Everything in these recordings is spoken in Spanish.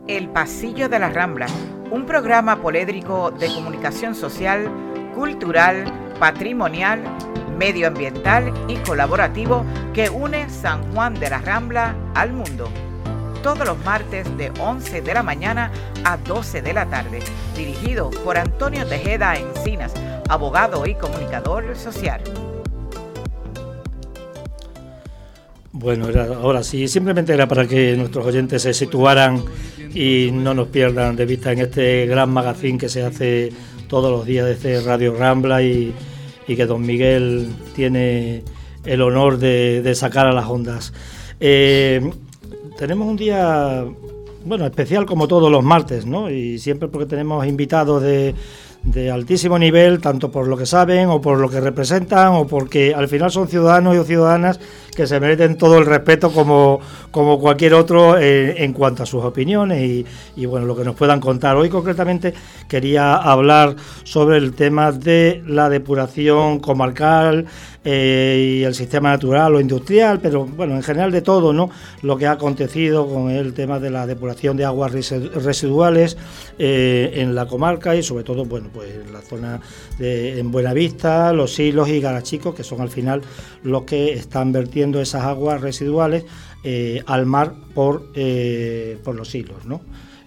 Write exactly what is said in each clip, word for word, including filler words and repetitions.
El Pasillo de la Rambla, un programa poliédrico de comunicación social, cultural, patrimonial, medioambiental y colaborativo que une San Juan de la Rambla al mundo. Todos los martes de once de la mañana a doce de la tarde, dirigido por Antonio Tejeda Encinas, abogado y comunicador social. Bueno, era, ahora sí, simplemente era para que nuestros oyentes se situaran y no nos pierdan de vista en este gran magazín que se hace todos los días desde Radio Rambla y, y que don Miguel tiene el honor de, de sacar a las ondas. Eh, tenemos un día, bueno, especial como todos los martes, ¿no? Y siempre porque tenemos invitados de... de altísimo nivel, tanto por lo que saben o por lo que representan o porque al final son ciudadanos y ciudadanas que se merecen todo el respeto como, como cualquier otro eh, en cuanto a sus opiniones y, y bueno, lo que nos puedan contar. Hoy concretamente quería hablar sobre el tema de la depuración comarcal eh, y el sistema natural o industrial, pero bueno, en general de todo, ¿no? Lo que ha acontecido con el tema de la depuración de aguas residuales eh, en la comarca y sobre todo, bueno, pues en la zona de en Buenavista, Los Silos y Garachico, que son al final los que están vertiendo esas aguas residuales eh, al mar por, eh, por Los Silos, ¿no?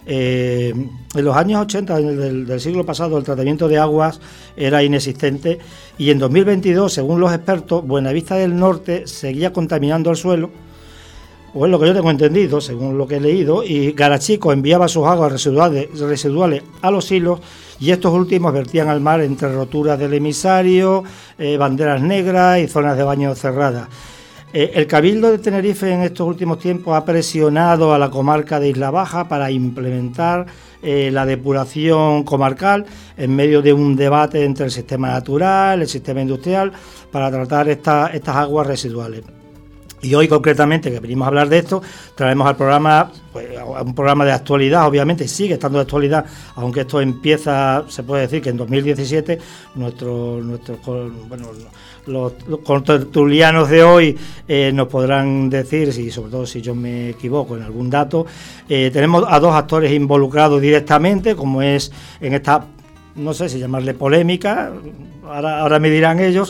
Eh, en los años ochenta del, del siglo pasado el tratamiento de aguas era inexistente y en dos mil veintidós, según los expertos, Buenavista del Norte seguía contaminando el suelo, o es lo que yo tengo entendido, según lo que he leído, y Garachico enviaba sus aguas residuales, residuales a Los Silos y estos últimos vertían al mar entre roturas del emisario, eh, banderas negras y zonas de baño cerradas. Eh, el Cabildo de Tenerife en estos últimos tiempos ha presionado a la comarca de Isla Baja para implementar eh, la depuración comarcal en medio de un debate entre el sistema natural, el sistema industrial, para tratar esta, estas aguas residuales. Y hoy concretamente, que venimos a hablar de esto, traemos al programa, pues, un programa de actualidad, obviamente, sigue estando de actualidad, aunque esto empieza, se puede decir que en dos mil diecisiete, nuestros, nuestros, bueno, los, los contertulianos de hoy eh, nos podrán decir, y sobre todo si yo me equivoco en algún dato, eh, tenemos a dos actores involucrados directamente, como es en esta, no sé si llamarle polémica, ahora, ahora me dirán ellos,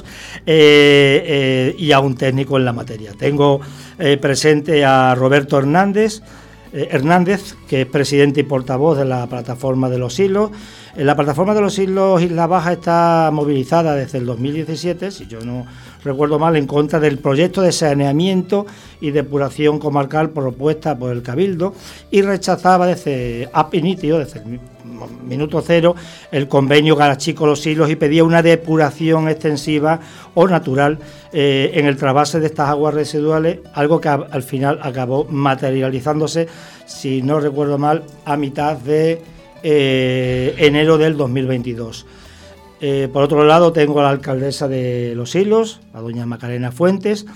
eh, eh, y a un técnico en la materia. Tengo eh, presente a Roberto Hernández, eh, Hernández, que es presidente y portavoz de la plataforma de Los Silos. La plataforma de Los Silos Isla Baja está movilizada desde el dos mil diecisiete, si yo no recuerdo mal, en contra del proyecto de saneamiento y depuración comarcal propuesta por el Cabildo y rechazaba desde ab initio, desde el minuto cero, el convenio Garachico-Los Silos y pedía una depuración extensiva o natural eh, en el trasvase de estas aguas residuales, algo que a, al final acabó materializándose, si no recuerdo mal, a mitad de eh, enero del dos mil veintidós. Eh, por otro lado, tengo a la alcaldesa de Los Silos, a doña Macarena Fuentes.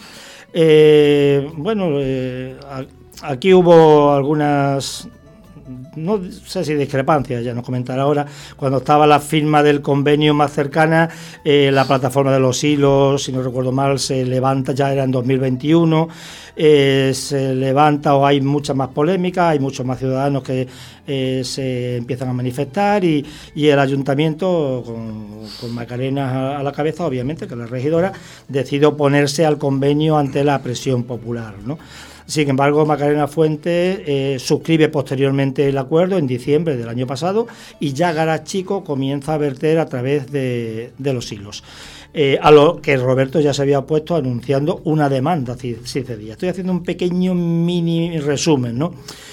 Eh, bueno, eh, a, aquí hubo algunas, no sé si discrepancias, ya nos comentará ahora, cuando estaba la firma del convenio más cercana, eh, la plataforma de Los Silos, si no recuerdo mal, se levanta, ya era en dos mil veintiuno, eh, se levanta o hay muchas más polémicas, hay muchos más ciudadanos que eh, se empiezan a manifestar y, y el ayuntamiento, con, con Macarena a, a la cabeza, obviamente, que es la regidora, decide oponerse al convenio ante la presión popular, ¿no? Sin embargo, Macarena Fuentes eh, suscribe posteriormente el acuerdo en diciembre del año pasado y ya Garachico comienza a verter a través de, de Los Silos. Eh, a lo que Roberto ya se había opuesto anunciando una demanda si, si cedía. Estoy haciendo un pequeño mini resumen, ¿no?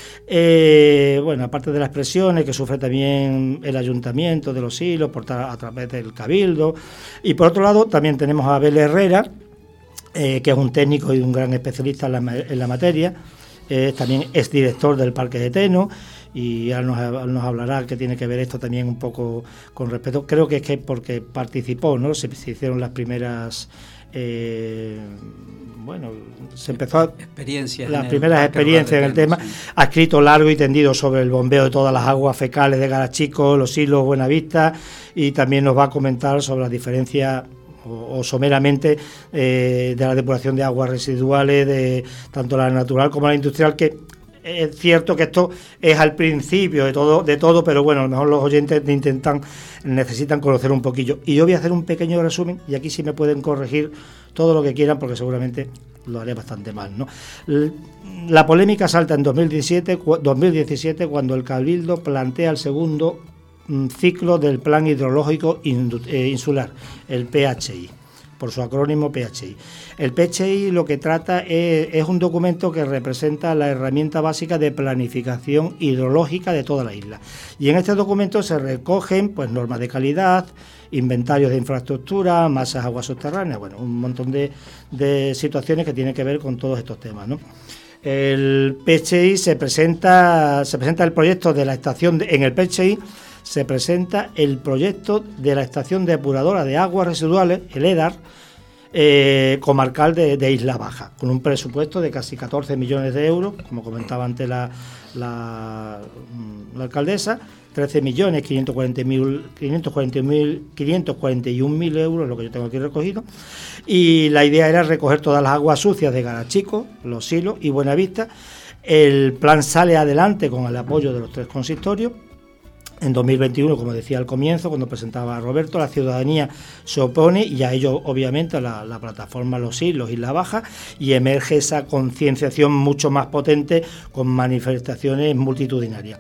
Eh, bueno, aparte de las presiones que sufre también el ayuntamiento de Los Silos por tra- a través del Cabildo, y por otro lado también tenemos a Abel Herrera, Eh, que es un técnico y un gran especialista en la, en la materia, eh, también es director del Parque de Teno y ahora nos, nos hablará que tiene que ver esto también un poco con respecto, creo que es que porque participó, ¿no? Se, se hicieron las primeras, eh, bueno, se empezó a, experiencias las primeras experiencias en el tema, sí. Ha escrito largo y tendido sobre el bombeo de todas las aguas fecales de Garachico, Los Silos, Buenavista, y también nos va a comentar sobre las diferencias o, o someramente eh, de la depuración de aguas residuales, de tanto la natural como la industrial, que es cierto que esto es al principio de todo, de todo, pero bueno, a lo mejor los oyentes intentan, necesitan conocer un poquillo. Y yo voy a hacer un pequeño resumen, y aquí sí me pueden corregir todo lo que quieran, porque seguramente lo haré bastante mal, ¿no? La polémica salta en dos mil diecisiete, dos mil diecisiete cuando el Cabildo plantea el segundo ciclo del Plan Hidrológico Insular, el P H I, por su acrónimo P H I. El P H I lo que trata es, es un documento que representa la herramienta básica de planificación hidrológica de toda la isla. Y en este documento se recogen pues normas de calidad, inventarios de infraestructura, masas de aguas subterráneas, bueno, un montón de, de situaciones que tienen que ver con todos estos temas, ¿no? El P H I se presenta, se presenta el proyecto de la estación, de, en el P H I se presenta el proyecto de la estación depuradora de aguas residuales, el EDAR, eh, comarcal de, de Isla Baja, con un presupuesto de casi catorce millones de euros, como comentaba antes la, la, la alcaldesa, trece millones quinientos cuarenta mil quinientos cuarenta y un mil euros, lo que yo tengo aquí recogido, y la idea era recoger todas las aguas sucias de Garachico, Los Silos y Buenavista. El plan sale adelante con el apoyo de los tres consistorios. En dos mil veintiuno, como decía al comienzo, cuando presentaba a Roberto, la ciudadanía se opone y a ello, obviamente, la, la plataforma Los Silos y La Baja, y emerge esa concienciación mucho más potente con manifestaciones multitudinarias.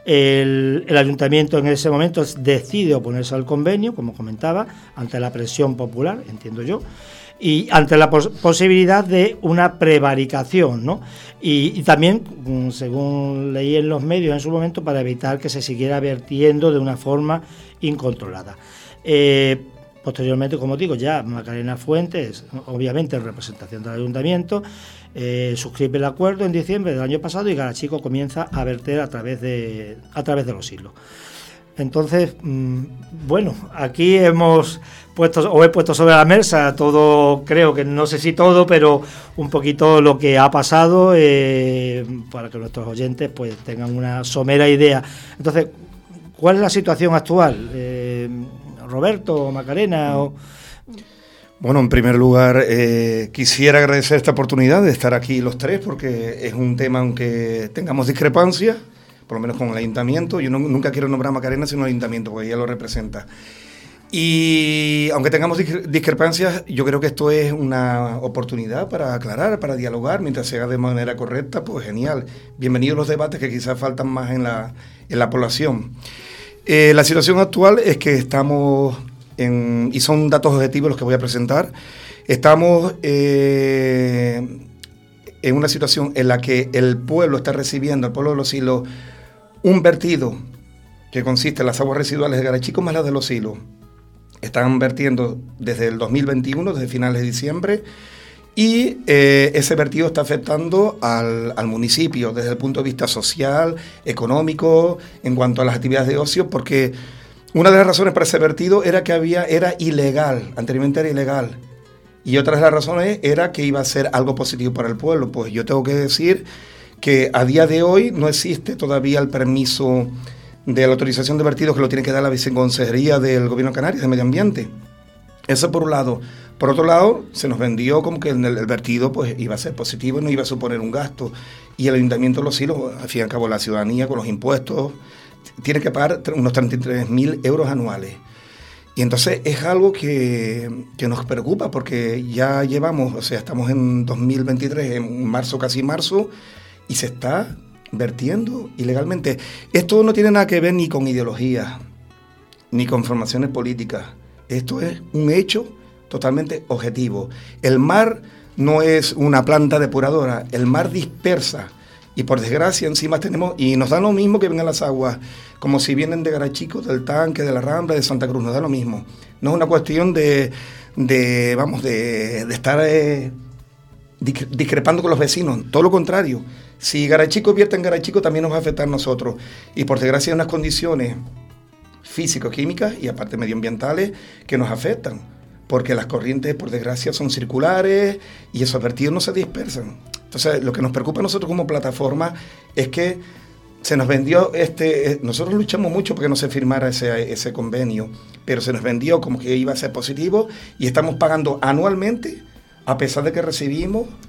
El, el ayuntamiento en ese momento decide oponerse al convenio, como comentaba, ante la presión popular, entiendo yo, y ante la pos- posibilidad de una prevaricación, ¿no? Y, y también, según leí en los medios en su momento, para evitar que se siguiera vertiendo de una forma incontrolada. Eh, posteriormente, como digo, ya Macarena Fuentes, obviamente en representación del ayuntamiento, eh, suscribe el acuerdo en diciembre del año pasado y Garachico comienza a verter a través de, a través de Los Silos. Entonces, mmm, bueno, aquí hemos puesto, o he puesto sobre la mesa todo, creo que no sé si todo, pero un poquito lo que ha pasado, eh, para que nuestros oyentes pues tengan una somera idea. Entonces, ¿cuál es la situación actual? Eh, Roberto, Macarena o... Bueno, en primer lugar, eh, quisiera agradecer esta oportunidad de estar aquí los tres, porque es un tema aunque tengamos discrepancias, por lo menos con el ayuntamiento. Yo no, nunca quiero nombrar a Macarena sino el ayuntamiento, porque ella lo representa. Y aunque tengamos discrepancias, yo creo que esto es una oportunidad para aclarar, para dialogar, mientras se haga de manera correcta, pues genial. Bienvenidos los debates que quizás faltan más en la, en la población. Eh, la situación actual es que estamos, en, y son datos objetivos los que voy a presentar, estamos eh, en una situación en la que el pueblo está recibiendo, el pueblo de Los Silos, un vertido que consiste en las aguas residuales de Garachico más las de Los Silos. Están vertiendo desde el dos mil veintiuno, desde finales de diciembre, y eh, ese vertido está afectando al, al municipio desde el punto de vista social, económico, en cuanto a las actividades de ocio, porque una de las razones para ese vertido era que había, era ilegal, anteriormente era ilegal, y otra de las razones era que iba a ser algo positivo para el pueblo. Pues yo tengo que decir que a día de hoy no existe todavía el permiso de la autorización de vertidos, que lo tiene que dar la Viceconsejería del Gobierno de Canarias de Medio Ambiente. Eso por un lado. Por otro lado, se nos vendió como que el, el vertido pues iba a ser positivo y no iba a suponer un gasto. Y el Ayuntamiento de Los Silos, al fin y al cabo la ciudadanía con los impuestos, tiene que pagar unos treinta y tres mil euros anuales. Y entonces es algo que, que nos preocupa, porque ya llevamos, o sea, estamos en dos mil veintitrés, en marzo, casi marzo, y se está vertiendo ilegalmente. Esto no tiene nada que ver ni con ideología, ni con formaciones políticas. Esto es un hecho totalmente objetivo. El mar no es una planta depuradora, el mar dispersa. Y por desgracia encima tenemos, y nos da lo mismo que vengan las aguas, como si vienen de Garachico, del Tanque, de la Rambla, de Santa Cruz, nos da lo mismo. No es una cuestión de, de vamos, de, de estar eh, discrepando con los vecinos, todo lo contrario. Si Garachico vierte en Garachico, también nos va a afectar a nosotros. Y por desgracia hay unas condiciones físico-químicas y aparte medioambientales que nos afectan, porque las corrientes, por desgracia, son circulares y esos vertidos no se dispersan. Entonces, lo que nos preocupa a nosotros como plataforma es que se nos vendió este... Nosotros luchamos mucho porque no se firmara ese, ese convenio, pero se nos vendió como que iba a ser positivo y estamos pagando anualmente, a pesar de que recibimos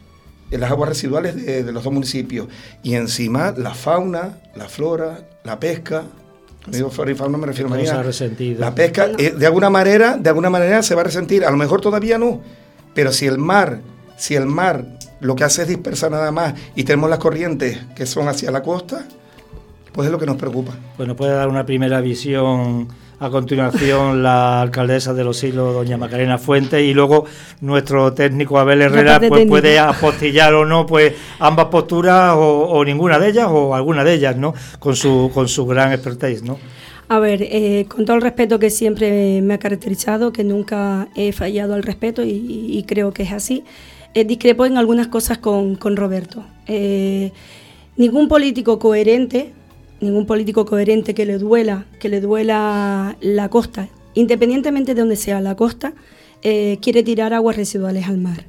las aguas residuales de, de los dos municipios. Y encima la fauna, la flora, la pesca. Digo flora y fauna, me refiero a María. La pesca, eh, de alguna manera, de alguna manera se va a resentir. A lo mejor todavía no, pero si el mar, si el mar lo que hace es dispersar nada más y tenemos las corrientes que son hacia la costa, pues es lo que nos preocupa. Bueno, puede dar una primera visión a continuación la alcaldesa de Los Silos, doña Macarena Fuentes, y luego nuestro técnico Abel Herrera pues puede apostillar o no pues ambas posturas o, o ninguna de ellas o alguna de ellas, ¿no? Con su con su gran expertise, ¿no? A ver, eh, con todo el respeto que siempre me ha caracterizado, que nunca he fallado al respeto y, y creo que es así, eh, discrepo en algunas cosas con, con Roberto. Eh, ningún político coherente ningún político coherente que le duela, que le duela la costa, independientemente de donde sea la costa, eh, quiere tirar aguas residuales al mar.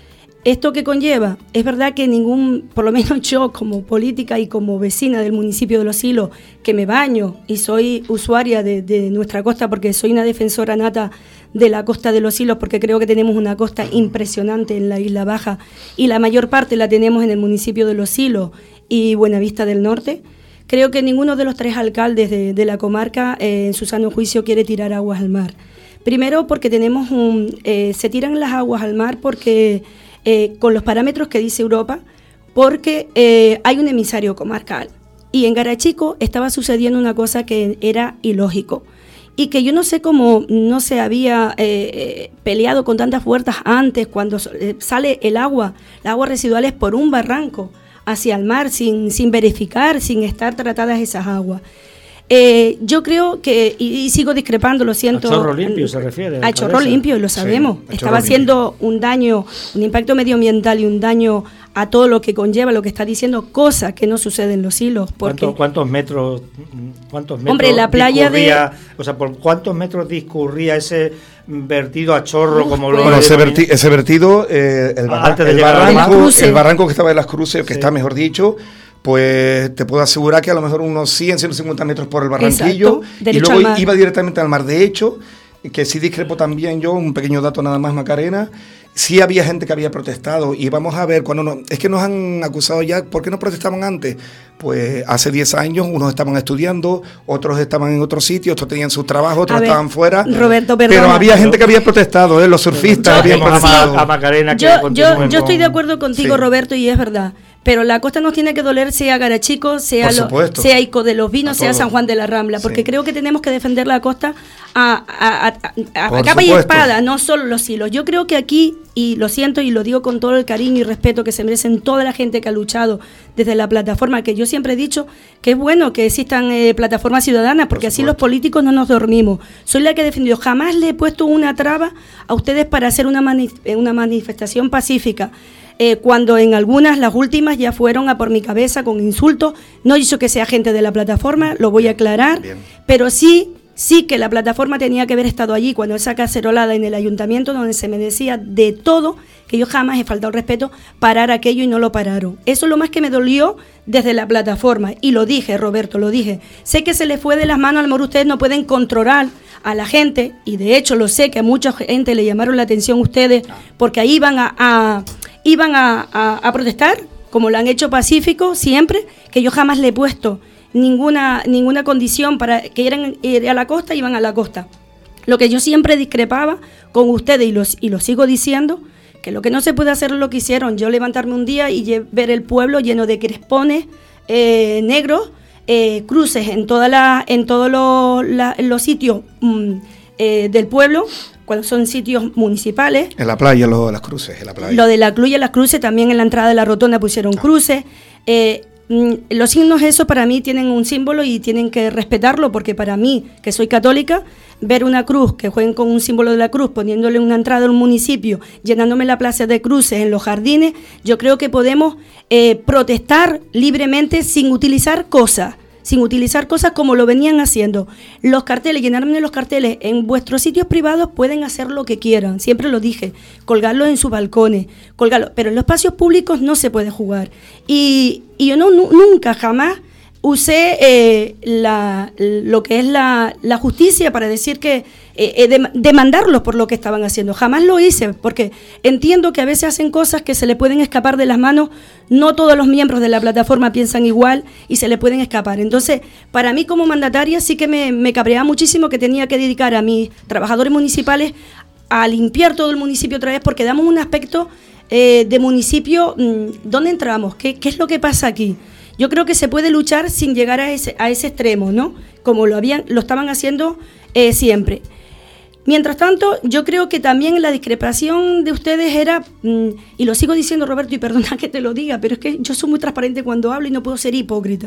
¿Esto qué conlleva? Es verdad que ningún, por lo menos yo como política y como vecina del municipio de Los Silos, que me baño y soy usuaria de, de nuestra costa porque soy una defensora nata de la costa de Los Silos, porque creo que tenemos una costa impresionante en la Isla Baja y la mayor parte la tenemos en el municipio de Los Silos y Buenavista del Norte. Creo que ninguno de los tres alcaldes de, de la comarca, eh, en su sano juicio, quiere tirar aguas al mar. Primero porque tenemos un, eh, se tiran las aguas al mar porque eh, con los parámetros que dice Europa, porque eh, hay un emisario comarcal. Y en Garachico estaba sucediendo una cosa que era ilógico y que yo no sé cómo no se había eh, peleado con tantas fuerzas antes, cuando eh, sale el agua, las aguas residuales por un barranco hacia el mar, sin, sin verificar, sin estar tratadas esas aguas. Eh, yo creo que, y, y sigo discrepando, lo siento. A chorro limpio se refiere. A chorro limpio, lo sabemos. Sí, estaba haciendo un daño, un impacto medioambiental y un daño a todo lo que conlleva, lo que está diciendo, cosa que no sucede en Los Silos. Porque, ¿Cuántos, ¿Cuántos metros cuántos metros hombre, la playa de... O sea, ¿por cuántos metros discurría ese vertido a chorro? Uf, como bueno, lo bueno, ese, verti, ese vertido, eh, el, barra, antes de el, llegar barranco, el barranco que estaba en Las Cruces, que sí. está mejor dicho, pues te puedo asegurar que a lo mejor unos cien, ciento cincuenta metros por el barranquillo. Exacto, y luego iba directamente al mar. De hecho, que sí discrepo también yo, un pequeño dato nada más, Macarena, sí había gente que había protestado y vamos a ver, cuando no, es que nos han acusado ya, ¿por qué no protestaban antes? Pues hace diez años unos estaban estudiando, otros estaban en otro sitio, otros tenían sus trabajos, otros a estaban ver, fuera. Roberto, perdona. Pero había gente que había protestado, ¿eh? Los surfistas habían protestado. A Macarena, yo, yo, yo estoy de acuerdo contigo, sí. Roberto, y es verdad. Pero la costa nos tiene que doler, sea Garachico, sea, lo, sea Ico de los Vinos, sea San Juan de la Rambla, porque sí. creo que tenemos que defender la costa a, a, a, a, a capa y espada, no solo Los Silos. Yo creo que aquí, y lo siento y lo digo con todo el cariño y respeto que se merecen toda la gente que ha luchado desde la plataforma, que yo siempre he dicho que es bueno que existan eh, plataformas ciudadanas, porque así los políticos no nos dormimos. Soy la que he defendido, jamás le he puesto una traba a ustedes para hacer una, mani una manifestación pacífica. Eh, cuando en algunas, las últimas, ya fueron a por mi cabeza con insultos. No he dicho que sea gente de la plataforma, lo voy a aclarar, bien. Pero sí, sí que la plataforma tenía que haber estado allí cuando esa cacerolada en el ayuntamiento, donde se me decía de todo, que yo jamás he faltado el respeto, parar aquello y no lo pararon. Eso es lo más que me dolió desde la plataforma, y lo dije, Roberto, lo dije. Sé que se les fue de las manos, a lo mejor ustedes no pueden controlar a la gente, y de hecho lo sé que a mucha gente le llamaron la atención ustedes, porque ahí iban a... a iban a, a, a protestar, como lo han hecho pacífico siempre, que yo jamás le he puesto ninguna ninguna condición para que iran ir a la costa, iban a la costa. Lo que yo siempre discrepaba con ustedes, y, los, y lo sigo diciendo, que lo que no se puede hacer es lo que hicieron, yo levantarme un día y ver el pueblo lleno de crespones eh, negros, eh, cruces en, toda la, en todos los, la, los sitios mm, eh, del pueblo, cuando son sitios municipales. En la playa, lo de las cruces, en la playa. Lo de la Cluya, las cruces, también en la entrada de la rotonda pusieron ah. cruces. Eh, mm, los signos esos para mí tienen un símbolo y tienen que respetarlo, porque para mí, que soy católica, ver una cruz, que jueguen con un símbolo de la cruz, poniéndole una entrada a un municipio, llenándome la plaza de cruces en los jardines, yo creo que podemos eh, protestar libremente sin utilizar cosas. sin utilizar cosas como lo venían haciendo. Los carteles, llenarme los carteles en vuestros sitios privados, pueden hacer lo que quieran, siempre lo dije, colgarlos en sus balcones, colgarlos, pero en los espacios públicos no se puede jugar. Y, y yo no, nu, nunca, jamás usé eh, la, lo que es la, la justicia para decir que eh, de, demandarlos por lo que estaban haciendo. Jamás lo hice, porque entiendo que a veces hacen cosas que se le pueden escapar de las manos. No todos los miembros de la plataforma piensan igual y se le pueden escapar. Entonces, para mí como mandataria sí que me, me cabreaba muchísimo que tenía que dedicar a mis trabajadores municipales a limpiar todo el municipio otra vez, porque damos un aspecto eh, de municipio. ¿Dónde entramos? ¿Qué, qué es lo que pasa aquí? Yo creo que se puede luchar sin llegar a ese, a ese extremo, ¿no? Como lo habían, lo estaban haciendo eh, siempre. Mientras tanto, yo creo que también la discrepación de ustedes era, mmm, y lo sigo diciendo, Roberto, y perdona que te lo diga, pero es que yo soy muy transparente cuando hablo y no puedo ser hipócrita.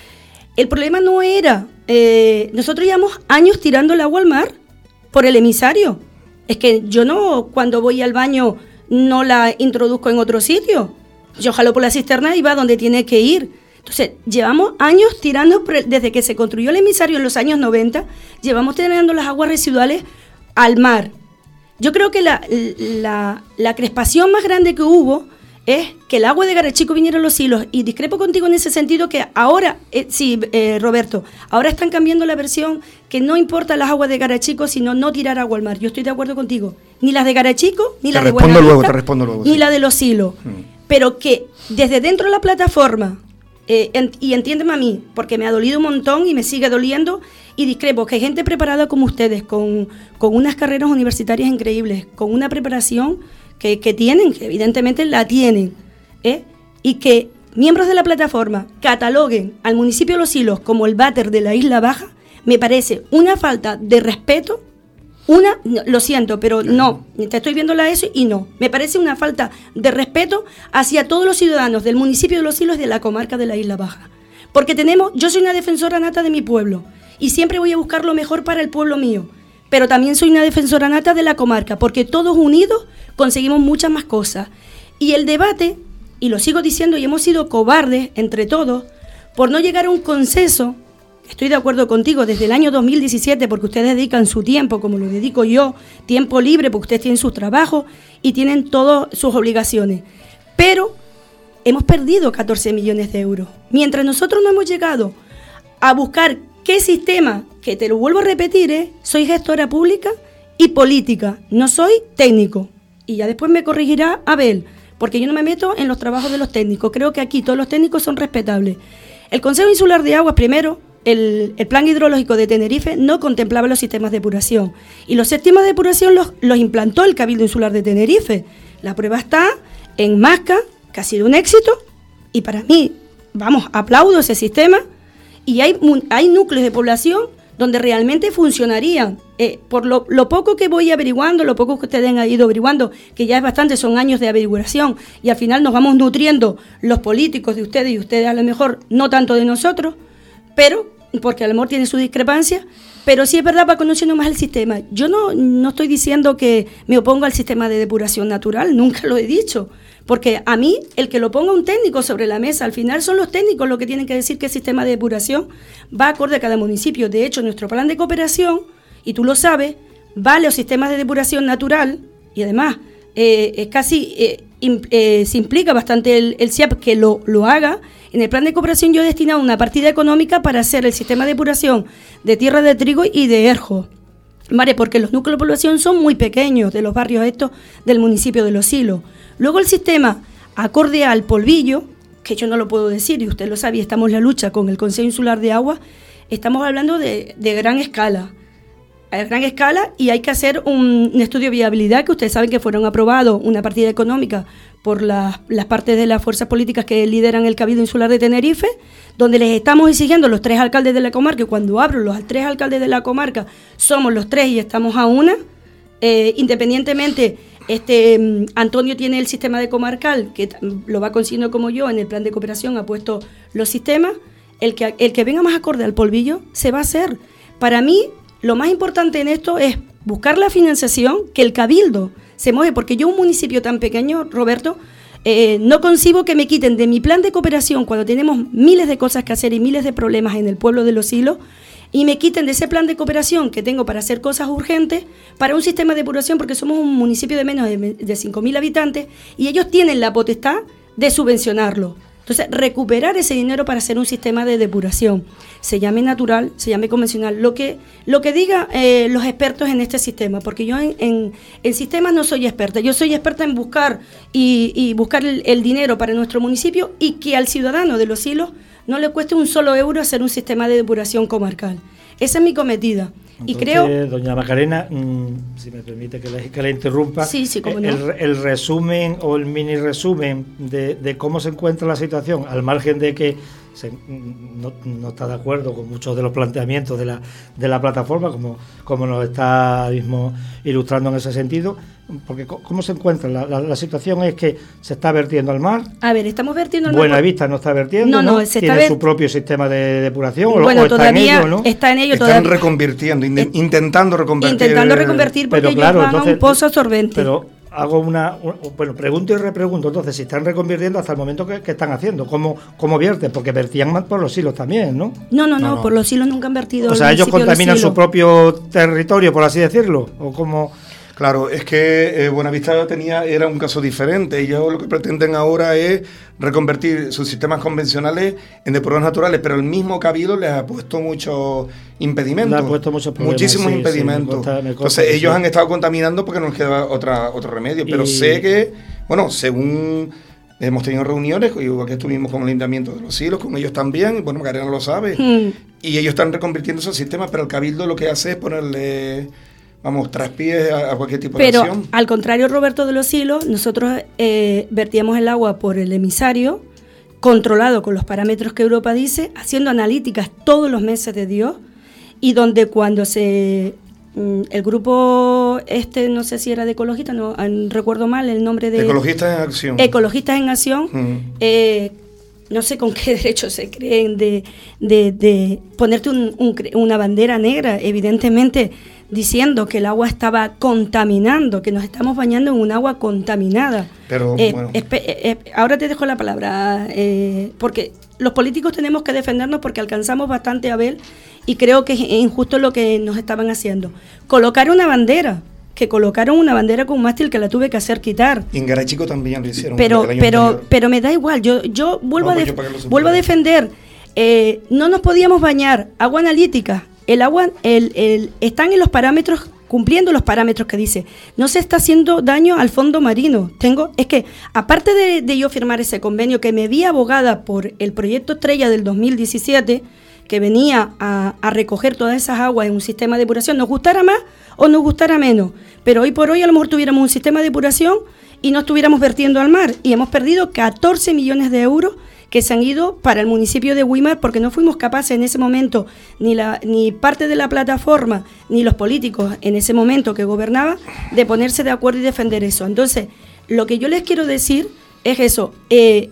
El problema no era, eh, nosotros llevamos años tirando el agua al mar por el emisario. Es que yo no, cuando voy al baño, no la introduzco en otro sitio. Yo jalo por la cisterna y va donde tiene que ir. Entonces, llevamos años tirando, desde que se construyó el emisario en los años noventa, llevamos tirando las aguas residuales al mar. Yo creo que la, la, la crespación más grande que hubo es que el agua de Garachico viniera a Los Silos, y discrepo contigo en ese sentido que ahora, eh, sí, eh, Roberto, ahora están cambiando la versión que no importa las aguas de Garachico, sino no tirar agua al mar. Yo estoy de acuerdo contigo. Ni las de Garachico, ni las de Buenavista, luego, te respondo luego, ni sí. la de Los Silos. Hmm. Pero que desde dentro de la plataforma, eh, en, y entiéndeme a mí, porque me ha dolido un montón y me sigue doliendo, y discrepo, que hay gente preparada como ustedes, con, con unas carreras universitarias increíbles, con una preparación que, que tienen, que evidentemente la tienen, ¿eh? Y que miembros de la plataforma cataloguen al municipio de Los Silos como el váter de la Isla Baja, me parece una falta de respeto. Una, lo siento, pero no, te estoy viendo la ESO y no. Me parece una falta de respeto hacia todos los ciudadanos del municipio de Los Silos y de la comarca de la Isla Baja. Porque tenemos, yo soy una defensora nata de mi pueblo y siempre voy a buscar lo mejor para el pueblo mío, pero también soy una defensora nata de la comarca, porque todos unidos conseguimos muchas más cosas. Y el debate, y lo sigo diciendo, y hemos sido cobardes entre todos por no llegar a un consenso. Estoy de acuerdo contigo, desde el año dos mil diecisiete, porque ustedes dedican su tiempo, como lo dedico yo, tiempo libre, porque ustedes tienen sus trabajos y tienen todas sus obligaciones. Pero hemos perdido catorce millones de euros. Mientras nosotros no hemos llegado a buscar qué sistema, que te lo vuelvo a repetir, ¿eh? Soy gestora pública y política, no soy técnico. Y ya después me corregirá Abel, porque yo no me meto en los trabajos de los técnicos. Creo que aquí todos los técnicos son respetables. El Consejo Insular de Aguas, primero, El, el plan hidrológico de Tenerife no contemplaba los sistemas de depuración, y los sistemas de depuración los, los implantó el Cabildo Insular de Tenerife. La prueba está en Masca, que ha sido un éxito, y para mí, vamos, aplaudo ese sistema, y hay, hay núcleos de población donde realmente funcionarían. Eh, por lo, lo poco que voy averiguando, lo poco que ustedes han ido averiguando, que ya es bastante, son años de averiguación, y al final nos vamos nutriendo los políticos de ustedes, y ustedes a lo mejor no tanto de nosotros, pero porque a lo mejor tiene su discrepancia, pero sí es verdad, para conocernos más el sistema. Yo no, no estoy diciendo que me oponga al sistema de depuración natural, nunca lo he dicho, porque a mí, el que lo ponga un técnico sobre la mesa, al final son los técnicos los que tienen que decir qué sistema de depuración va acorde a cada municipio. De hecho, nuestro plan de cooperación, y tú lo sabes, va a los sistemas de depuración natural, y además eh, es casi eh, imp, eh, se implica bastante el, el C I A P que lo, lo haga. En el plan de cooperación yo he destinado una partida económica para hacer el sistema de depuración de tierra de trigo y de erjo, ¿vale? Porque los núcleos de población son muy pequeños, de los barrios estos del municipio de Los Silos. Luego el sistema acorde al polvillo, que yo no lo puedo decir, y usted lo sabe, estamos en la lucha con el Consejo Insular de Agua, estamos hablando de, de gran escala, a gran escala, y hay que hacer un, un estudio de viabilidad, que ustedes saben que fueron aprobados una partida económica por las, las partes de las fuerzas políticas que lideran el Cabildo Insular de Tenerife, donde les estamos exigiendo los tres alcaldes de la comarca, y cuando hablo los tres alcaldes de la comarca, somos los tres y estamos a una, eh, independientemente, este Antonio tiene el sistema de comarcal, que lo va consiguiendo como yo, en el plan de cooperación ha puesto los sistemas, el que, el que venga más acorde al polvillo se va a hacer. Para mí, lo más importante en esto es buscar la financiación, que el Cabildo se mueve, porque yo, un municipio tan pequeño, Roberto, eh, no concibo que me quiten de mi plan de cooperación, cuando tenemos miles de cosas que hacer y miles de problemas en el pueblo de Los Silos, y me quiten de ese plan de cooperación que tengo para hacer cosas urgentes, para un sistema de depuración, porque somos un municipio de menos de, de cinco mil habitantes, y ellos tienen la potestad de subvencionarlo. Entonces, recuperar ese dinero para hacer un sistema de depuración, se llame natural, se llame convencional, lo que lo que digan eh, los expertos en este sistema, porque yo en, en, en sistemas no soy experta, yo soy experta en buscar y, y buscar el, el dinero para nuestro municipio y que al ciudadano de Los Silos no le cueste un solo euro hacer un sistema de depuración comarcal. Esa es mi cometida. Entonces, y creo, doña Macarena, mmm, si me permite que la, que la interrumpa, sí, sí, cómo no. el, el resumen o el mini resumen de, de cómo se encuentra la situación, al margen de que se, no, no está de acuerdo con muchos de los planteamientos de la, de la plataforma, como, como nos está mismo ilustrando en ese sentido, porque ¿cómo se encuentra? La, la, la situación es que se está vertiendo al mar. A ver, estamos vertiendo al mar. Buenavista no está vertiendo, no, no, ¿no? Se Tiene está su propio sistema de depuración. Bueno, o todavía está en ello, ¿no? está en ello. Están todavía reconvirtiendo, in, intentando reconvertir. Intentando reconvertir porque pero claro, ellos van entonces, a un pozo absorbente. Pero hago una, un, bueno, pregunto y repregunto, entonces, si están reconvirtiendo hasta el momento que, que están haciendo, ¿cómo, cómo vierten? Porque vertían más por Los Silos también, ¿no? No, no, no, no, no. Por Los Silos nunca han vertido. O sea, ellos contaminan su propio territorio, por así decirlo, o como... Claro, es que eh, Buenavista tenía era un caso diferente. Ellos lo que pretenden ahora es reconvertir sus sistemas convencionales en depuradores naturales, pero el mismo Cabildo les ha puesto muchos impedimentos. Le ha puesto muchos problemas, muchísimos sí, impedimentos. Sí, me consta, me consta, Entonces ellos sí. han estado contaminando porque no les queda otra, otro remedio. Pero y... sé que, bueno, según hemos tenido reuniones, igual que estuvimos con el Ayuntamiento de Los Silos, con ellos también, bueno, Macarena lo sabe, mm. y ellos están reconvirtiendo esos sistemas, pero el Cabildo lo que hace es ponerle... Vamos, traspiés a, a cualquier tipo Pero, de acción. Pero, al contrario, Roberto de Los Silos, nosotros eh, vertíamos el agua por el emisario, controlado con los parámetros que Europa dice, haciendo analíticas todos los meses de Dios, y donde cuando se... El grupo este, no sé si era de ecologistas, no recuerdo mal el nombre de... Ecologistas en Acción. Ecologistas en Acción, mm. eh, no sé con qué derecho se creen de, de, de ponerte un, un, una bandera negra, evidentemente... diciendo que el agua estaba contaminando, que nos estamos bañando en un agua contaminada. Pero, eh, bueno. espe, eh, ahora te dejo la palabra, eh, porque los políticos tenemos que defendernos porque alcanzamos bastante a ver y creo que es injusto lo que nos estaban haciendo. Colocar una bandera, que colocaron una bandera con un mástil que la tuve que hacer quitar. Y en Garachico también lo hicieron. Pero, pero, pero me da igual, yo, yo vuelvo, no, a, def- yo vuelvo a defender, eh, no nos podíamos bañar, agua analítica. El agua, el, el, están en los parámetros, cumpliendo los parámetros que dice. No se está haciendo daño al fondo marino. Tengo, es que, aparte de, de yo firmar ese convenio, que me vi abogada por el proyecto Estrella del dos mil diecisiete, que venía a, a recoger todas esas aguas en un sistema de depuración, nos gustara más o nos gustara menos. Pero hoy por hoy a lo mejor tuviéramos un sistema de depuración y no estuviéramos vertiendo al mar. Y hemos perdido catorce millones de euros que se han ido para el municipio de Güímar porque no fuimos capaces en ese momento, ni la ni parte de la plataforma, ni los políticos en ese momento que gobernaba, de ponerse de acuerdo y defender eso. Entonces, lo que yo les quiero decir es eso, eh,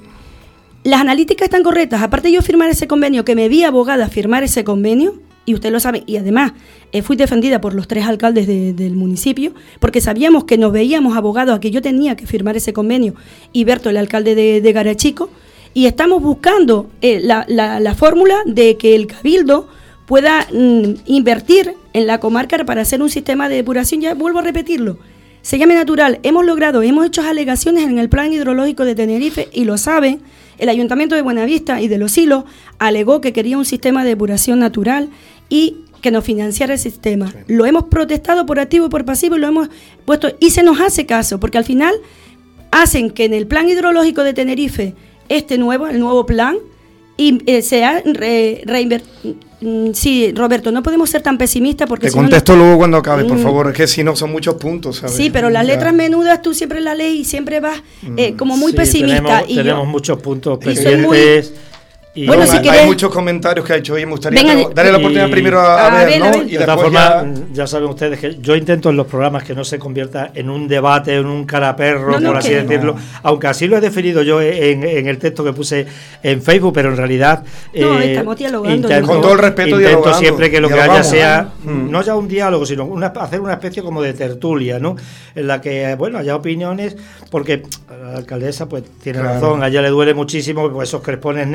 las analíticas están correctas, aparte de yo firmar ese convenio, que me vi abogada a firmar ese convenio, y usted lo sabe, y además eh, fui defendida por los tres alcaldes de, del municipio, porque sabíamos que nos veíamos abogados a que yo tenía que firmar ese convenio, y Berto, el alcalde de, de Garachico, y estamos buscando eh, la, la, la fórmula de que el Cabildo pueda mm, invertir en la comarca para hacer un sistema de depuración, ya vuelvo a repetirlo, se llame natural. Hemos logrado, hemos hecho alegaciones en el plan hidrológico de Tenerife y lo saben, el Ayuntamiento de Buenavista y de Los Silos alegó que quería un sistema de depuración natural y que nos financiara el sistema. Sí. Lo hemos protestado por activo y por pasivo y lo hemos puesto, y se nos hace caso, porque al final hacen que en el plan hidrológico de Tenerife este nuevo, el nuevo plan, y eh, se ha re, reinvertido. Mm, sí, Roberto, no podemos ser tan pesimistas porque... Te si contesto no, luego cuando acabe, por favor, es que si no son muchos puntos, ¿sabes? Sí, pero las letras menudas tú siempre las lees y siempre vas eh, como muy sí, pesimista. Tenemos, y tenemos yo, muchos puntos pendientes. Y bueno, no, si hay, querés, hay muchos comentarios que ha hecho hoy, me gustaría venga, darle la oportunidad y, primero a, a, a ver, ¿no? Y de todas formas, ya... ya saben ustedes que yo intento en los programas que no se convierta en un debate, en un caraperro, no, no, por así decirlo, no. Aunque así lo he definido yo en, en el texto que puse en Facebook, pero en realidad no, eh, estamos dialogando. Intento, con todo el respeto, intento siempre que lo que haya sea, hmm. no ya un diálogo, sino una, hacer una especie como de tertulia, ¿no? En la que, bueno, haya opiniones, porque la alcaldesa pues tiene claro. razón, a ella le duele muchísimo pues, esos crespones negros, porque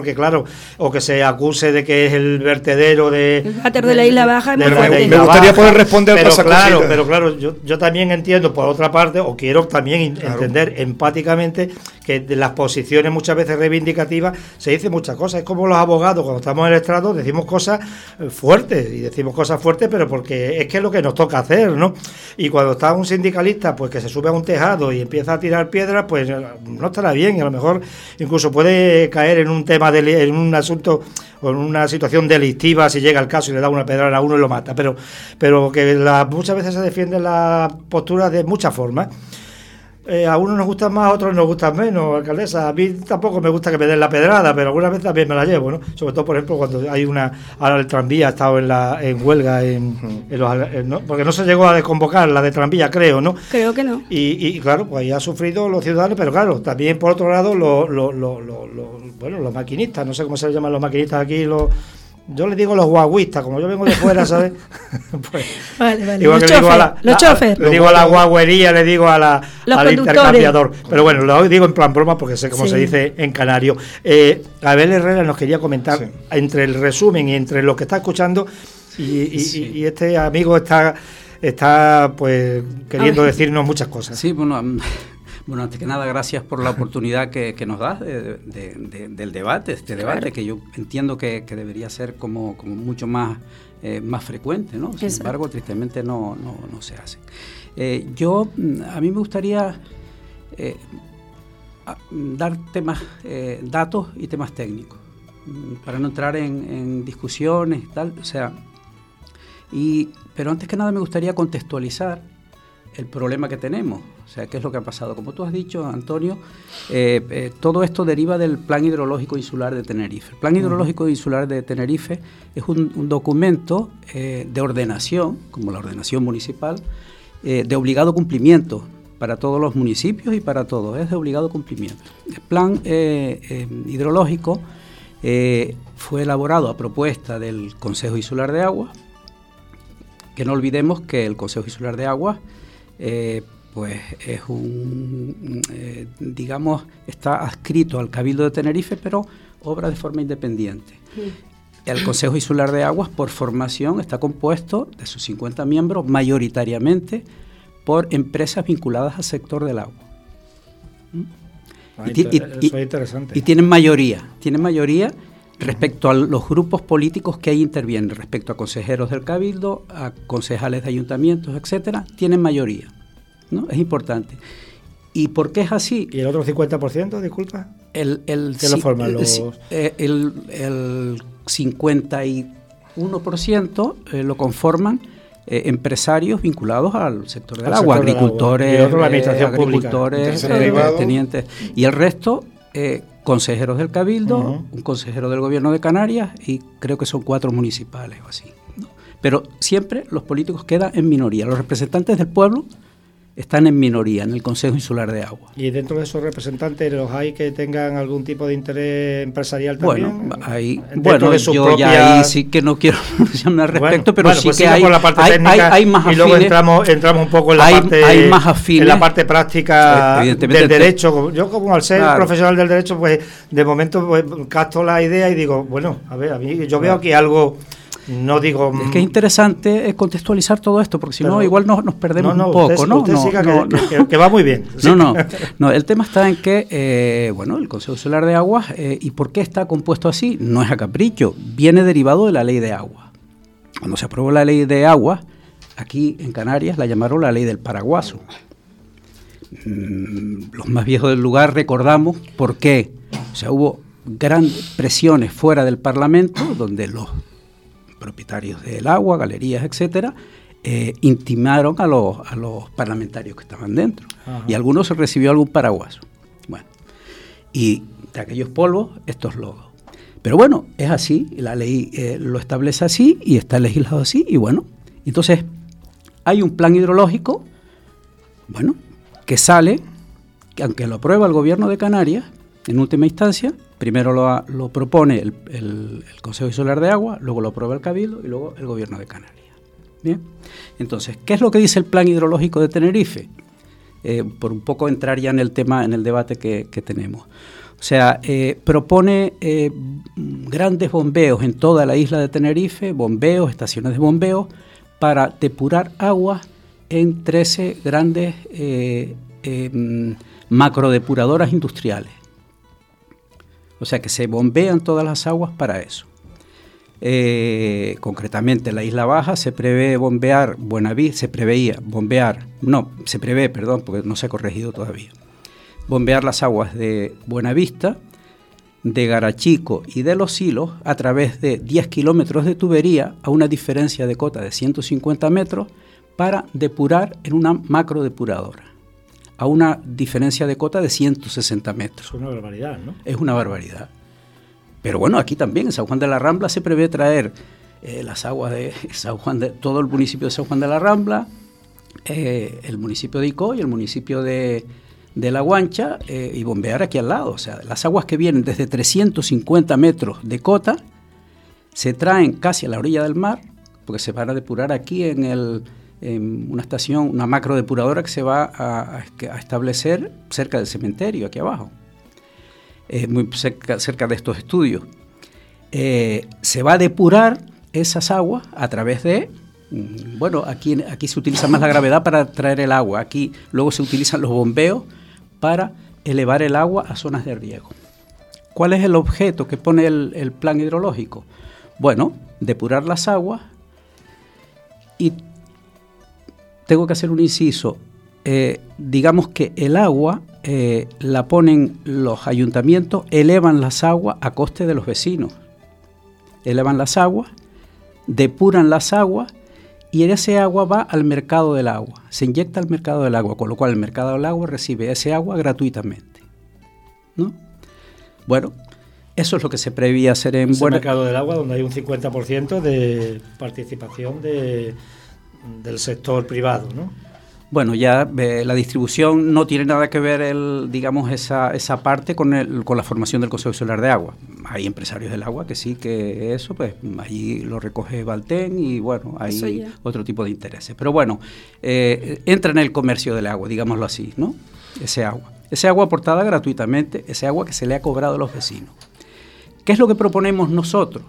porque claro, o que se acuse de que es el vertedero de... El váter de la Isla Baja. De, de, de, de me gustaría Baja, poder responder pero a esa claro, cosita. Pero claro, yo, yo también entiendo, por otra parte, o quiero también claro. entender empáticamente que de las posiciones muchas veces reivindicativas se dicen muchas cosas. Es como los abogados, cuando estamos en el estrado, decimos cosas fuertes, y decimos cosas fuertes, pero porque es que es lo que nos toca hacer, ¿no? Y cuando está un sindicalista, pues que se sube a un tejado y empieza a tirar piedras, pues no estará bien, y a lo mejor incluso puede caer en un tema, de, en un asunto o en una situación delictiva si llega el caso y le da una pedrada a uno y lo mata, pero pero que la, muchas veces se defiende la postura de muchas formas. Eh, a unos nos gustan más, a otros nos gustan menos, alcaldesa. A mí tampoco me gusta que me den la pedrada, pero algunas veces también me la llevo, ¿no? Sobre todo, por ejemplo, cuando hay una... Ahora el tranvía ha estado en la en huelga, en, en los, en, ¿no? porque no se llegó a desconvocar la de tranvía, creo, ¿no? Creo que no. Y, y claro, pues ahí ha sufrido los ciudadanos, pero claro, también por otro lado, los, los, los, los, los, bueno, los maquinistas, no sé cómo se llaman los maquinistas aquí, los... Yo le digo los guaguistas, como yo vengo de fuera, ¿sabes? Pues, vale, vale. Igual los que le digo a la, los chofer. Le digo a la guaguería, le digo a la, al intercambiador. Pero Pero bueno, lo digo en plan broma porque sé cómo sí. se dice en canario. Eh, Abel Herrera nos quería comentar, sí. entre el resumen y entre lo que está escuchando, y, y, sí. y, y este amigo está, está pues queriendo decirnos muchas cosas. Sí, bueno... Bueno, antes que nada, gracias por la oportunidad que, que nos das de, de, de, del debate, este debate claro. que yo entiendo que, que debería ser como, como mucho más, eh, más frecuente, ¿no? Sin Exacto. embargo, tristemente no, no, no se hace. Eh, yo, a mí me gustaría eh, dar temas, eh, datos y temas técnicos, para no entrar en, en discusiones y tal, o sea, y, pero antes que nada me gustaría contextualizar el problema que tenemos, o sea, qué es lo que ha pasado. Como tú has dicho, Antonio, eh, eh, todo esto deriva del Plan Hidrológico Insular de Tenerife. El Plan Hidrológico Insular de Tenerife es un, un documento eh, de ordenación, como la ordenación municipal, eh, de obligado cumplimiento para todos los municipios y para todos, es de obligado cumplimiento. El Plan eh, eh, Hidrológico eh, fue elaborado a propuesta del Consejo Insular de Agua, que no olvidemos que el Consejo Insular de Agua Eh, pues es un, eh, digamos, está adscrito al Cabildo de Tenerife, pero obra de forma independiente. Sí. El Consejo Insular de Aguas, por formación, está compuesto de sus cincuenta miembros, mayoritariamente por empresas vinculadas al sector del agua. Ah, y, y, y, eso es interesante. Y tienen mayoría, tienen mayoría respecto a los grupos políticos que ahí intervienen, respecto a consejeros del Cabildo, a concejales de ayuntamientos, etcétera, tienen mayoría, ¿no? Es importante. ¿Y por qué es así? ¿Y el otro cincuenta por ciento, disculpa? El, el, ¿Qué lo forman los...? El, el, el cincuenta y uno por ciento eh, lo conforman eh, empresarios vinculados al sector del al agua, sector agricultores, del agua. Y otro, la administración eh, agricultores, eh, tenientes, y el resto... Eh, consejeros del Cabildo, uh-huh. un consejero del Gobierno de Canarias y creo que son cuatro municipales o así, ¿no? Pero siempre los políticos quedan en minoría. Los representantes del pueblo están en minoría en el Consejo Insular de Agua. ¿Y dentro de esos representantes los hay que tengan algún tipo de interés empresarial también? Bueno, hay, bueno de yo propia... ya ahí sí que no quiero pronunciarme al respecto, bueno, pero bueno, sí pues que hay, la parte hay, técnica hay, hay más afines. Y luego entramos, entramos un poco en la, hay, parte, hay más afines, en la parte práctica del derecho. Yo como al ser claro. profesional del derecho, pues de momento pues, capto la idea y digo, bueno, a ver, a mí yo claro. veo aquí algo... No digo... Es que es interesante contextualizar todo esto, porque si no, igual nos, nos perdemos no, no, un poco, usted, ¿no? Usted no, siga no, que, no. Que, que va muy bien. Sí. No, no, no. El tema está en que, eh, bueno, el Consejo Insular de Aguas, eh, ¿y por qué está compuesto así? No es a capricho, viene derivado de la Ley de Agua. Cuando se aprobó la Ley de Agua, aquí en Canarias la llamaron la Ley del Paraguaso. Mm, los más viejos del lugar recordamos por qué. O sea, hubo grandes presiones fuera del Parlamento, donde los propietarios del agua, galerías, etcétera, eh, intimaron a los, a los parlamentarios que estaban dentro. Ajá. Y algunos se recibió algún paraguaso. Bueno, y de aquellos polvos, estos lodos. Pero bueno, es así, la ley eh, lo establece así y está legislado así, y bueno, entonces hay un plan hidrológico, bueno, que sale, que aunque lo aprueba el Gobierno de Canarias, en última instancia, primero lo, lo propone el, el, el Consejo Insular de Agua, luego lo aprueba el Cabildo y luego el Gobierno de Canarias. Bien, entonces, ¿qué es lo que dice el Plan Hidrológico de Tenerife? Eh, por un poco entrar ya en el tema, en el debate que, que tenemos. O sea, eh, propone eh, grandes bombeos en toda la isla de Tenerife, bombeos, estaciones de bombeo, para depurar aguas en trece grandes eh, eh, macrodepuradoras industriales. O sea que se bombean todas las aguas para eso. Eh, concretamente en la Isla Baja se prevé bombear Buenavista, se preveía bombear, no, se prevé, perdón, porque no se ha corregido todavía, bombear las aguas de Buenavista, de Garachico y de Los Silos a través de diez kilómetros de tubería a una diferencia de cota de ciento cincuenta metros para depurar en una macrodepuradora a una diferencia de cota de ciento sesenta metros. Es una barbaridad, ¿no? Es una barbaridad. Pero bueno, aquí también en San Juan de la Rambla se prevé traer eh, las aguas de San Juan de todo el municipio de San Juan de la Rambla, eh, el municipio de Icó y el municipio de, de La Guancha eh, y bombear aquí al lado. O sea, las aguas que vienen desde trescientos cincuenta metros de cota se traen casi a la orilla del mar, porque se van a depurar aquí en, el, en una estación, una macro depuradora que se va a, a establecer cerca del cementerio, aquí abajo. Eh, muy cerca, cerca de estos estudios. Eh, se va a depurar esas aguas a través de, bueno, aquí, aquí se utiliza más la gravedad para traer el agua, aquí luego se utilizan los bombeos para elevar el agua a zonas de riego. ¿Cuál es el objeto que pone el, el plan hidrológico? Bueno, depurar las aguas y tengo que hacer un inciso. Eh, digamos que el agua eh, la ponen los ayuntamientos, elevan las aguas a coste de los vecinos. Elevan las aguas, depuran las aguas y ese agua va al mercado del agua. Se inyecta al mercado del agua, con lo cual el mercado del agua recibe ese agua gratuitamente, ¿no? Bueno, eso es lo que se prevía hacer en... Ese Buena... mercado del agua donde hay un cincuenta por ciento de participación de, del sector privado, ¿no? Bueno, ya eh, la distribución no tiene nada que ver, el, digamos, esa, esa parte con, el, con la formación del Consejo Solar de Agua. Hay empresarios del agua que sí, que eso, pues allí lo recoge Valten y bueno, hay otro tipo de intereses. Pero bueno, eh, entra en el comercio del agua, digámoslo así, ¿no? Ese agua. Ese agua aportada gratuitamente, ese agua que se le ha cobrado a los vecinos. ¿Qué es lo que proponemos nosotros?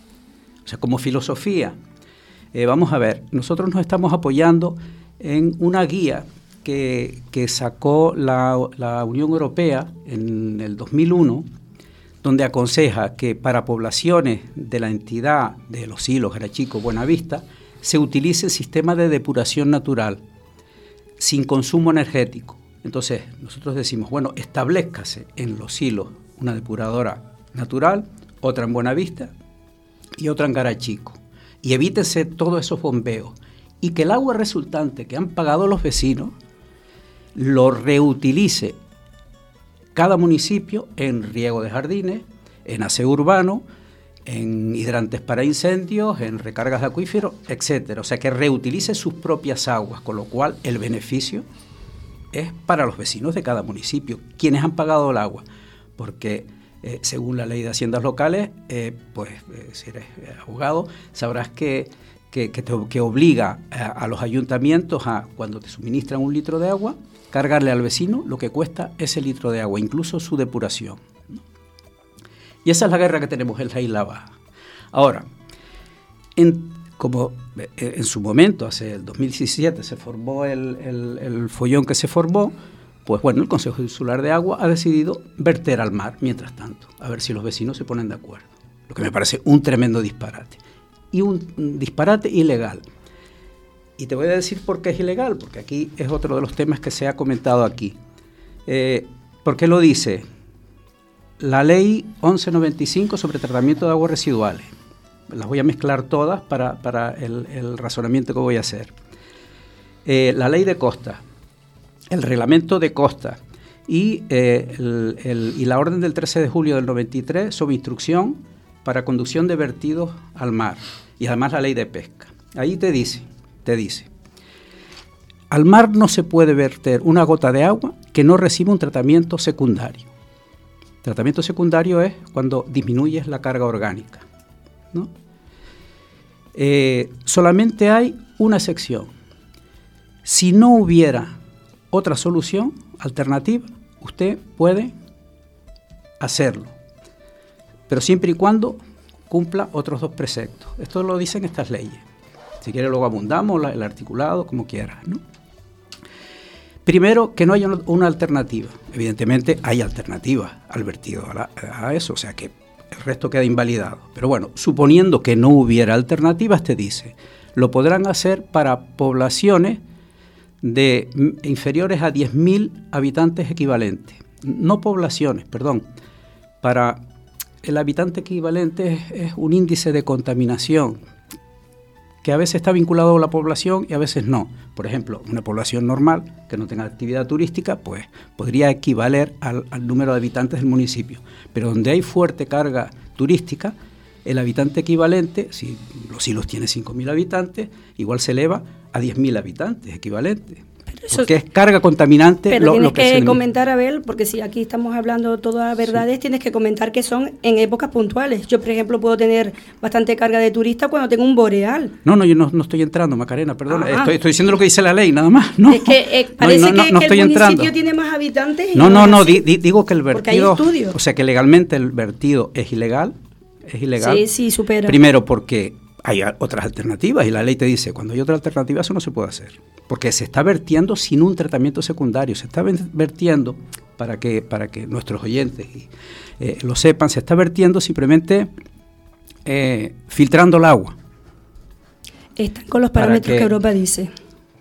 O sea, como filosofía, eh, vamos a ver, nosotros nos estamos apoyando en una guía que, que sacó la, la Unión Europea en el dos mil uno, donde aconseja que para poblaciones de la entidad de Los Silos, Garachico, Buenavista, se utilice el sistema de depuración natural, sin consumo energético. Entonces, nosotros decimos, bueno, establezcase en Los Silos una depuradora natural, otra en Buenavista y otra en Garachico, y evítense todos esos bombeos. Y que el agua resultante que han pagado los vecinos lo reutilice cada municipio en riego de jardines, en aseo urbano, en hidrantes para incendios, en recargas de acuíferos, etcétera. O sea, que reutilice sus propias aguas, con lo cual el beneficio es para los vecinos de cada municipio, quienes han pagado el agua, porque eh, según la ley de haciendas locales, eh, pues eh, si eres abogado, sabrás que Que, que, te, que obliga a, a los ayuntamientos a, cuando te suministran un litro de agua, cargarle al vecino lo que cuesta ese litro de agua, incluso su depuración, ¿no? Y esa es la guerra que tenemos en la Isla Baja. Ahora, en, como en su momento, hace el dos mil diecisiete, se formó el, el, el follón que se formó, pues bueno, el Consejo Insular de Agua ha decidido verter al mar, mientras tanto, a ver si los vecinos se ponen de acuerdo, lo que me parece un tremendo disparate. Y un disparate ilegal. Y te voy a decir por qué es ilegal, porque aquí es otro de los temas que se ha comentado aquí. Eh, ¿Por qué lo dice? La ley once noventa y cinco sobre tratamiento de aguas residuales. Las voy a mezclar todas para, para el, el razonamiento que voy a hacer. Eh, la ley de costa, el reglamento de costa y, eh, el, el, y la orden del trece de julio del noventa y tres sobre instrucción para conducción de vertidos al mar, y además la ley de pesca. Ahí te dice, te dice, al mar no se puede verter una gota de agua que no reciba un tratamiento secundario. Tratamiento secundario es cuando disminuyes la carga orgánica, ¿no? Eh, solamente hay una sección. Si no hubiera otra solución alternativa, usted puede hacerlo, pero siempre y cuando cumpla otros dos preceptos. Esto lo dicen estas leyes. Si quieres luego abundamos la, el articulado, como quieras, ¿no? Primero, que no haya una alternativa. Evidentemente hay alternativas al vertido a, la, a eso, o sea que el resto queda invalidado. Pero bueno, suponiendo que no hubiera alternativas, te dice, lo podrán hacer para poblaciones de inferiores a diez mil habitantes equivalentes. No poblaciones, perdón. Para el habitante equivalente es, es un índice de contaminación que a veces está vinculado a la población y a veces no. Por ejemplo, una población normal que no tenga actividad turística, pues podría equivaler al, al número de habitantes del municipio. Pero donde hay fuerte carga turística, el habitante equivalente, si los hilos tienen cinco mil habitantes, igual se eleva a diez mil habitantes equivalentes. Eso, porque es carga contaminante. Pero lo, tienes lo que, que se comentar, Abel, porque si aquí estamos hablando todas las verdades, sí. Tienes que comentar que son en épocas puntuales. Yo, por ejemplo, puedo tener bastante carga de turista cuando tengo un boreal. No, no, yo no, no estoy entrando, Macarena, perdona. Estoy, estoy diciendo lo que dice la ley, nada más. No, es que eh, parece no, no, que, no que estoy el municipio entrando. Tiene más habitantes. Y no, no, no, no di, di, digo que el vertido, porque hay estudios. O sea, que legalmente el vertido es ilegal, es ilegal. Sí, sí, supera. Primero porque hay otras alternativas y la ley te dice, cuando hay otra alternativa eso no se puede hacer, porque se está vertiendo sin un tratamiento secundario, se está vertiendo, para que, para que nuestros oyentes eh, lo sepan, se está vertiendo simplemente eh, filtrando el agua. Están con los parámetros que, que Europa dice.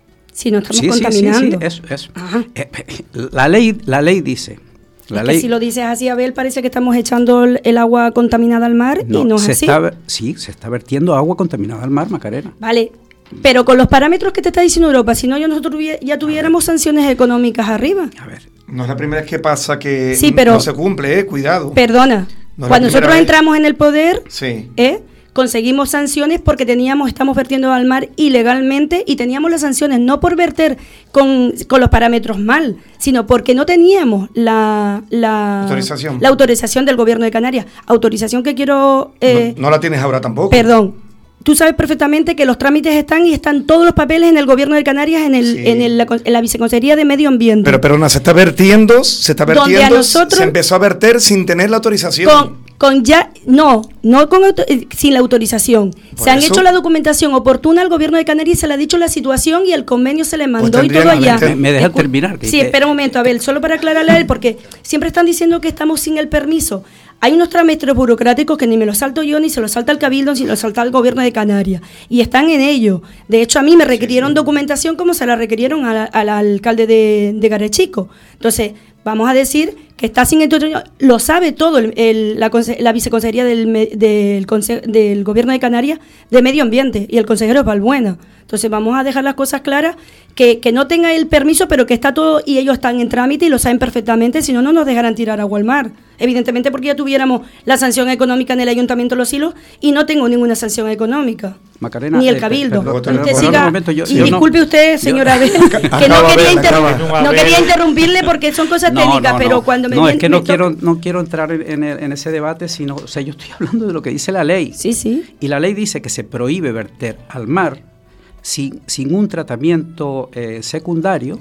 Si no estamos sí, contaminando. Sí, sí, sí, eso, eso. Eh, eh, la ley, la ley dice... La es ley, que si lo dices así, Abel, parece que estamos echando el, el agua contaminada al mar no, y no es se así. Está, sí, se está vertiendo agua contaminada al mar, Macarena. Vale, pero con los parámetros que te está diciendo Europa, si no, yo nosotros ya tuviéramos sanciones económicas arriba. A ver. No es la primera vez que pasa que sí, pero, no se cumple, eh, cuidado. Perdona, no cuando nosotros vez. entramos en el poder, sí. ¿eh? conseguimos sanciones porque teníamos, estamos vertiendo al mar ilegalmente y teníamos las sanciones no por verter con, con los parámetros mal, sino porque no teníamos la, la, autorización. la autorización del gobierno de Canarias. Autorización que quiero... Eh, no, no la tienes ahora tampoco. Perdón. Tú sabes perfectamente que los trámites están y están todos los papeles en el gobierno de Canarias, en el, sí. en, el, la, en la Viceconsejería de Medio Ambiente. Pero, pero no, se está vertiendo, se está vertiendo, a nosotros, se empezó a verter sin tener la autorización. Con, con ya, no, no con sin la autorización. Por se han eso, hecho la documentación oportuna al gobierno de Canarias, se le ha dicho la situación y el convenio se le mandó pues y todo allá. Me, me dejan terminar. Que, sí, que, espera un momento, Abel, solo para aclararle a él, porque siempre están diciendo que estamos sin el permiso. Hay unos trámites burocráticos que ni me los salto yo, ni se los salta el Cabildo, ni se los salta el gobierno de Canarias. Y están en ello. De hecho, a mí me requirieron sí, sí. documentación como se la requirieron a la, al alcalde de, de Garechico. Entonces, vamos a decir que está sin el... Lo sabe todo el, el, la, la viceconsejería del, del, conse, del gobierno de Canarias de Medio Ambiente y el consejero es Balbuena. Entonces, vamos a dejar las cosas claras, que, que no tenga el permiso, pero que está todo y ellos están en trámite y lo saben perfectamente, si no, no nos dejarán tirar agua al mar. Evidentemente porque ya tuviéramos la sanción económica en el Ayuntamiento de Los Hilos y no tengo ninguna sanción económica. Macarena, ni el Cabildo. Eh, usted bueno, siga, momento, yo, y yo disculpe no, usted, señora, yo, que no, quería, inter no quería interrumpirle porque son cosas no, técnicas, no, no, pero cuando me... No, viene, es que no quiero, no quiero entrar en, el, en ese debate, sino, o sea, yo estoy hablando de lo que dice la ley. Sí, sí. Y la ley dice que se prohíbe verter al mar sin, sin un tratamiento eh, secundario,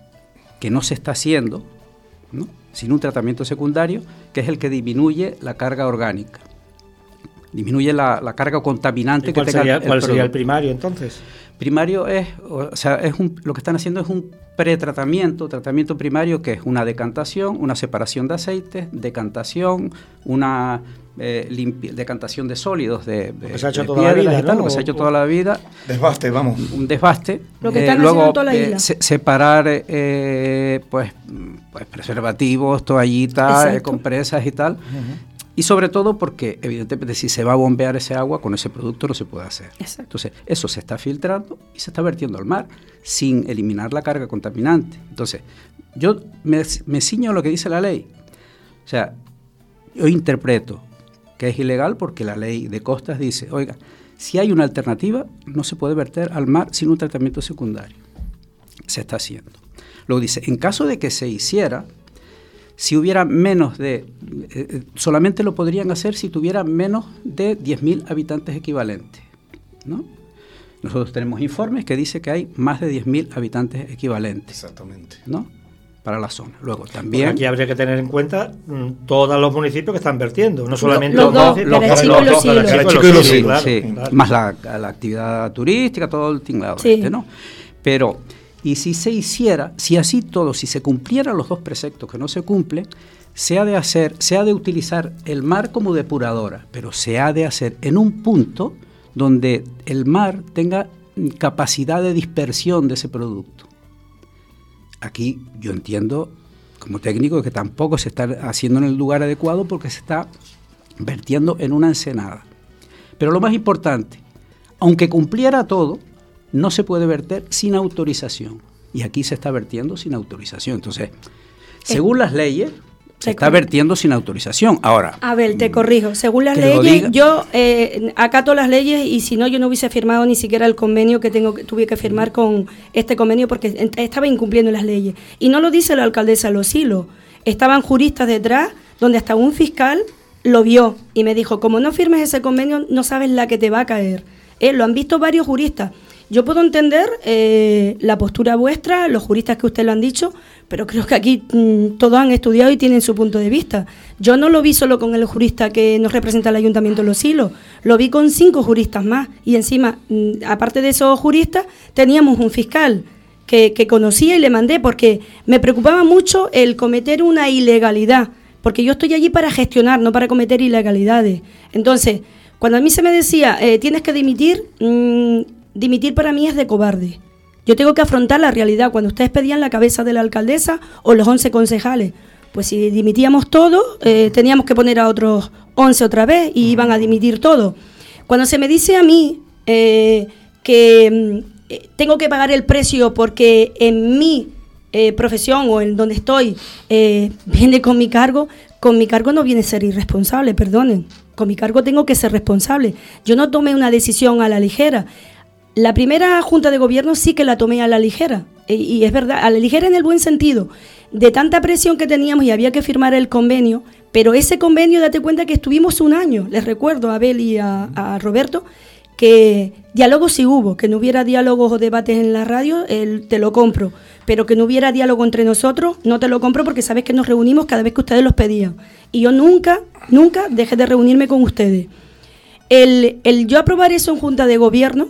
que no se está haciendo, ¿no? Sin un tratamiento secundario, que es el que disminuye la carga orgánica. Disminuye la, la carga contaminante que tenga sería, el ¿Cuál sería el primario entonces? Primario es, o sea, es un, lo que están haciendo es un pretratamiento, tratamiento primario que es una decantación, una separación de aceites, decantación, una eh, limpi, decantación de sólidos, de, de, que se ha hecho de toda la vida, tal, ¿no? Lo que se ha hecho toda la vida. Desbaste, vamos. Un desbaste. Lo que están eh, luego, haciendo toda la isla. Eh, se, separar, eh, pues, pues, preservativos, toallitas, eh, compresas y tal. Uh-huh. Y sobre todo porque, evidentemente, si se va a bombear ese agua, con ese producto no se puede hacer. Exacto. Entonces, eso se está filtrando y se está vertiendo al mar sin eliminar la carga contaminante. Entonces, yo me, me ciño a lo que dice la ley. O sea, yo interpreto que es ilegal porque la ley de costas dice, oiga, si hay una alternativa, no se puede verter al mar sin un tratamiento secundario. Se está haciendo. Luego dice, en caso de que se hiciera... Si hubiera menos de, eh, solamente lo podrían hacer si tuviera menos de diez mil habitantes equivalentes, ¿no? Nosotros tenemos informes que dicen que hay más de diez mil habitantes equivalentes. Exactamente. ¿No? para la zona. Luego también... Bueno, aquí habría que tener en cuenta mm, todos los municipios que están vertiendo, no solamente los, los dos, Garachico y Los Silos. Garachico y Los Silos, sí, claro. Más la, la actividad turística, todo el tinglado sí. este, ¿no? Pero, y si se hiciera, si así todo, si se cumplieran los dos preceptos que no se cumplen, se ha de hacer, se ha de utilizar el mar como depuradora, pero se ha de hacer en un punto donde el mar tenga capacidad de dispersión de ese producto. Aquí yo entiendo como técnico que tampoco se está haciendo en el lugar adecuado porque se está vertiendo en una ensenada. Pero lo más importante, aunque cumpliera todo, no se puede verter sin autorización. Y aquí se está vertiendo sin autorización. Entonces, según las leyes, se está vertiendo sin autorización. Ahora, a ver, te corrijo. Según las leyes, yo eh, acato las leyes y si no, yo no hubiese firmado ni siquiera el convenio que tengo que tuve que firmar con este convenio porque estaba incumpliendo las leyes. Y no lo dice la alcaldesa Los Silos. Estaban juristas detrás, donde hasta un fiscal lo vio y me dijo, como no firmes ese convenio, no sabes la que te va a caer. Eh, lo han visto varios juristas. Yo puedo entender eh, la postura vuestra, los juristas que usted lo han dicho, pero creo que aquí mmm, todos han estudiado y tienen su punto de vista. Yo no lo vi solo con el jurista que nos representa el Ayuntamiento de Los Silos, lo vi con cinco juristas más. Y encima, mmm, aparte de esos juristas, teníamos un fiscal que, que conocía y le mandé, porque me preocupaba mucho el cometer una ilegalidad, porque yo estoy allí para gestionar, no para cometer ilegalidades. Entonces, cuando a mí se me decía, eh, tienes que dimitir... Mmm, dimitir para mí es de cobarde. Yo tengo que afrontar la realidad. Cuando ustedes pedían la cabeza de la alcaldesa o los once concejales, pues si dimitíamos todos, eh, teníamos que poner a otros once otra vez y iban a dimitir todos. Cuando se me dice a mí eh, que eh, tengo que pagar el precio porque en mi eh, profesión o en donde estoy eh, viene con mi cargo, con mi cargo no viene ser irresponsable, perdonen. Con mi cargo tengo que ser responsable. Yo no tomé una decisión a la ligera. La primera junta de gobierno sí que la tomé a la ligera, y, y es verdad, a la ligera en el buen sentido, de tanta presión que teníamos y había que firmar el convenio, pero ese convenio, date cuenta que estuvimos un año, les recuerdo a Abel y a, a Roberto, que diálogo sí hubo, que no hubiera diálogos o debates en la radio, el, te lo compro, pero que no hubiera diálogo entre nosotros, no te lo compro porque sabes que nos reunimos cada vez que ustedes los pedían, y yo nunca, nunca dejé de reunirme con ustedes. El, el yo aprobar eso en junta de gobierno,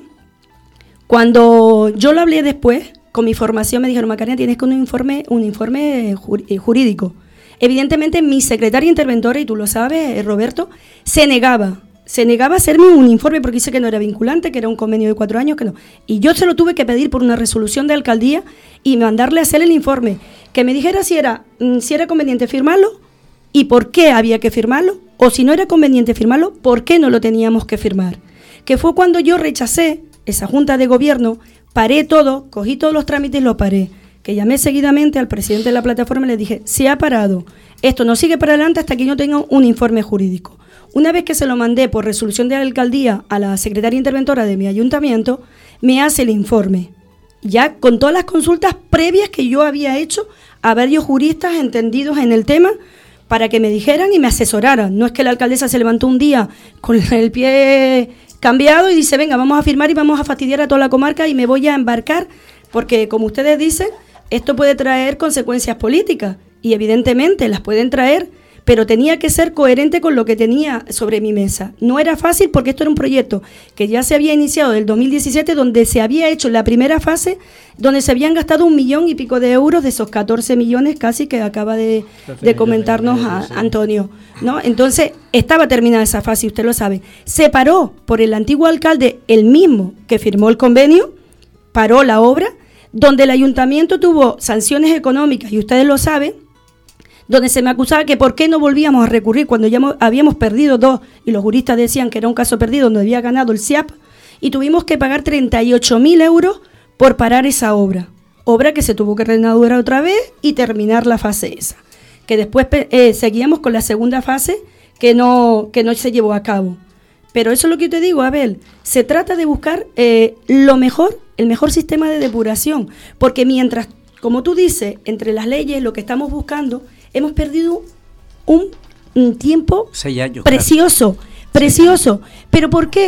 cuando yo lo hablé después, con mi formación me dijeron, Macarena, tienes que un informe, un informe jurídico. Evidentemente mi secretaria interventora, y tú lo sabes, Roberto, se negaba, se negaba a hacerme un informe porque dice que no era vinculante, que era un convenio de cuatro años, que no. Y yo se lo tuve que pedir por una resolución de alcaldía y mandarle a hacer el informe, que me dijera si era, si era conveniente firmarlo y por qué había que firmarlo, o si no era conveniente firmarlo, por qué no lo teníamos que firmar. Que fue cuando yo rechacé esa junta de gobierno, paré todo, cogí todos los trámites y lo paré. Que llamé seguidamente al presidente de la plataforma y le dije, se ha parado, esto no sigue para adelante hasta que yo tenga un informe jurídico. Una vez que se lo mandé por resolución de la alcaldía a la secretaria interventora de mi ayuntamiento, me hace el informe, ya con todas las consultas previas que yo había hecho a varios juristas entendidos en el tema, para que me dijeran y me asesoraran. No es que la alcaldesa se levantó un día con el pie cambiado y dice, venga, vamos a firmar y vamos a fastidiar a toda la comarca y me voy a embarcar, porque como ustedes dicen, esto puede traer consecuencias políticas y evidentemente las pueden traer, pero tenía que ser coherente con lo que tenía sobre mi mesa. No era fácil porque esto era un proyecto que ya se había iniciado del dos mil diecisiete, donde se había hecho la primera fase, donde se habían gastado un millón y pico de euros de esos catorce millones casi que acaba de, de comentarnos a Antonio, ¿no? Entonces, estaba terminada esa fase, usted lo sabe. Se paró por el antiguo alcalde, el mismo que firmó el convenio, paró la obra, donde el ayuntamiento tuvo sanciones económicas, y ustedes lo saben, donde se me acusaba que por qué no volvíamos a recurrir cuando ya habíamos perdido dos, y los juristas decían que era un caso perdido donde había ganado el C I A P, y tuvimos que pagar treinta y ocho mil euros por parar esa obra, obra que se tuvo que reinaugurar otra vez y terminar la fase esa, que después eh, seguíamos con la segunda fase que no, que no se llevó a cabo. Pero eso es lo que yo te digo, Abel, se trata de buscar eh, lo mejor, el mejor sistema de depuración, porque mientras, como tú dices, entre las leyes, lo que estamos buscando, hemos perdido un, un tiempo Seis años, precioso, claro. precioso. ¿Pero por qué?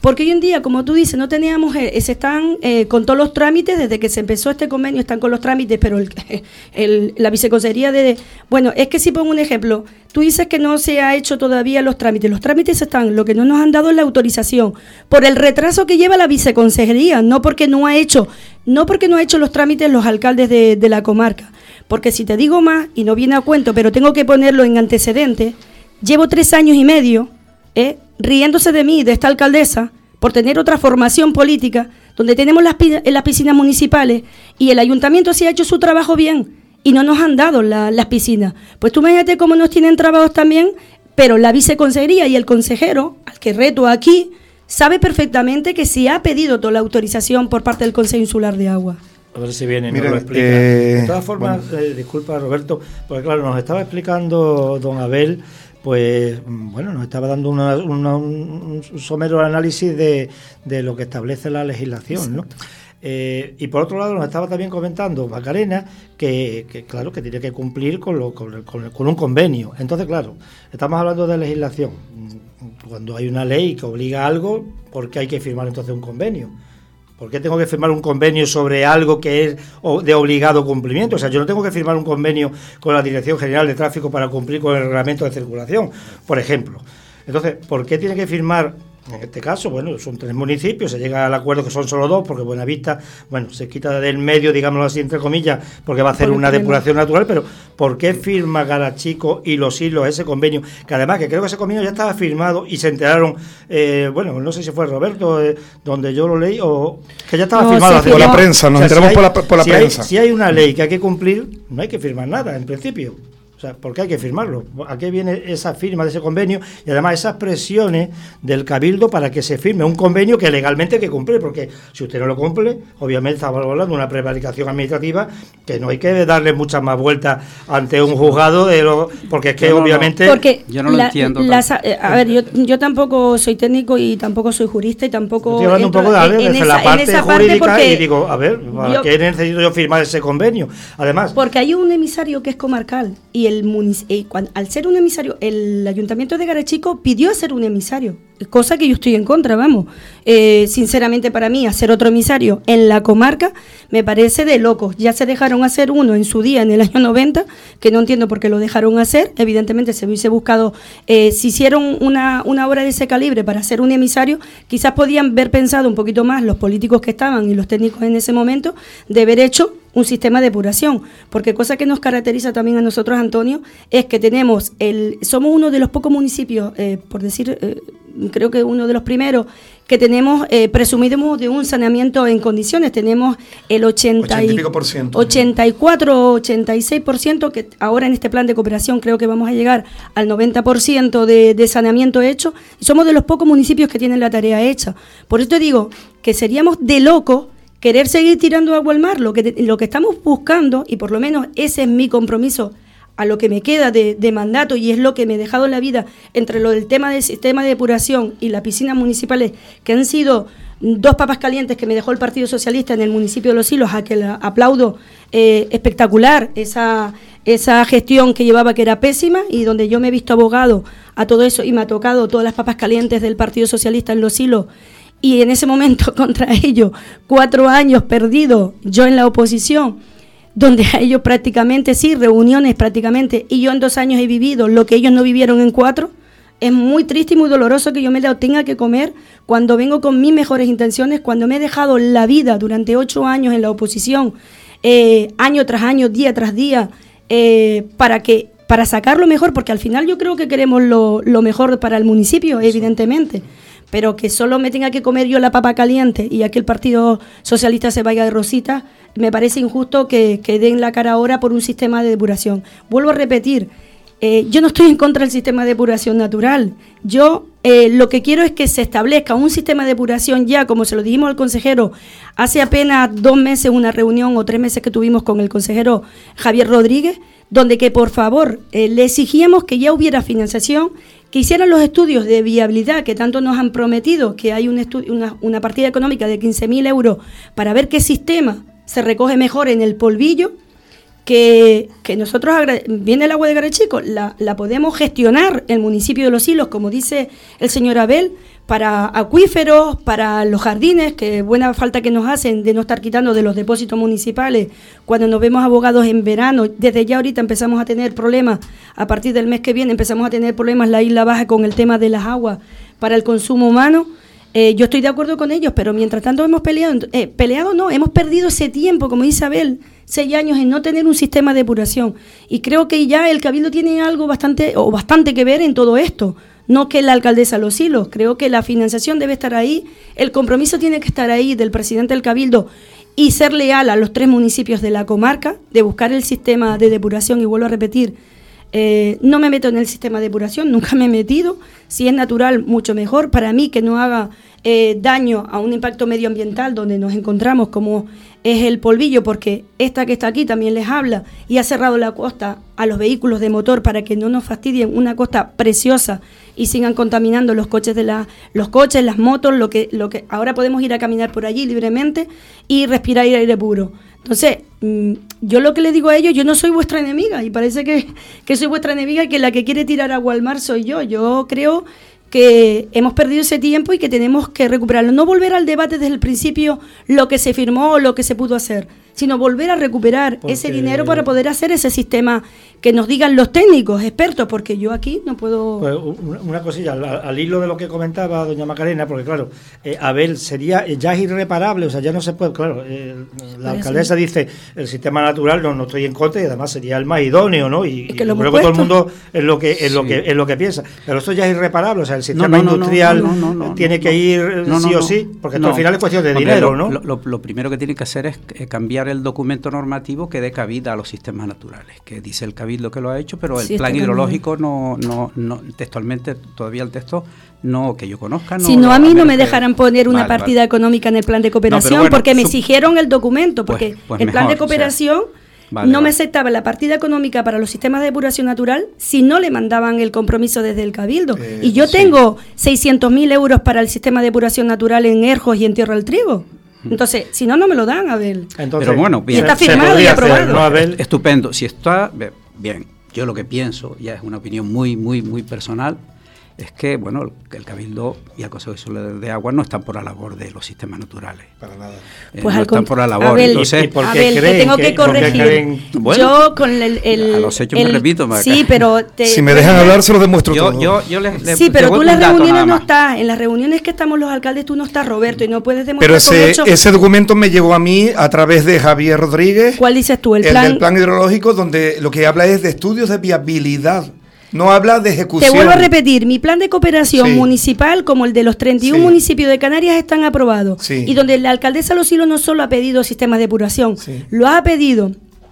Porque hoy en día, como tú dices, no teníamos, eh, se están eh, con todos los trámites, desde que se empezó este convenio están con los trámites, pero el, el, la viceconsejería de... Bueno, es que si pongo un ejemplo, tú dices que no se ha hecho todavía los trámites, los trámites están, lo que no nos han dado es la autorización, por el retraso que lleva la viceconsejería, no porque no ha hecho, no porque no ha hecho los trámites los alcaldes de, de la comarca. Porque si te digo más, y no viene a cuento, pero tengo que ponerlo en antecedentes, llevo tres años y medio eh, riéndose de mí, de esta alcaldesa, por tener otra formación política, donde tenemos las, las piscinas municipales, y el ayuntamiento sí ha hecho su trabajo bien, y no nos han dado la, las piscinas. Pues tú imagínate cómo nos tienen trabajos también, pero la viceconsejería y el consejero, al que reto aquí, sabe perfectamente que sí ha pedido toda la autorización por parte del Consejo Insular de Agua. A ver si viene y nos lo explica. Eh, de todas formas, bueno. eh, disculpa Roberto, porque claro, nos estaba explicando don Abel, pues bueno, nos estaba dando una, una, un somero análisis de, de lo que establece la legislación, ¿no? Eh, y por otro lado nos estaba también comentando Macarena que, que claro, que tiene que cumplir con, lo, con, el, con, el, con un convenio. Entonces, claro, estamos hablando de legislación. Cuando hay una ley que obliga a algo, ¿por qué hay que firmar entonces un convenio? ¿Por qué tengo que firmar un convenio sobre algo que es de obligado cumplimiento? O sea, yo no tengo que firmar un convenio con la Dirección General de Tráfico para cumplir con el reglamento de circulación, por ejemplo. Entonces, ¿por qué tiene que firmar? En este caso, bueno, son tres municipios, se llega al acuerdo que son solo dos, porque Buenavista, bueno, se quita del medio, digámoslo así, entre comillas, porque va a hacer una depuración natural, pero ¿por qué firma Garachico y Los Silos ese convenio? Que además, que creo que ese convenio ya estaba firmado y se enteraron, eh, bueno, no sé si fue Roberto, eh, donde yo lo leí, o que ya estaba no, firmado. Por la prensa, nos o sea, enteramos si hay, por la, por la si prensa. Hay, si hay una ley que hay que cumplir, no hay que firmar nada, en principio. O sea, ¿por qué hay que firmarlo? ¿A qué viene esa firma de ese convenio? Y además esas presiones del Cabildo para que se firme un convenio que legalmente hay que cumplir, porque si usted no lo cumple, obviamente estamos hablando de una prevaricación administrativa que no hay que darle muchas más vueltas ante un juzgado, de lo, porque es que yo obviamente... No, porque yo no lo la, entiendo. Las, a ver, yo, yo tampoco soy técnico y tampoco soy jurista y tampoco... Estoy hablando un poco de, en, desde en la esa, parte esa jurídica parte y digo, a ver, ¿para yo, qué necesito yo firmar ese convenio? Además... Porque hay un emisario que es comarcal y el municipio... Cuando, al ser un emisario, el Ayuntamiento de Garachico pidió ser un emisario, cosa que yo estoy en contra, vamos. Eh, sinceramente para mí, hacer otro emisario en la comarca me parece de locos. Ya se dejaron hacer uno en su día, en el año noventa, que no entiendo por qué lo dejaron hacer. Evidentemente se hubiese buscado, eh, si hicieron una, una obra de ese calibre para hacer un emisario, quizás podían haber pensado un poquito más los políticos que estaban y los técnicos en ese momento, de haber hecho un sistema de depuración, porque cosa que nos caracteriza también a nosotros, Antonio, es que tenemos el, somos uno de los pocos municipios, eh, por decir, eh, creo que uno de los primeros, que tenemos, eh, presumimos de un saneamiento en condiciones, tenemos el ochenta y pico por ciento, ochenta y cuatro, ochenta y seis por ciento, que ahora en este plan de cooperación creo que vamos a llegar al noventa por ciento de, de saneamiento hecho, y somos de los pocos municipios que tienen la tarea hecha. Por eso te digo que seríamos de locos querer seguir tirando agua al mar. Lo que, lo que estamos buscando, y por lo menos ese es mi compromiso a lo que me queda de, de mandato, y es lo que me he dejado en la vida, entre lo del tema del sistema de depuración y las piscinas municipales, que han sido dos papas calientes que me dejó el Partido Socialista en el municipio de Los Silos, a que la aplaudo, eh, espectacular esa, esa gestión que llevaba, que era pésima, y donde yo me he visto abogado a todo eso, y me ha tocado todas las papas calientes del Partido Socialista en Los Silos, y en ese momento contra ellos, cuatro años perdidos, yo en la oposición, donde a ellos prácticamente, sí, reuniones prácticamente, y yo en dos años he vivido lo que ellos no vivieron en cuatro. Es muy triste y muy doloroso que yo me lo tenga que comer cuando vengo con mis mejores intenciones, cuando me he dejado la vida durante ocho años en la oposición, eh, año tras año, día tras día, eh, para que para sacar lo mejor, porque al final yo creo que queremos lo, lo mejor para el municipio, evidentemente. Pero que solo me tenga que comer yo la papa caliente y aquí el Partido Socialista se vaya de rosita, me parece injusto que, que den la cara ahora por un sistema de depuración. Vuelvo a repetir, eh, yo no estoy en contra del sistema de depuración natural. Yo eh, lo que quiero es que se establezca un sistema de depuración ya, como se lo dijimos al consejero hace apenas dos meses, una reunión o tres meses que tuvimos con el consejero Javier Rodríguez, donde que por favor eh, le exigíamos que ya hubiera financiación, que hicieran los estudios de viabilidad que tanto nos han prometido, que hay un estu- una, una partida económica de quince mil euros para ver qué sistema se recoge mejor en el polvillo, que, que nosotros, agra- viene el agua de Garachico, la, la podemos gestionar el municipio de Los Silos, como dice el señor Abel, para acuíferos, para los jardines, que buena falta que nos hacen de no estar quitando de los depósitos municipales. Cuando nos vemos abogados en verano, desde ya ahorita empezamos a tener problemas, a partir del mes que viene empezamos a tener problemas la Isla Baja con el tema de las aguas para el consumo humano. Eh, yo estoy de acuerdo con ellos, pero mientras tanto hemos peleado, eh, peleado no, hemos perdido ese tiempo, como dice Abel, seis años en no tener un sistema de depuración. Y creo que ya el Cabildo tiene algo bastante, o bastante que ver en todo esto. No que la alcaldesa Los Silos, creo que la financiación debe estar ahí, el compromiso tiene que estar ahí del presidente del Cabildo y ser leal a los tres municipios de la comarca, de buscar el sistema de depuración. Y vuelvo a repetir, eh, no me meto en el sistema de depuración, nunca me he metido, si es natural mucho mejor, para mí que no haga eh, daño a un impacto medioambiental donde nos encontramos como es el polvillo, porque esta que está aquí también les habla y ha cerrado la costa a los vehículos de motor para que no nos fastidien una costa preciosa y sigan contaminando los coches de la, los coches, las motos, lo que, lo que ahora podemos ir a caminar por allí libremente y respirar aire puro. Entonces, mmm, yo lo que le digo a ellos, yo no soy vuestra enemiga y parece que, que soy vuestra enemiga y que la que quiere tirar agua al mar soy yo. Yo creo que hemos perdido ese tiempo y que tenemos que recuperarlo. No volver al debate desde el principio lo que se firmó o lo que se pudo hacer, sino volver a recuperar porque ese dinero para poder hacer ese sistema que nos digan los técnicos, expertos, porque yo aquí no puedo... Pues una cosilla, al, al hilo de lo que comentaba doña Macarena, porque claro, eh, Abel, sería ya es irreparable, o sea, ya no se puede, claro, eh, la alcaldesa dice, el sistema natural no, no estoy en contra y además sería el más idóneo, ¿no? Y, y creo que todo el mundo es lo que es sí. lo que es lo que piensa, pero esto ya es irreparable, o sea, el sistema no, no, industrial no, no, no, no, tiene no, que ir no, no, sí o sí, porque esto no, al final es cuestión de dinero, lo, ¿no? Lo, lo primero que tiene que hacer es cambiar el documento normativo que dé cabida a los sistemas naturales, que dice el Cabildo que lo ha hecho, pero el sí, plan hidrológico no, no, no, textualmente, todavía el texto, no, que yo conozca. No, si no, a mí no me dejarán poner una vale, partida vale. económica en el plan de cooperación, no, bueno, porque me exigieron el documento, porque pues, pues el mejor, plan de cooperación... O sea, Vale, no vale. me aceptaba la partida económica para los sistemas de depuración natural si no le mandaban el compromiso desde el Cabildo. Eh, y yo sí. tengo seiscientos mil euros para el sistema de depuración natural en Erjos y en Tierra del Trigo. Entonces, si no, no me lo dan, Abel. Entonces, pero bueno, bien. Y está firmado y aprobado. Hacer, ¿no, Abel? Estupendo. Si está bien, yo lo que pienso, ya es una opinión muy, muy, muy personal, es que, bueno, el, el Cabildo y el Consejo Insular de Agua no están por la labor de los sistemas naturales. Para nada. Eh, pues no están por la labor. Abel, Entonces, ¿y por qué Abel, te tengo que, que corregir. Creen, bueno, yo con el... el a los hechos el, me repito. Me sí, pero... Te, si me dejan hablar, se lo demuestro yo, todo. Yo, yo les, les, sí, pero tú en las reuniones no estás. En las reuniones que estamos los alcaldes, tú no estás, Roberto, y no puedes demostrar pero ese, con hechos. ese documento me llegó a mí a través de Javier Rodríguez. ¿Cuál dices tú? El, el plan... del plan hidrológico, donde lo que habla es de estudios de viabilidad. No habla de ejecución. Te vuelvo a repetir, mi plan de cooperación sí. municipal, como el de los treinta y uno sí. municipios de Canarias, están aprobados. Sí. Y donde la alcaldesa Los Silos no solo ha pedido sistemas de depuración, sí. lo ha pedido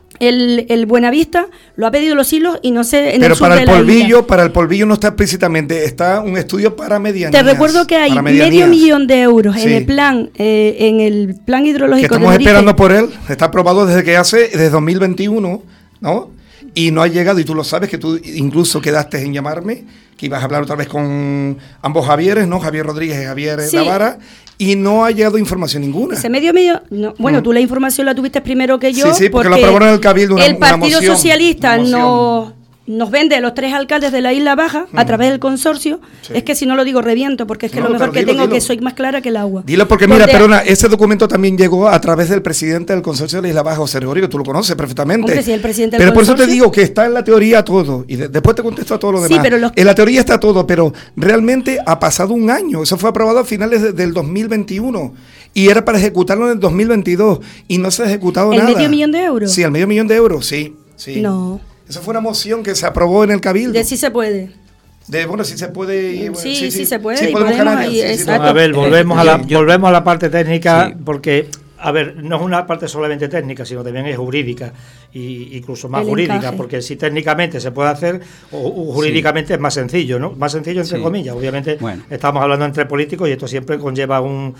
el, el Buenavista, lo ha pedido Los Silos y no sé... En Pero el sur para de el la polvillo, isla. para el polvillo no está explícitamente, está un estudio para medianías. Te recuerdo que hay medio millón de euros sí. en el plan, eh, en el plan hidrológico. Que estamos esperando por él, está aprobado desde que hace, desde dos mil veintiuno, ¿no? Y no ha llegado, y tú lo sabes, que tú incluso quedaste en llamarme, que ibas a hablar otra vez con ambos Javieres, ¿no? Javier Rodríguez y Javier sí. Navarra, y no ha llegado información ninguna. Ese medio medio, no, bueno, mm. tú la información la tuviste primero que yo. Sí, sí, porque, porque lo aprobaron en el Cabildo una, el Partido una moción, Socialista no... nos vende a los tres alcaldes de la Isla Baja mm. a través del consorcio, sí. es que si no lo digo reviento, porque es que no, lo mejor que dilo, tengo dilo. que soy más clara que el agua. Dilo porque mira, Donde, perdona, ese documento también llegó a través del presidente del consorcio de la Isla Baja, José Gregorio, tú lo conoces perfectamente. Hombre, sí, el presidente del pero consorcio. Por eso te digo que está en la teoría todo, y de, después te contesto a todo lo demás. Sí, pero los... En la teoría está todo, pero realmente ha pasado un año, eso fue aprobado a finales de, del dos mil veintiuno. Y era para ejecutarlo en el dos mil veintidós, y no se ha ejecutado ¿El nada. ¿El medio millón de euros? Sí, el medio millón de euros, sí. sí. No. Esa fue una moción que se aprobó en el Cabildo. De sí se puede. De, bueno, sí se puede. Sí, bueno, sí, sí, sí se puede. Sí, y podemos podemos ahí, sí, sí, a ver, volvemos, eh, a la, yo, volvemos a la parte técnica, sí. porque, a ver, no es una parte solamente técnica, sino también es jurídica, y incluso más el jurídica, encaje. Porque si técnicamente se puede hacer, o, o jurídicamente sí. es más sencillo, ¿no? Más sencillo entre sí. comillas. Obviamente, bueno. estamos hablando entre políticos y esto siempre conlleva un...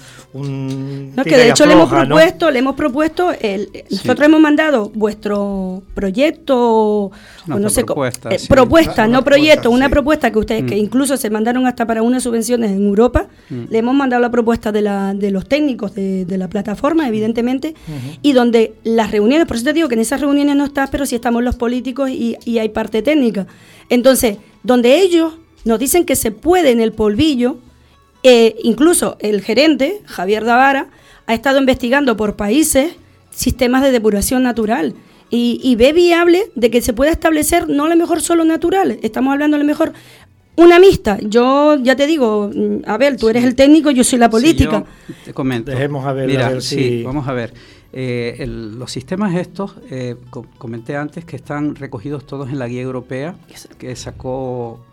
un no, que de hecho floja, le hemos propuesto, ¿no? le hemos propuesto, el, sí. nosotros hemos mandado vuestro proyecto, no, o no sé, propuesta, eh, sí. propuesta no, no proyecto, propuesta, una sí. propuesta que ustedes, mm. que incluso se mandaron hasta para unas subvenciones en Europa, mm. le hemos mandado la propuesta de, la, de los técnicos de, de la plataforma, evidentemente, uh-huh. y donde las reuniones, por eso te digo que en esas reuniones no estás, pero sí estamos los políticos y, y hay parte técnica. Entonces, donde ellos nos dicen que se puede en el polvillo, Eh, incluso el gerente, Javier Davara, ha estado investigando por países sistemas de depuración natural y, y ve viable de que se pueda establecer no a lo mejor solo natural, estamos hablando a lo mejor una mixta. Yo ya te digo, Abel, tú eres sí. el técnico, yo soy la política. Sí, yo te comento. Dejemos a ver, Mira, a ver sí, si... vamos a ver. Eh, el, los sistemas estos, eh, co- comenté antes que están recogidos todos en la guía europea que sacó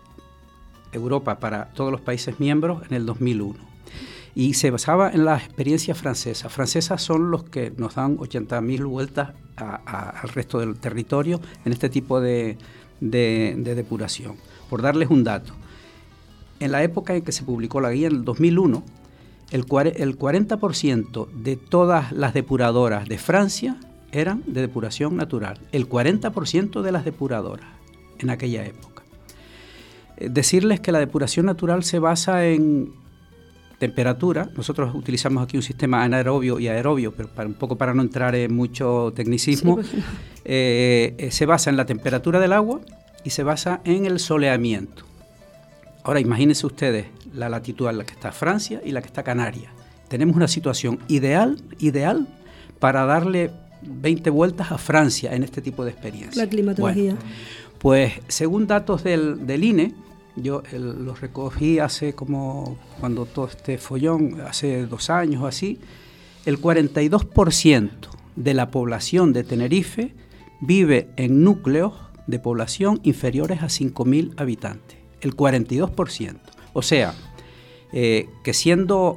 Europa para todos los países miembros en el dos mil uno. Y se basaba en la experiencia francesa. Francesas son los que nos dan ochenta mil vueltas a, a, al resto del territorio en este tipo de, de, de depuración. Por darles un dato, en la época en que se publicó la guía, en el dos mil uno, el, el cuarenta por ciento de todas las depuradoras de Francia eran de depuración natural. El cuarenta por ciento de las depuradoras en aquella época. Eh, decirles que la depuración natural se basa en temperatura. Nosotros utilizamos aquí un sistema anaerobio y aerobio, pero para, un poco para no entrar en mucho tecnicismo. Sí, pues, eh, eh, se basa en la temperatura del agua y se basa en el soleamiento. Ahora imagínense ustedes la latitud en la que está Francia y la que está Canarias. Tenemos una situación ideal, ideal para darle veinte vueltas a Francia en este tipo de experiencia. La climatología. Bueno, pues según datos del, del I N E, yo el, los recogí hace como, cuando todo este follón, hace dos años o así, el cuarenta y dos por ciento de la población de Tenerife vive en núcleos de población inferiores a cinco mil habitantes. El cuarenta y dos por ciento. O sea, eh, que siendo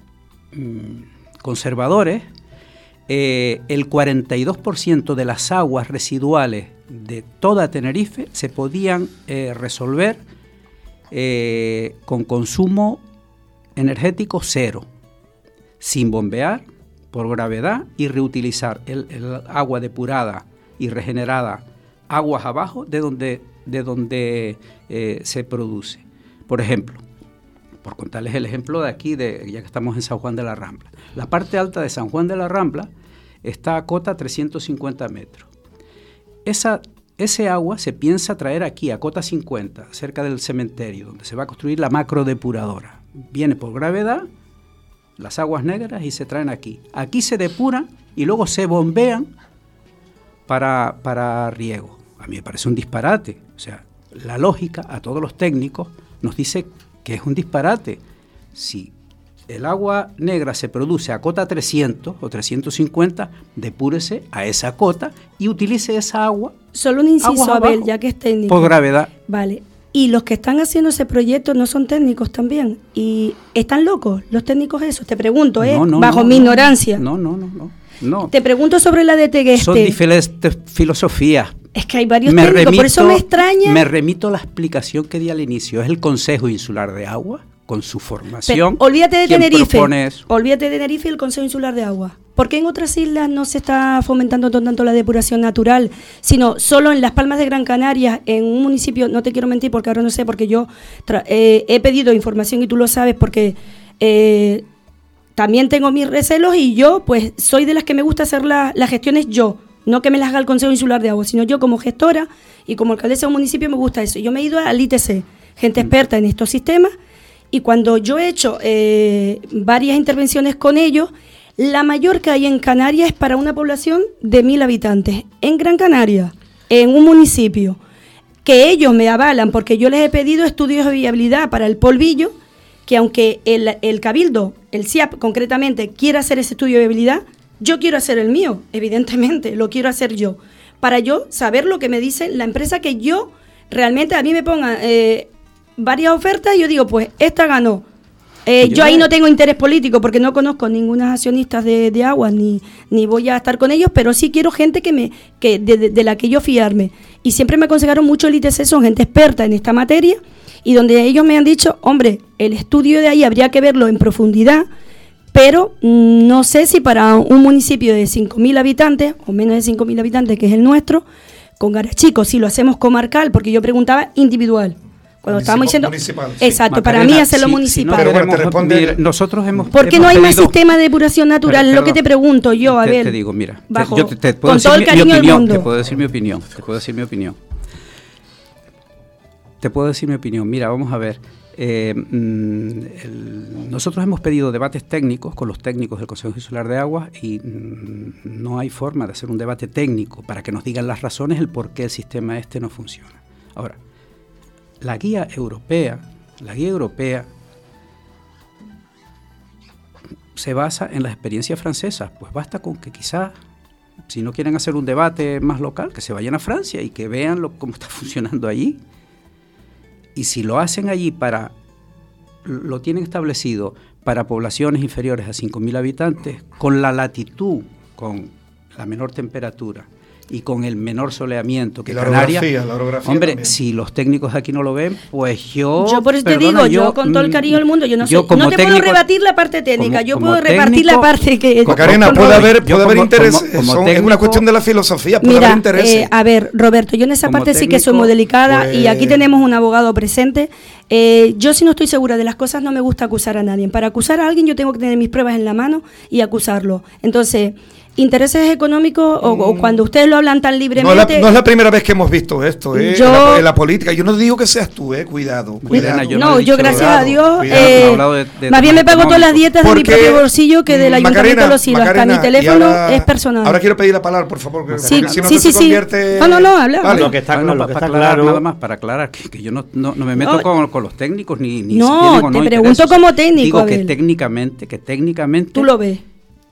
mmm, conservadores, eh, el cuarenta y dos por ciento de las aguas residuales de toda Tenerife se podían eh, resolver eh, con consumo energético cero, sin bombear, por gravedad, y reutilizar el, el agua depurada y regenerada aguas abajo de donde, de donde eh, se produce. Por ejemplo, por contarles el ejemplo de aquí, de, ya que estamos en San Juan de la Rambla. La parte alta de San Juan de la Rambla está a cota trescientos cincuenta metros. Esa, ese agua se piensa traer aquí a cota cincuenta, cerca del cementerio, donde se va a construir la macrodepuradora. Viene por gravedad las aguas negras y se traen aquí. Aquí se depuran y luego se bombean para, para riego. A mí me parece un disparate. O sea, la lógica a todos los técnicos nos dice que es un disparate. Si el agua negra se produce a cota trescientos o trescientos cincuenta, depúrese a esa cota y utilice esa agua. Solo un inciso, Abel, ya que es técnico. Por gravedad. Vale. Y los que están haciendo ese proyecto no son técnicos también. Y están locos los técnicos esos. Te pregunto, ¿eh? No, no, Bajo no, mi no, ignorancia. No, no, no, no. No. Te pregunto sobre la de Tegueste. Son diferentes filosofías. Es que hay varios me técnicos, remito, por eso me extraña. Me remito a la explicación que di al inicio. Es el Consejo Insular de Agua, con su formación. Pero, olvídate de Tenerife. Olvídate de Tenerife y el Consejo Insular de Agua. ¿Por qué en otras islas no se está fomentando tanto la depuración natural, sino solo en Las Palmas de Gran Canaria, en un municipio, no te quiero mentir porque ahora no sé, porque yo eh, he pedido información y tú lo sabes, porque eh, también tengo mis recelos y yo pues soy de las que me gusta hacer la, las gestiones yo, no que me las haga el Consejo Insular de Agua, sino yo como gestora y como alcaldesa de un municipio me gusta eso. Yo me he ido al I T C, gente experta en estos sistemas, y cuando yo he hecho eh, varias intervenciones con ellos, la mayor que hay en Canarias es para una población de mil habitantes. En Gran Canaria, en un municipio, que ellos me avalan, porque yo les he pedido estudios de viabilidad para el polvillo, que aunque el, el Cabildo, el C I A P concretamente, quiera hacer ese estudio de viabilidad, yo quiero hacer el mío, evidentemente, lo quiero hacer yo, para yo saber lo que me dice la empresa que yo realmente a mí me ponga eh, varias ofertas y yo digo, pues esta ganó. Eh, yo ahí no tengo interés político porque no conozco ninguna accionistas de, de aguas ni, ni voy a estar con ellos, pero sí quiero gente que me que de, de, de la que yo fiarme. Y siempre me aconsejaron mucho el I T C, son gente experta en esta materia y donde ellos me han dicho, hombre, el estudio de ahí habría que verlo en profundidad, pero mmm, no sé si para un municipio de cinco mil habitantes o menos de cinco mil habitantes, que es el nuestro, con Garachico, si lo hacemos comarcal, porque yo preguntaba individual. Cuando estábamos diciendo, municipal, sí. Exacto, para mí hacerlo si, municipal. Si no queremos, responde, nosotros hemos ¿Por qué hemos no hay pedido, más sistema de depuración natural? pero, lo que te pregunto yo, a te, ver. Te digo, mira, bajo, te, yo te, te puedo con decir todo el mi, cariño mi opinión, del mundo. te puedo decir mi opinión, te puedo decir mi opinión. Te puedo decir mi opinión. Mira, vamos a ver. Eh, el, nosotros hemos pedido debates técnicos con los técnicos del Consejo Insular de Aguas y mm, no hay forma de hacer un debate técnico para que nos digan las razones, el por qué el sistema este no funciona. Ahora, la guía europea, la guía europea se basa en las experiencias francesas. Pues basta con que quizás, si no quieren hacer un debate más local, que se vayan a Francia y que vean lo, cómo está funcionando allí. Y si lo hacen allí para, lo tienen establecido para poblaciones inferiores a cinco mil habitantes, con la latitud, con la menor temperatura y con el menor soleamiento que la Canarias, orografía, la orografía hombre, también. Si los técnicos aquí no lo ven, pues yo... Yo por eso perdona, te digo, yo, yo con todo el cariño del mundo, yo no, yo sé, no te técnico, puedo rebatir la parte técnica, como, yo como puedo técnico, rebatir la parte que... Macarena, puede haber, puede haber como, intereses, como, como son, técnico, es una cuestión de la filosofía, puede mira, haber intereses. Eh, a ver, Roberto, yo en esa Como parte sí que técnico, soy muy delicada pues... y aquí tenemos un abogado presente. Eh, yo si no estoy segura de las cosas no me gusta acusar a nadie. Para acusar a alguien yo tengo que tener mis pruebas en la mano y acusarlo. Entonces... intereses económicos o, o cuando ustedes lo hablan tan libremente... No, la, no es la primera vez que hemos visto esto, ¿eh? Yo, en, la, en la política. Yo no digo que seas tú, ¿eh? Cuidado, cuidado. Yo no, no yo dicho, gracias cuidado, a Dios, cuidado. eh, de, de más bien me pago todas las dietas de mi Porque, propio bolsillo que del Ayuntamiento Macarena, de Los Hilos. Hasta Macarena, mi teléfono ahora, es personal. Ahora quiero pedir la palabra, por favor, porque sí, si no sí, te sí, se sí. convierte... No, no, no, habla. Vale. Lo que está, bueno, lo para, que para está aclarar, claro... nada más para aclarar que, que yo no, no, no me meto No, con, con los técnicos ni, ni no, si tienen o no te intereses. pregunto como técnico, Digo que Abel. técnicamente, que técnicamente Tú lo ves.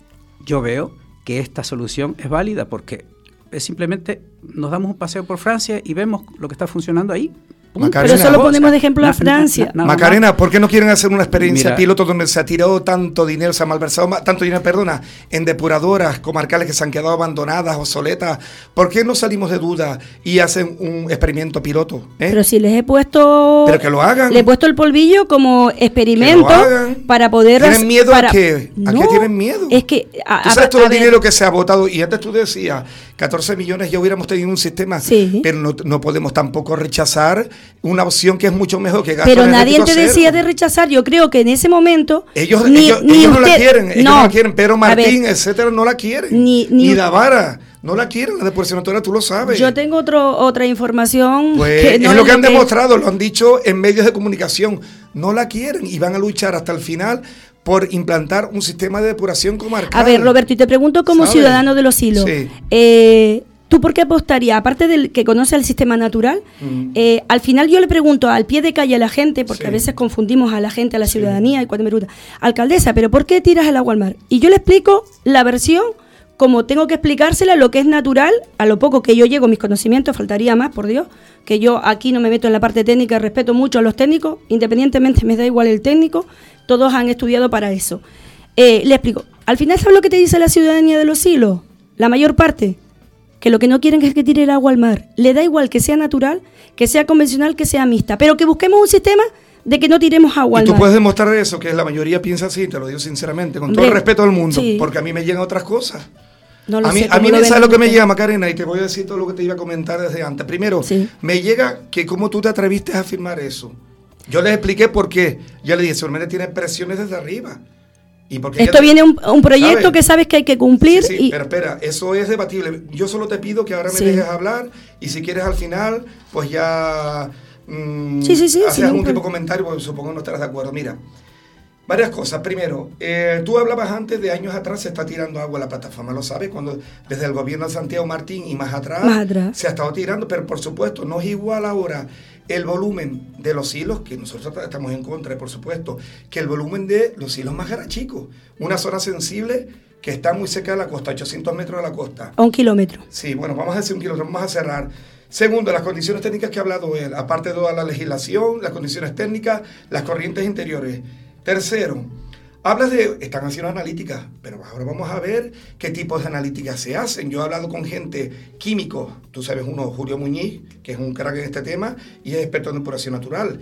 yo veo que esta solución es válida porque es simplemente nos damos un paseo por Francia y vemos lo que está funcionando ahí. Macarena, pero solo o sea, ponemos de ejemplo a na- Francia. na- na- Macarena, ¿por qué no quieren hacer una experiencia Mira, piloto donde se ha tirado tanto dinero, se ha malversado ma- tanto dinero, perdona, en depuradoras comarcales que se han quedado abandonadas, obsoletas? ¿Por qué no salimos de duda y hacen un experimento piloto? ¿eh? Pero si les he puesto... Pero que lo hagan. Le he puesto el polvillo como experimento Que lo hagan. para poder... ¿Tienen miedo para, a qué? ¿A no, qué tienen miedo? Es que... A, Tú a, sabes todo a el ver, dinero que se ha votado y antes tú decías catorce millones ya hubiéramos tenido un sistema, Sí. pero no, no podemos tampoco rechazar una opción que es mucho mejor que gasto Pero nadie energético te cero. decía de rechazar. Yo creo que en ese momento... Ellos, ni- ellos, ni ellos no la usted- quieren, ellos no, la quieren, Pedro a Martín, ver, etcétera, no la quieren. Ni- ni- Davara, no la quieren, la depuración natural, tú lo sabes. Yo tengo otro, otra información Pues que no es lo que han que- demostrado, lo han dicho en medios de comunicación. No la quieren y van a luchar hasta el final por implantar un sistema de depuración comarcal. A ver, Roberto, y te pregunto como ¿Sabes? ciudadano de Los Hilos. Sí. Eh, ¿Tú por qué apostarías? Aparte del que conoce el sistema natural, Mm. eh, al final yo le pregunto al pie de calle a la gente, porque Sí. a veces confundimos a la gente, a la Sí. ciudadanía, y cuando me preguntan, alcaldesa, ¿pero por qué tiras el agua al mar? Y yo le explico la versión como tengo que explicársela, lo que es natural, a lo poco que yo llego, mis conocimientos, faltaría más, por Dios, que yo aquí no me meto en la parte técnica, respeto mucho a los técnicos, independientemente me da igual el técnico, todos han estudiado para eso. Eh, le explico, al final, ¿sabes lo que te dice la ciudadanía de Los Hilos? La mayor parte, que lo que no quieren es que tire el agua al mar. Le da igual que sea natural, que sea convencional, que sea mixta, pero que busquemos un sistema de que no tiremos agua Y al tú mar. puedes demostrar eso, que la mayoría piensa así, te lo digo sinceramente, con Hombre, todo el respeto del mundo, sí. porque a mí me llegan otras cosas. No lo a mí, sé, a mí ¿cómo me ven sabe lo que me ustedes? llega, Macarena, y te voy a decir todo lo que te iba a comentar desde antes. Primero, Sí. me llega que cómo tú te atreviste a afirmar eso. Yo les expliqué por qué. Ya le dije, seguramente tiene presiones desde arriba. Y porque Esto ella- viene un, un proyecto ¿sabes? que sabes que hay que cumplir. Sí, sí, y, pero espera, eso es debatible. Yo solo te pido que ahora me Sí. dejes hablar y si quieres al final, pues ya mm, Sí, sí, sí, haces sin algún ningún tipo de problema. comentario, porque supongo que no estarás de acuerdo. Mira, varias cosas. Primero, eh, tú hablabas antes de años atrás se está tirando agua a la plataforma, lo sabes, cuando desde el gobierno de Santiago Martín y más atrás, Más atrás. se ha estado tirando, pero por supuesto no es igual ahora el volumen de los hilos, que nosotros estamos en contra, por supuesto, que el volumen de los hilos más chicos. Una zona sensible que está muy cerca de la costa, ochocientos metros de la costa. a un kilómetro. Sí, bueno, vamos a decir un kilómetro, vamos a cerrar. Segundo, las condiciones técnicas que ha hablado él, aparte de toda la legislación, las condiciones técnicas, las corrientes interiores. Tercero, hablas de, están haciendo analíticas, pero ahora vamos a ver qué tipos de analíticas se hacen. Yo he hablado con gente, químicos, tú sabes uno, Julio Muñiz, que es un crack en este tema y es experto en depuración natural.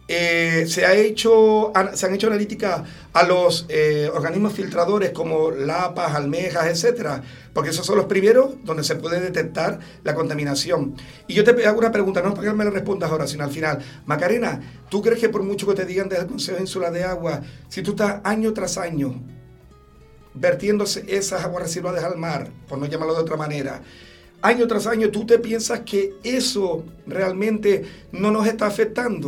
Eh, se, ha hecho, an, se han hecho analíticas a los eh, organismos filtradores como lapas, almejas, etcétera, porque esos son los primeros donde se puede detectar la contaminación. Y yo te hago una pregunta, no es para que me la respondas ahora, sino al final. Macarena, ¿tú crees que por mucho que te digan desde el Consejo Insular de Agua, si tú estás año tras año vertiéndose esas aguas residuales al mar, por no llamarlo de otra manera, año tras año, tú te piensas que eso realmente no nos está afectando?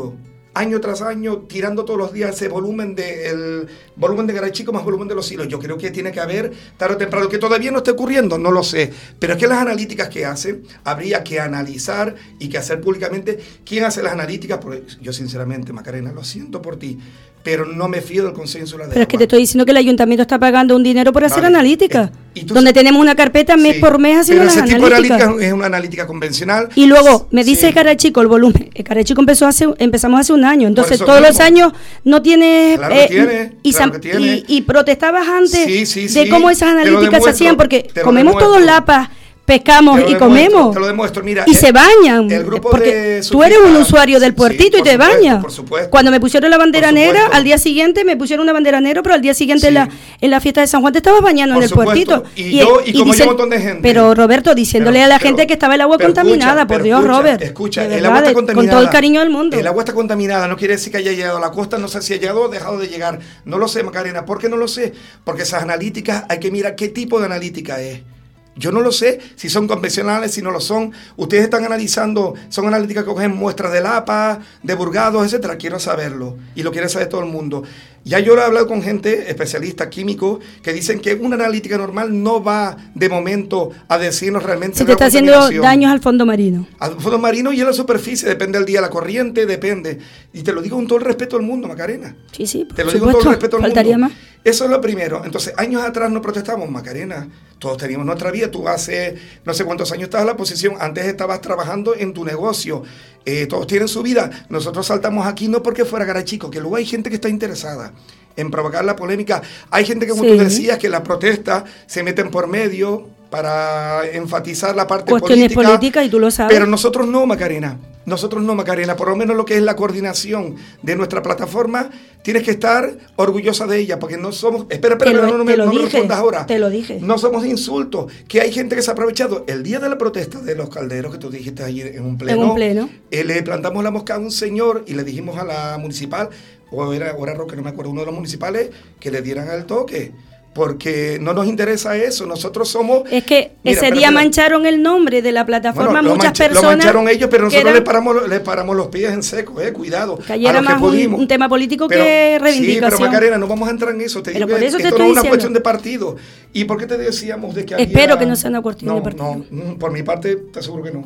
año tras año, tirando todos los días ese volumen de, el volumen de Garachico más volumen de Los Hilos. Yo creo que tiene que haber, tarde o temprano, que todavía no esté ocurriendo, no lo sé, pero es que las analíticas que hacen, habría que analizar y que hacer públicamente quién hace las analíticas, porque yo sinceramente, Macarena, lo siento por ti, pero no me fío del consenso de la de Pero es que te estoy diciendo que el ayuntamiento está pagando un dinero por hacer vale. analíticas, eh, donde tenemos una carpeta mes sí, por mes haciendo las analíticas. Pero ese tipo de analítica es una analítica convencional. Y luego, me dice sí. Garachico el volumen. El Garachico empezó hace, empezamos hace un año, entonces todos mismo. los años no tienes... Claro que eh, tiene, y, claro que tiene. Y, y protestabas antes sí, sí, de sí, cómo esas analíticas se hacían, porque comemos todos lapas, pescamos y comemos. Te lo demuestro, mira. Y el, se bañan. El grupo porque de tú eres un usuario del puertito sí, y te supuesto, bañas. Por supuesto. Cuando me pusieron la bandera negra, al día siguiente me pusieron una bandera negra, pero al día siguiente sí. en, la, en la fiesta de San Juan te estabas bañando por en el supuesto. puertito. Y, y yo, y, y como dicen, yo un montón de gente. Pero Roberto, diciéndole pero, a la pero, gente que estaba el agua contaminada, escucha, por Dios, escucha, Robert. Escucha, verdad, el agua está contaminada. Con todo el cariño del mundo. El agua está contaminada, no quiere decir que haya llegado a la costa, no sé si ha llegado o dejado de llegar. No lo sé, Macarena. ¿Por qué no lo sé? Porque esas analíticas, hay que mirar qué tipo de analítica es. Yo no lo sé si son convencionales, si no lo son. Ustedes están analizando, son analíticas que cogen muestras de Lapa, de Burgados, etcétera. Quiero saberlo y lo quiere saber todo el mundo. Ya yo he hablado con gente, especialistas químicos, que dicen que una analítica normal no va de momento a decirnos realmente. Si te está haciendo daños al fondo marino. Al fondo marino y a la superficie, depende del día, la corriente, depende. Y te lo digo con todo el respeto del mundo, Macarena. Sí, sí. Te lo digo con todo el respeto del Faltaría mundo. Más. Eso es lo primero. Entonces, años atrás no protestamos, Macarena. Todos teníamos nuestra vida. Tú hace no sé cuántos años estabas en la posición. Antes estabas trabajando en tu negocio. Eh, todos tienen su vida. Nosotros saltamos aquí no porque fuera Garachico, que luego hay gente que está interesada en provocar la polémica. Hay gente que, como sí. tú decías, que la protesta se meten por medio para enfatizar la parte cuestiones política. políticas y tú lo sabes. Pero nosotros no, Macarena. Nosotros no, Macarena. Por lo menos lo que es la coordinación de nuestra plataforma, tienes que estar orgullosa de ella, porque no somos... Espera, espera, lo, no, no, me, no me respondas ahora. Te lo dije. No somos de insultos. Que hay gente que se ha aprovechado. El día de la protesta de los calderos, que tú dijiste ayer en un pleno, en un pleno. Eh, le plantamos la mosca a un señor y le dijimos a la municipal, o era, o era Roque, no me acuerdo, uno de los municipales, que le dieran el toque. Porque no nos interesa eso, nosotros somos... Es que mira, ese día pero, mancharon el nombre de la plataforma, bueno, muchas mancha, personas... Lo mancharon ellos, pero nosotros eran, le, paramos, le paramos los pies en seco, eh, cuidado. Que ayer era más que un, un tema político pero, que reivindicación. Sí, pero Macarena, no vamos a entrar en eso. Te pero digo, por eso esto te no estoy es una diciendo. cuestión de partido. ¿Y por qué te decíamos de que había... Espero que no sea una cuestión no, de partido. No, por mi parte, te aseguro que no.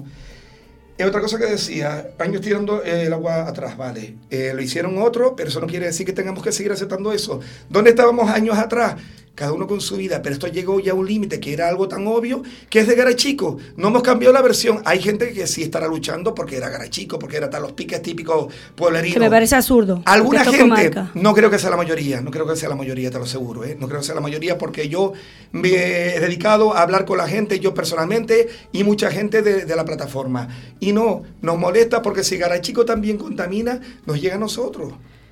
Es otra cosa que decía, años tirando eh, el agua atrás, vale. Eh, lo hicieron otros, pero eso no quiere decir que tengamos que seguir aceptando eso. ¿Dónde estábamos años atrás? Cada uno con su vida, pero esto llegó ya a un límite que era algo tan obvio que es de Garachico. No hemos cambiado la versión. Hay gente que sí estará luchando porque era Garachico, porque era tal los piques típicos pueblerinos. Que me parece absurdo. Alguna gente, no creo que sea la mayoría, no creo que sea la mayoría, te lo aseguro, ¿eh? No creo que sea la mayoría porque yo me he dedicado a hablar con la gente, yo personalmente, y mucha gente de, de la plataforma. Y no, nos molesta porque si Garachico también contamina, nos llega a nosotros.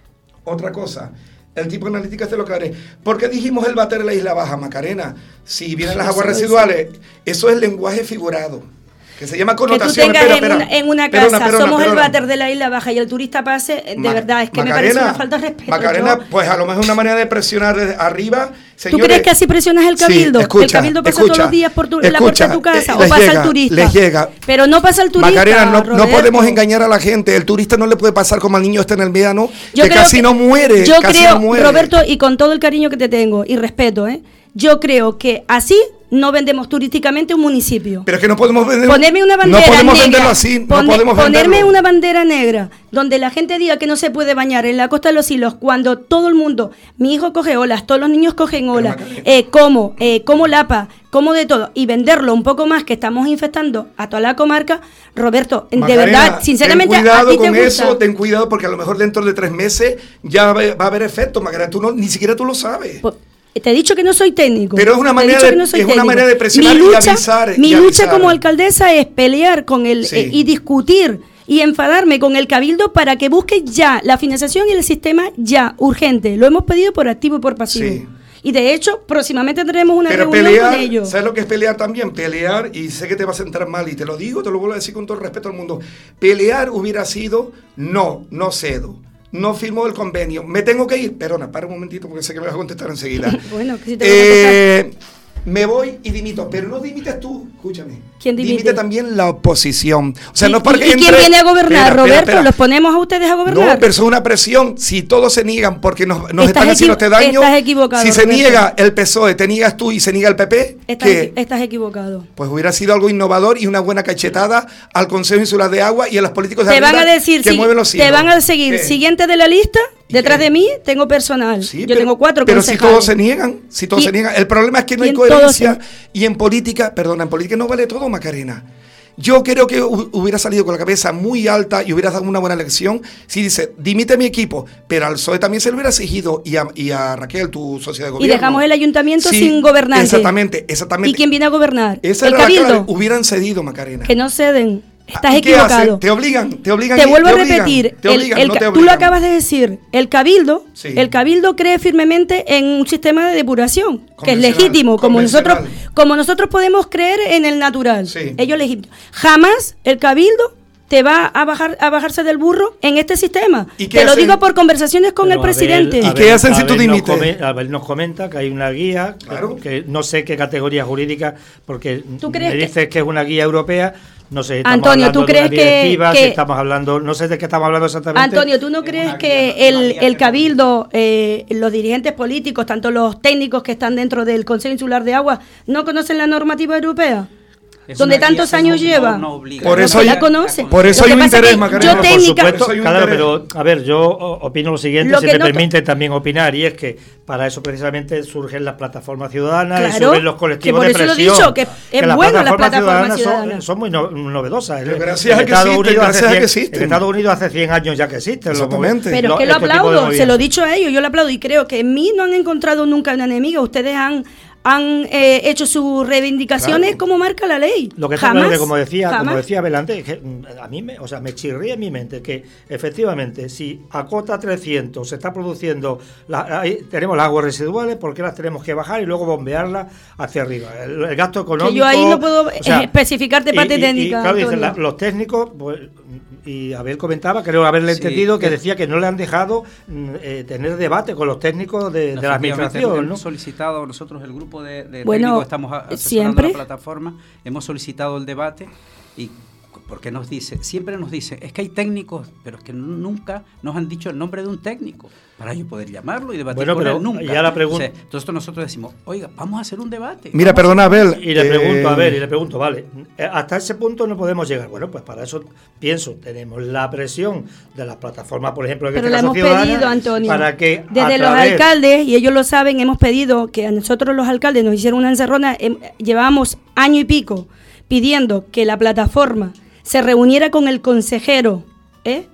Otra cosa. El tipo de analítica te lo que haré. ¿Por qué dijimos el váter de la Isla Baja, Macarena? Si vienen las aguas residuales, eso es lenguaje figurado, que se llama connotación. Que tú tengas espera, en, espera, una, en una casa, perona, perona, somos perona. el váter de la Isla Baja y el turista pase, de Ma verdad, es que Macarena, me parece una falta de respeto. Macarena, yo. Pues a lo mejor es una manera de presionar desde arriba. Señores, ¿tú crees que así presionas el cabildo? Sí, escucha, el cabildo pasa escucha, todos los días por tu, escucha, la puerta de tu casa, eh, o pasa llega, el turista. Les llega. Pero no pasa el turista. Macarena, no, no podemos engañar a la gente. El turista no le puede pasar como al niño este en el Mediano, que casi que, no muere. Yo casi creo, no muere. Roberto, y con todo el cariño que te tengo y respeto, ¿eh? Yo creo que así no vendemos turísticamente un municipio. Pero es que no podemos vender. Ponerme una bandera no podemos negra. venderlo así. No Pone, podemos ponerme venderlo. una bandera negra donde la gente diga que no se puede bañar en la Costa de los Hilos cuando todo el mundo, mi hijo coge olas, todos los niños cogen olas, eh, como, eh, como Lapa, como de todo, y venderlo un poco más que estamos infectando a toda la comarca. Roberto, Macarena, de verdad, sinceramente, ten cuidado a ti te con gusta. eso, ten cuidado porque a lo mejor dentro de tres meses ya va a haber efecto, Macarena. Tú no, ni siquiera tú lo sabes. Pues, te he dicho que no soy técnico. Pero es una manera, de, no es una manera de presionar lucha, y avisar. Mi y lucha avisar. como alcaldesa es pelear con el sí. eh, y discutir y enfadarme con el cabildo para que busque ya la financiación y el sistema ya, urgente. Lo hemos pedido por activo y por pasivo. Sí. Y de hecho, próximamente tendremos una Pero reunión pelear, con ellos. ¿Sabes lo que es pelear también? Pelear, y sé que te vas a sentar mal, y te lo digo, te lo vuelvo a decir con todo el respeto al mundo. Pelear hubiera sido, no, no cedo. No firmó el convenio. Me tengo que ir. Perdona, para un momentito porque sé que me vas a contestar enseguida. Bueno, que si te voy a contestar. Eh, me voy y dimito, pero no dimites tú, escúchame. ¿Quién dimite? Dimite también la oposición. O sea, ¿Y, no es porque ¿y entre... quién viene a gobernar, espera, Roberto? espera, espera. ¿Los ponemos a ustedes a gobernar? No, pero eso es una presión. Si todos se niegan porque nos, nos están haciendo este daño, estás equivocado, si se Roberto. niega el P S O E, te niegas tú y se niega el P P, Estás, ¿qué? estás equivocado. Pues hubiera sido algo innovador y una buena cachetada al Consejo Insular de Agua y a los políticos de Te arriba van a decir, que si, mueven los hilos. te van a seguir, ¿Qué? siguiente de la lista, detrás qué? de mí tengo personal. Sí, Yo pero, tengo cuatro pero concejales. si todos se niegan, si todos Y- se niegan, el problema es que no hay y en todos coherencia se- y en política, perdona, en política no vale todo, Macarena. Yo creo que hu- hubiera salido con la cabeza muy alta y hubiera dado una buena elección si dice, dimite mi equipo, pero al P S O E también se le hubiera exigido y a, y a Raquel, tu socia de Y gobierno. dejamos el ayuntamiento Sí, sin gobernante. Exactamente, exactamente. ¿Y quién viene a gobernar? Esa el era la clave. cabildo. Hubieran cedido, Macarena. Que no ceden. Estás ¿Y qué equivocado. hacen? Te obligan, te obligan. Te y- vuelvo a obligan, repetir, te el- obligan, el no ca- te tú lo obligan. acabas de decir, el cabildo, Sí. el cabildo cree firmemente en un sistema de depuración, que es Convencional, legítimo, como nosotros, convencional. como nosotros podemos creer en el natural. Sí. Ellos legítimo. Jamás el cabildo te va a bajar a bajarse del burro en este sistema. ¿Y qué Te lo hacen? digo por conversaciones con Pero el presidente. ¿Y qué hacen si tú Abel nos dimites? come- Abel nos comenta que hay una guía, que- Claro. que no sé qué categoría jurídica, porque ¿Tú crees me que- dices que es una guía europea, no sé, estamos Antonio, hablando ¿tú de una crees que- directiva, que- si estamos hablando, no sé de qué estamos hablando exactamente. Antonio, ¿tú no crees que el, el cabildo, eh, los dirigentes políticos, tanto los técnicos que están dentro del Consejo Insular de Agua, no conocen la normativa europea? Es Donde una tantos guía, años no- lleva. no- no obliga. Por No eso se hay- la conoce. por eso Lo hay que un pasa es interés, que Macarena. yo Por técnica, supuesto, Soy un claro, interés. pero a ver, yo o- opino lo siguiente, Lo si que me no te- permiten también opinar, y es que para eso precisamente surgen las plataformas ciudadanas, y Claro, surgen los colectivos que por de eso lo he presión. dicho, que es las bueno las plataformas plataformas ciudadanas ciudadanas. son, son muy no- novedosas. Pero El- gracias el a que Estados existen, Unidos hace gracias a que cien- existen. En Estados Unidos hace cien años ya que existen. los- Exactamente. Pero lo- es que lo este tipo de aplaudo, se lo he movimientos. dicho a ellos, yo lo aplaudo y creo que en mí no han encontrado nunca una enemiga. Ustedes han, han eh, hecho sus reivindicaciones Claro. como marca la ley. Lo que está jamás, claro que, como decía, jamás. como decía Belante, es que mm, a mí me, o sea, me chirría en mi mente que efectivamente si a cota trescientos se está produciendo, la, ahí tenemos las aguas residuales, ¿por qué las tenemos que bajar y luego bombearlas hacia arriba? El, el gasto económico. Que yo ahí no puedo o sea, especificarte y- parte y- y, técnica. claro, dicen Antonio. la- los técnicos, pues, y Abel comentaba, creo haberle Sí, entendido, que que- decía que no le han dejado mm, eh, tener debate con los técnicos de, de la Efectivamente, administración, hemos ¿no? solicitado nosotros, el grupo de, de Bueno, técnicos, estamos a- asesorando siempre. la plataforma, hemos solicitado el debate y porque nos dice, siempre nos dice, es que hay técnicos, pero es que nunca nos han dicho el nombre de un técnico para yo poder llamarlo y debatir Bueno, con pero él, nunca. ya la pregunta- O sea, entonces nosotros decimos, oiga, vamos a hacer un debate. Mira, vamos a perdona, hacer- Abel. Y le eh, pregunto, a ver, y le pregunto, vale, eh, hasta ese punto no podemos llegar. Bueno, pues para eso pienso, tenemos la presión de las plataformas, por ejemplo, en Pero este le caso hemos ciudadanas, pedido, Antonio, para que desde a los través- alcaldes, y ellos lo saben, hemos pedido que a nosotros los alcaldes nos hicieron una encerrona, em, llevábamos año y pico pidiendo que la plataforma se reuniera con el consejero, ¿eh?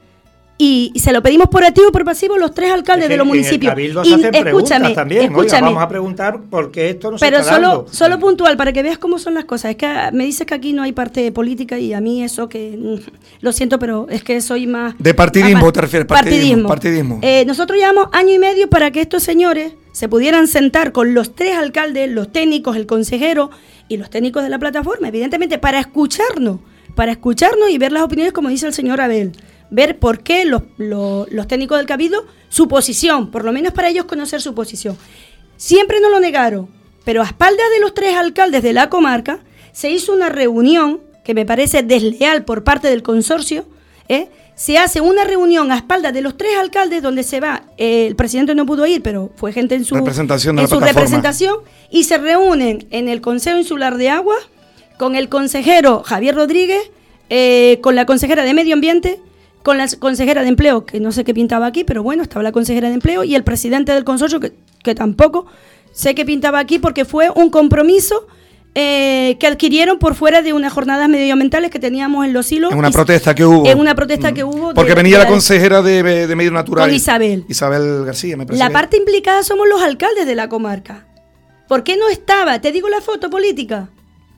Y, y se lo pedimos por activo y por pasivo los tres alcaldes es que de los en municipios. el Cabildo Y se hacen preguntas escúchame, también. Oiga, escúchame. vamos a preguntar por qué esto no se Pero está solo, dando. solo puntual, para que veas cómo son las cosas. Es que ah, me dices que aquí no hay parte política y a mí eso que... mm, lo siento, pero es que soy más... De partidismo, más- te refieres, partidismo, partidismo. Eh, nosotros llevamos año y medio para que estos señores se pudieran sentar con los tres alcaldes, los técnicos, el consejero y los técnicos de la plataforma, evidentemente, para escucharnos, para escucharnos y ver las opiniones, como dice el señor Abel. Ver por qué los, los, los técnicos del Cabildo, su posición, por lo menos para ellos conocer su posición. Siempre nos lo negaron, pero a espaldas de los tres alcaldes de la comarca se hizo una reunión que me parece desleal por parte del consorcio, ¿eh? Se hace una reunión a espaldas de los tres alcaldes donde se va, eh, el presidente no pudo ir, pero fue gente en su Representación de en la su plataforma. representación, y se reúnen en el Consejo Insular de Agua con el consejero Javier Rodríguez, eh, con la consejera de Medio Ambiente, con la consejera de Empleo, que no sé qué pintaba aquí, pero bueno, estaba la consejera de Empleo, y el presidente del consorcio, que, que tampoco sé qué pintaba aquí, porque fue un compromiso eh, que adquirieron por fuera de unas jornadas medioambientales que teníamos en Los Hilos. En una y- protesta que hubo. En una protesta Mm. que hubo. Porque de- venía de la consejera de, de Medio Natural. Con Isabel. Isabel García, me parece. La que- parte implicada somos los alcaldes de la comarca. ¿Por qué no estaba? Te digo la foto política.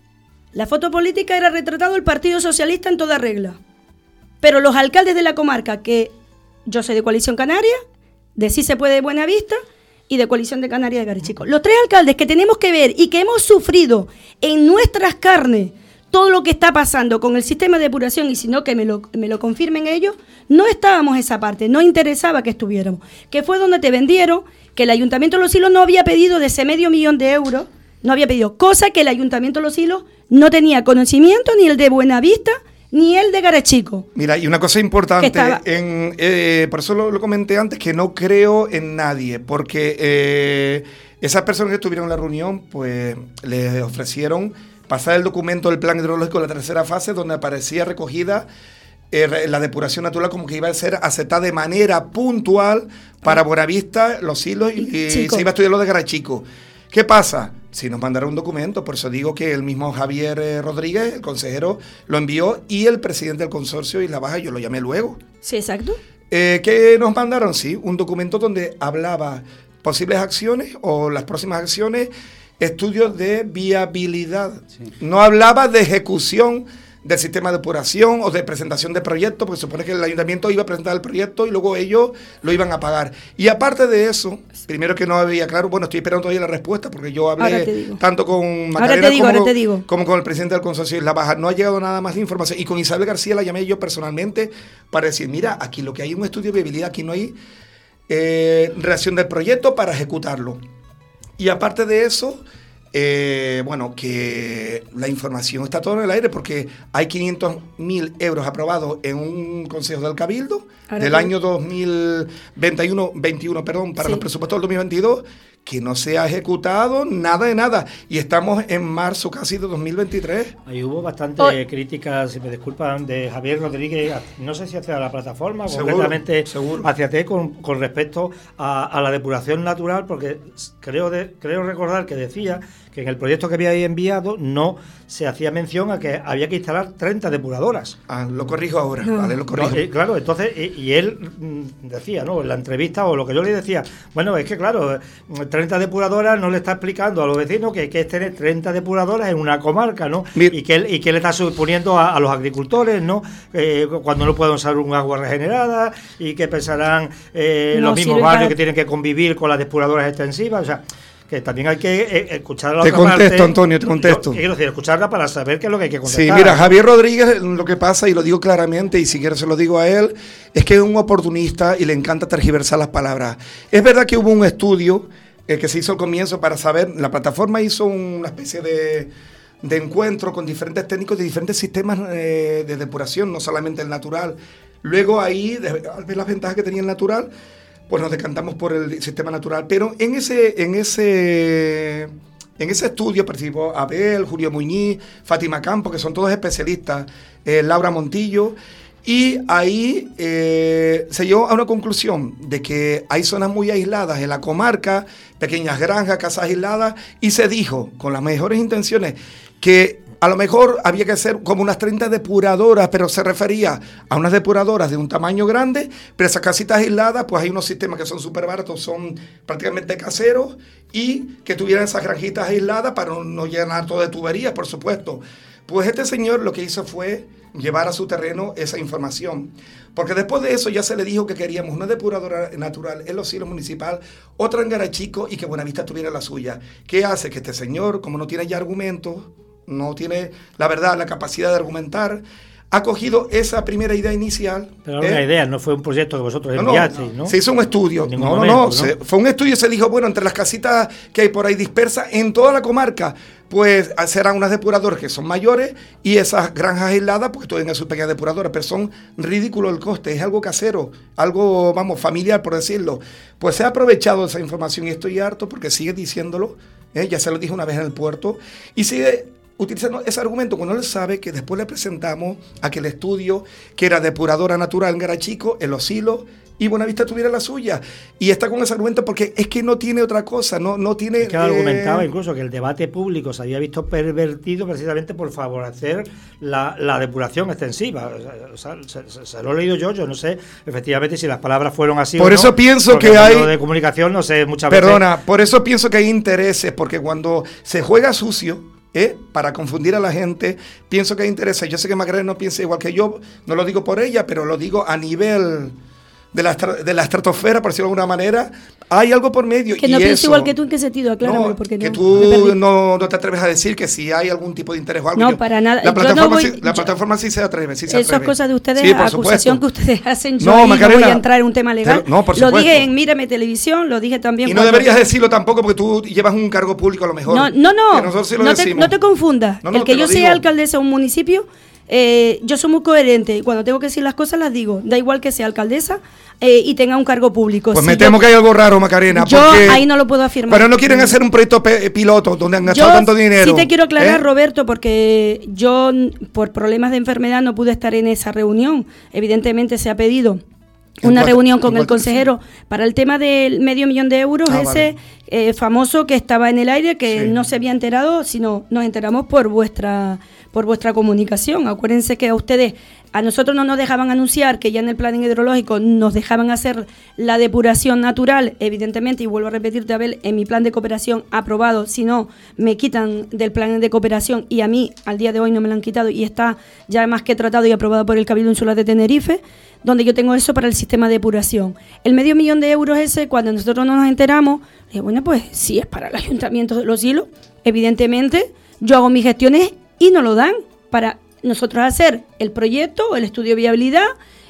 La foto política era retratado el Partido Socialista en toda regla. Pero los alcaldes de la comarca, que yo soy de Coalición Canaria, de Sí se puede de Buenavista y de Coalición de Canarias de Garichico. Los tres alcaldes que tenemos que ver y que hemos sufrido en nuestras carnes todo lo que está pasando con el sistema de depuración, y si no que me lo, me lo confirmen ellos, no estábamos esa parte, no interesaba que estuviéramos. Que fue donde te vendieron que el Ayuntamiento de Los Hilos no había pedido de ese medio millón de euros No había pedido. Cosa que el Ayuntamiento de Los Silos no tenía conocimiento, ni el de Buenavista, ni el de Garachico. Mira, y una cosa importante, estaba... en, eh, por eso lo, lo comenté antes, que no creo en nadie, porque eh, esas personas que estuvieron en la reunión, pues les ofrecieron pasar el documento del plan hidrológico de la tercera fase, donde aparecía recogida eh, la depuración natural como que iba a ser aceptada de manera puntual para Buenavista, Los Silos, y, y se iba a estudiar lo de Garachico. ¿Qué pasa? Si nos mandaron un documento, por eso digo que el mismo Javier eh, Rodríguez, el consejero, lo envió, y el presidente del consorcio Isla Baja, yo lo llamé luego. Sí, exacto. Eh, ¿Qué nos mandaron? Sí, un documento donde hablaba posibles acciones o las próximas acciones, estudios de viabilidad. Sí. No hablaba de ejecución del sistema de depuración o de presentación de proyectos, porque se supone que el ayuntamiento iba a presentar el proyecto y luego ellos lo iban a pagar. Y aparte de eso, primero que no había claro, bueno, estoy esperando todavía la respuesta, porque yo hablé tanto con Macarena digo, como, como con el presidente del consorcio de Isla Baja. No ha llegado nada más de información. Y con Isabel García la llamé yo personalmente para decir, mira, aquí lo que hay es un estudio de viabilidad, aquí no hay eh, reacción del proyecto para ejecutarlo. Y aparte de eso... Eh, bueno, que la información está todo en el aire porque hay quinientos mil euros aprobados en un consejo del Cabildo Ahora del que... año dos mil veintiuno, veintiuno perdón, para sí. los presupuestos del dos mil veintidós, que no se ha ejecutado nada de nada. Y estamos en marzo casi de dos mil veintitrés. Ahí hubo bastante oh. críticas, si me disculpan, de Javier Rodríguez, no sé si hacia la plataforma, seguro, concretamente seguro. hacia T con, con respecto a, a la depuración natural, porque creo, de, creo recordar que decía que en el proyecto que había ahí enviado no se hacía mención a que había que instalar treinta depuradoras. Ah, lo corrijo ahora, no. vale, lo corrijo. No, eh, claro, entonces, y, y él mm, decía, ¿no?, en la entrevista, o lo que yo le decía, bueno, es que claro, treinta depuradoras no le está explicando a los vecinos que, que es tener treinta depuradoras en una comarca, ¿no? Mir- y que él, y que le está suponiendo a, a los agricultores, ¿no?, eh, cuando no pueden usar un agua regenerada, y que pensarán eh, no, los mismos barrios para... que tienen que convivir con las depuradoras extensivas, o sea... que también hay que eh, escuchar la Te otra contesto, parte, Antonio, te contesto. Yo, quiero decir, escucharla para saber qué es lo que hay que contestar. Sí, mira, Javier Rodríguez, lo que pasa, y lo digo claramente, y si quieres se lo digo a él, es que es un oportunista y le encanta tergiversar las palabras. Es verdad que hubo un estudio eh, que se hizo al comienzo para saber, la plataforma hizo una especie de, de encuentro con diferentes técnicos de diferentes sistemas eh, de depuración, no solamente el natural. Luego ahí, al ver las ventajas que tenía el natural, pues nos decantamos por el sistema natural. Pero en ese, en ese, en ese estudio participó Abel, Julio Muñiz, Fátima Campos, que son todos especialistas, eh, Laura Montillo, y ahí eh, se llegó a una conclusión de que hay zonas muy aisladas en la comarca, pequeñas granjas, casas aisladas, y se dijo, con las mejores intenciones, que a lo mejor había que hacer como unas treinta depuradoras, pero se refería a unas depuradoras de un tamaño grande, pero esas casitas aisladas, pues hay unos sistemas que son súper baratos, son prácticamente caseros, y que tuvieran esas granjitas aisladas para no, no llenar todo de tuberías, por supuesto. Pues este señor lo que hizo fue llevar a su terreno esa información, porque después de eso ya se le dijo que queríamos una depuradora natural en Los Silos municipal, otra en Garachico, y que Buenavista tuviera la suya. ¿Qué hace? Que este señor, como no tiene ya argumentos, no tiene, la verdad, la capacidad de argumentar, ha cogido esa primera idea inicial. Pero era una idea, no fue un proyecto que vosotros enviasteis, ¿no? ¿no? Se hizo un estudio. No, no, momento, no, ¿no? Se, fue un estudio y se dijo, bueno, entre las casitas que hay por ahí dispersas en toda la comarca, pues serán unas depuradoras que son mayores, y esas granjas aisladas, pues tienen sus pequeñas depuradoras, pero son ridículos el coste, es algo casero, algo, vamos, familiar, por decirlo. Pues se ha aprovechado esa información, y estoy harto porque sigue diciéndolo, ¿eh? Ya se lo dije una vez en el puerto, y sigue utilizando ese argumento cuando él sabe que después le presentamos aquel estudio que era depuradora natural en Garachico, en Los Silos, y Buenavista tuviera la suya. Y está con ese argumento porque es que no tiene otra cosa, no, no tiene... Es que eh... argumentaba incluso que el debate público se había visto pervertido precisamente por favorecer la, la depuración extensiva. O sea, se, se, se lo he leído yo, yo no sé efectivamente si las palabras fueron así por o no. Por eso pienso que hay... de comunicación, no sé, muchas Perdona, veces... Perdona, por eso pienso que hay intereses, porque cuando se juega sucio... ¿Eh? Para confundir a la gente, pienso que hay intereses. Yo sé que Macarena no piensa igual que yo, no lo digo por ella, pero lo digo a nivel de la, de la estratosfera, por decirlo de alguna manera, hay algo por medio. Que no y pienso eso, igual que tú, ¿en qué sentido? Acláramelo, no, porque que no, tú no, no te atreves a decir que si hay algún tipo de interés o algo. No, yo, para nada. La plataforma, no voy, sí, la yo, plataforma sí se atreve, sí se Eso atreve. es cosa de ustedes, sí, acusación que ustedes hacen. Yo no, ahí Macarena, no voy a entrar en un tema legal. Pero, no, por lo supuesto. dije en Mírame Televisión, lo dije también. Y no deberías decirlo tampoco porque tú llevas un cargo público a lo mejor. No, no, no. Que nosotros sí lo no, te, no te confundas. No, no, el que yo sea alcaldesa de un municipio, eh, yo soy muy coherente. Y cuando tengo que decir las cosas, las digo. Da igual que sea alcaldesa eh, y tenga un cargo público. Pues si me temo yo, que hay algo raro, Macarena. Yo porque, ahí no lo puedo afirmar. Pero no quieren hacer un proyecto piloto donde han gastado yo tanto dinero. Sí te quiero aclarar, ¿eh? Roberto, porque yo por problemas de enfermedad no pude estar en esa reunión. Evidentemente se ha pedido una reunión con el consejero para el tema del medio millón de euros, ah, ese vale. eh, famoso que estaba en el aire, que sí. no se había enterado, sino nos enteramos por vuestra por vuestra comunicación. Acuérdense que a ustedes, a nosotros no nos dejaban anunciar que ya en el plan hidrológico nos dejaban hacer la depuración natural, evidentemente, y vuelvo a repetirte, Abel, en mi plan de cooperación aprobado, si no, me quitan del plan de cooperación y a mí, al día de hoy, no me lo han quitado y está ya más que tratado y aprobado por el Cabildo Insular de Tenerife, donde yo tengo eso para el sistema de depuración. El medio millón de euros ese, cuando nosotros no nos enteramos, dije, bueno, pues si es para el Ayuntamiento de Los Hilos, evidentemente, yo hago mis gestiones y nos lo dan para nosotros hacer el proyecto, el estudio de viabilidad,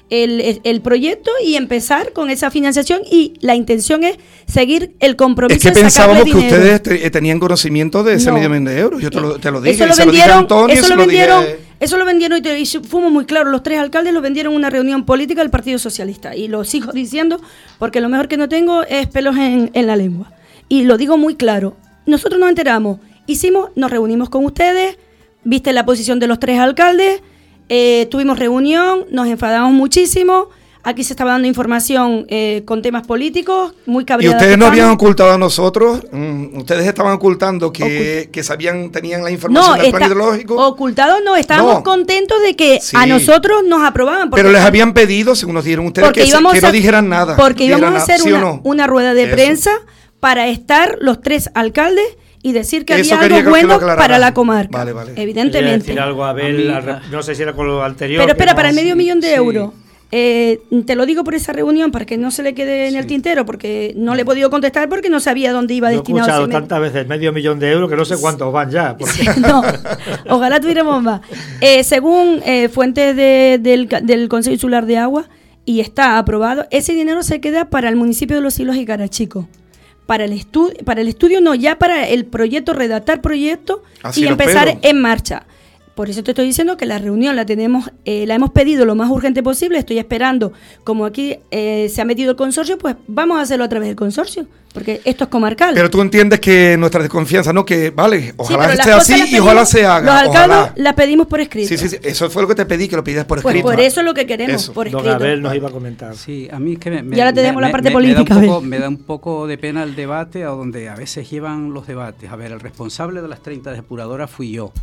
el, el proyecto y empezar con esa financiación, y la intención es seguir el compromiso. Es que de pensábamos que dinero. ustedes te, tenían conocimiento de ese no. medio millón de euros. Yo te lo, te lo dije, eso lo se vendieron, lo dije a Antonio, eso se lo lo vendieron, dije... Eso lo vendieron y, te, y fuimos muy claros, los tres alcaldes lo vendieron en una reunión política del Partido Socialista, y lo sigo diciendo porque lo mejor que no tengo es pelos en, en la lengua. Y lo digo muy claro, nosotros nos enteramos, hicimos, nos reunimos con ustedes, viste la posición de los tres alcaldes, eh, tuvimos reunión, nos enfadamos muchísimo, aquí se estaba dando información eh, con temas políticos, muy cabreada. ¿Y ustedes no habían ocultado a nosotros? Mm, ¿Ustedes estaban ocultando que, Ocult que sabían, tenían la información no, del plan hidrológico? Ocultado no, estábamos no. contentos de que sí. a nosotros nos aprobaban. Pero les habían pedido, según nos dieron ustedes, que, se, que no dijeran nada. Porque íbamos a hacer ¿sí una, no? una rueda de Eso. prensa para estar los tres alcaldes y decir que Eso había algo bueno para la comarca. Vale, vale. Evidentemente. Decir algo a Abel, a no sé si era con lo anterior. Pero espera, para no, el medio sí, millón de sí. euros. Eh, te lo digo por esa reunión para que no se le quede en sí. el tintero, porque no le he podido contestar porque no sabía dónde iba Yo destinado. He escuchado tantas veces medio millón de euros que no sé cuántos van ya. Sí, no, ojalá tuviéramos más. Eh, según eh, fuentes de, del, del Consejo Insular de Agua, y está aprobado, ese dinero se queda para el municipio de Los Hilos y Carachico. Para el estudio, para el estudio no, ya para el proyecto, redactar proyecto Así y empezar espero. en marcha. Por eso te estoy diciendo que la reunión la tenemos, eh, la hemos pedido lo más urgente posible. Estoy esperando, como aquí eh, se ha metido el consorcio, pues vamos a hacerlo a través del consorcio, porque esto es comarcal. Pero tú entiendes que nuestra desconfianza, ¿no? Que vale, ojalá sí, esté así pedimos, y ojalá se haga. Los alcaldes las pedimos por escrito. Sí, sí, sí, eso fue lo que te pedí, que lo pidieras por escrito. Pues por eso es lo que queremos, eso. por escrito. Don Abel nos iba a comentar. Sí, a mí es que me, me, ya ahora tenemos me, la parte me, política. Me da, poco, me da un poco de pena el debate, a donde a veces llevan los debates. A ver, el responsable de las treinta depuradoras fui yo.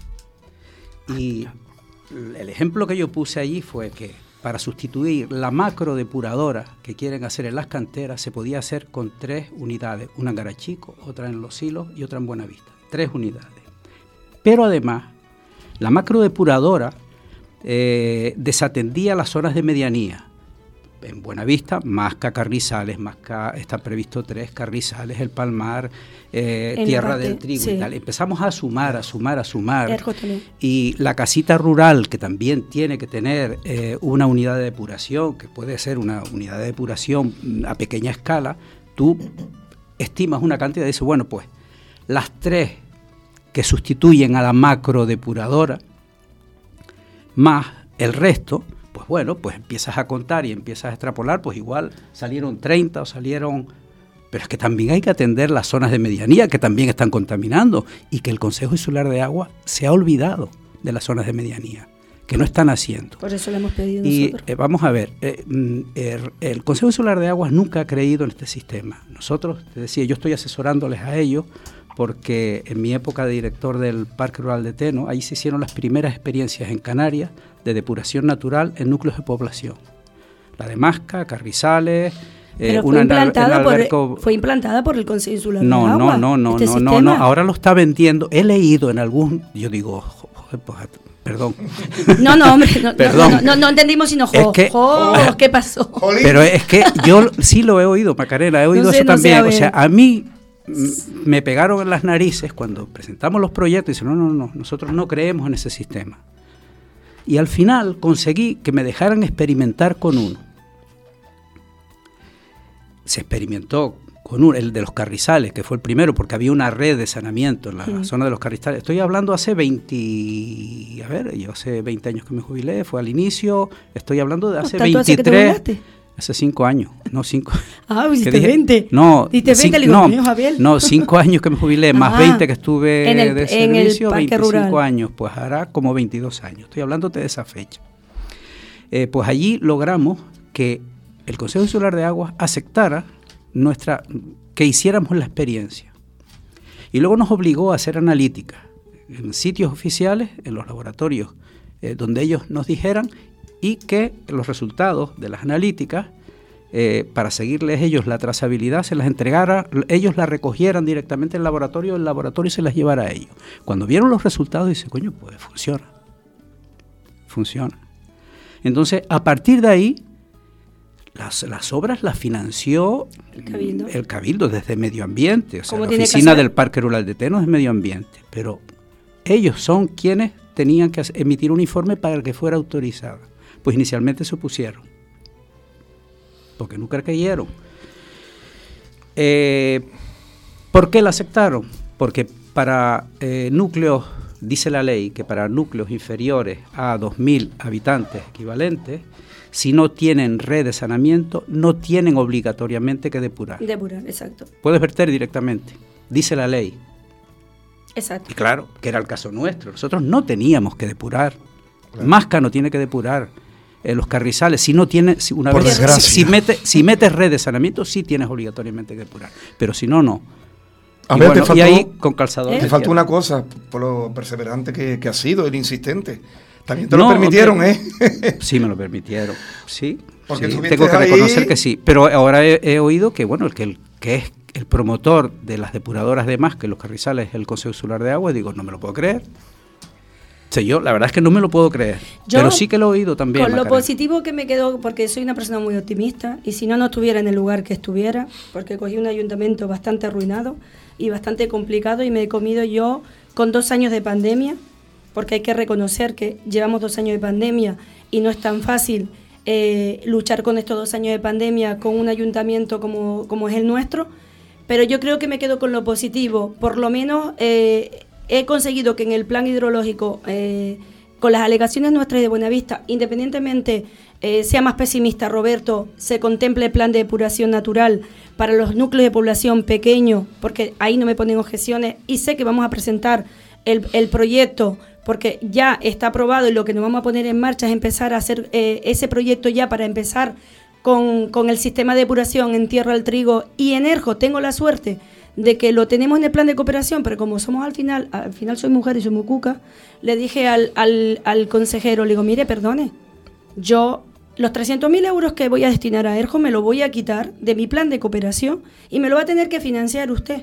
Y el ejemplo que yo puse allí fue que para sustituir la macro depuradora que quieren hacer en las canteras se podía hacer con tres unidades, una en Garachico, otra en Los Hilos y otra en Buenavista, tres unidades. Pero además, la macro depuradora eh, desatendía las zonas de medianía. En Buenavista, Masca, Carrizales, Masca, está previsto tres, Carrizales, El Palmar, eh, Tierra parte, del Trigo sí. y tal. Empezamos a sumar, a sumar, a sumar. Y la casita rural, que también tiene que tener eh, una unidad de depuración, que puede ser una unidad de depuración a pequeña escala, tú estimas una cantidad y dices, bueno, pues las tres que sustituyen a la macro depuradora, más el resto, pues bueno, pues empiezas a contar y empiezas a extrapolar, pues igual salieron treinta o salieron... Pero es que también hay que atender las zonas de medianía que también están contaminando, y que el Consejo Insular de Agua se ha olvidado de las zonas de medianía, que no están haciendo. Por eso lo hemos pedido y, nosotros. Eh, vamos a ver, eh, el, el Consejo Insular de Aguas nunca ha creído en este sistema. Nosotros, te decía, yo estoy asesorándoles a ellos porque en mi época de director del Parque Rural de Teno, ahí se hicieron las primeras experiencias en Canarias de depuración natural en núcleos de población. La de Masca, Carrizales... Pero eh, fue, una implantada alberco... por, fue implantada por el Consejo Insular no, de Agua. No, no, no, este no, no, no, ahora lo está vendiendo. He leído en algún, yo digo, joder, pues Perdón. No, no, hombre, no, Perdón. no, no, no entendimos sino jo, es que, jo, ¿qué pasó? Pero es que yo sí lo he oído, Macarena, he oído no sé, eso no también. Sé, o sea, a mí me pegaron en las narices cuando presentamos los proyectos y dicen, no, no, no, nosotros no creemos en ese sistema. Y al final conseguí que me dejaran experimentar con uno. Se experimentó con uno, el de los Carrizales, que fue el primero, porque había una red de saneamiento en la sí. zona de los Carrizales. Estoy hablando hace veinte, a ver, yo hace veinte años que me jubilé, fue al inicio, estoy hablando de hace no, veintitrés, hace, que hace cinco años, no cinco. Ah, hiciste veinte. No, ¿Diste veinte, cinco, no, no, cinco años que me jubilé, más ah, veinte que estuve en el, de servicio, en el veinticinco rural. Años, pues hará como veintidós años. Estoy hablándote de esa fecha. Eh, pues allí logramos que el Consejo Insular de Aguas aceptara nuestra, que hiciéramos la experiencia. Y luego nos obligó a hacer analítica en sitios oficiales, en los laboratorios, eh, donde ellos nos dijeran, y que los resultados de las analíticas, eh, para seguirles ellos la trazabilidad, se las entregara, ellos la recogieran directamente en el laboratorio, el laboratorio se las llevara a ellos. Cuando vieron los resultados, dicen, coño, pues funciona. Funciona. Entonces, a partir de ahí, Las, las obras las financió el Cabildo, el Cabildo desde Medio Ambiente, o sea, la oficina del Parque Rural de Teno es Medio Ambiente, pero ellos son quienes tenían que emitir un informe para que fuera autorizada. Pues inicialmente se opusieron, porque nunca creyeron. Eh, ¿Por qué la aceptaron? Porque para eh, núcleos, dice la ley, que para núcleos inferiores a dos mil habitantes equivalentes, si no tienen red de saneamiento, no tienen obligatoriamente que depurar. Depurar, exacto. Puedes verter directamente, dice la ley. Exacto. Y claro, que era el caso nuestro. Nosotros no teníamos que depurar. Claro. Masca no tiene que depurar. Eh, los Carrizales, si no tiene, si una Por vez, desgracia. Si, si, mete, si metes red de saneamiento, sí tienes obligatoriamente que depurar. Pero si no, no. A y, ver, bueno, te faltó, y ahí con calzador. Te faltó una cosa, por lo perseverante que, que has sido, el insistente. También te no, lo permitieron, okay. ¿eh? Sí, me lo permitieron, sí. Porque sí, tengo que ahí... reconocer que sí. Pero ahora he, he oído que, bueno, el que, el que es el promotor de las depuradoras de más, que los Carrizales es el Consejo Insular de Agua, digo, no me lo puedo creer. O sea, yo la verdad es que no me lo puedo creer, yo, pero sí que lo he oído también. Con Macarena. Lo positivo que me quedó, porque soy una persona muy optimista, y si no, no estuviera en el lugar que estuviera, porque cogí un ayuntamiento bastante arruinado y bastante complicado, y me he comido yo con dos años de pandemia, porque hay que reconocer que llevamos dos años de pandemia y no es tan fácil eh, luchar con estos dos años de pandemia con un ayuntamiento como, como es el nuestro, pero yo creo que me quedo con lo positivo. Por lo menos eh, he conseguido que en el plan hidrológico, eh, con las alegaciones nuestras de Buenavista, independientemente eh, sea más pesimista Roberto, se contemple el plan de depuración natural para los núcleos de población pequeños, porque ahí no me ponen objeciones, y sé que vamos a presentar el, el proyecto, porque ya está aprobado, y lo que nos vamos a poner en marcha es empezar a hacer eh, ese proyecto ya para empezar con, con el sistema de depuración en Tierra del Trigo y en Erjo. Tengo la suerte de que lo tenemos en el plan de cooperación, pero como somos al final, al final soy mujer y soy muy cuca, le dije al, al, al consejero, le digo, mire, perdone, yo los trescientos mil euros que voy a destinar a Erjo me lo voy a quitar de mi plan de cooperación y me lo va a tener que financiar usted.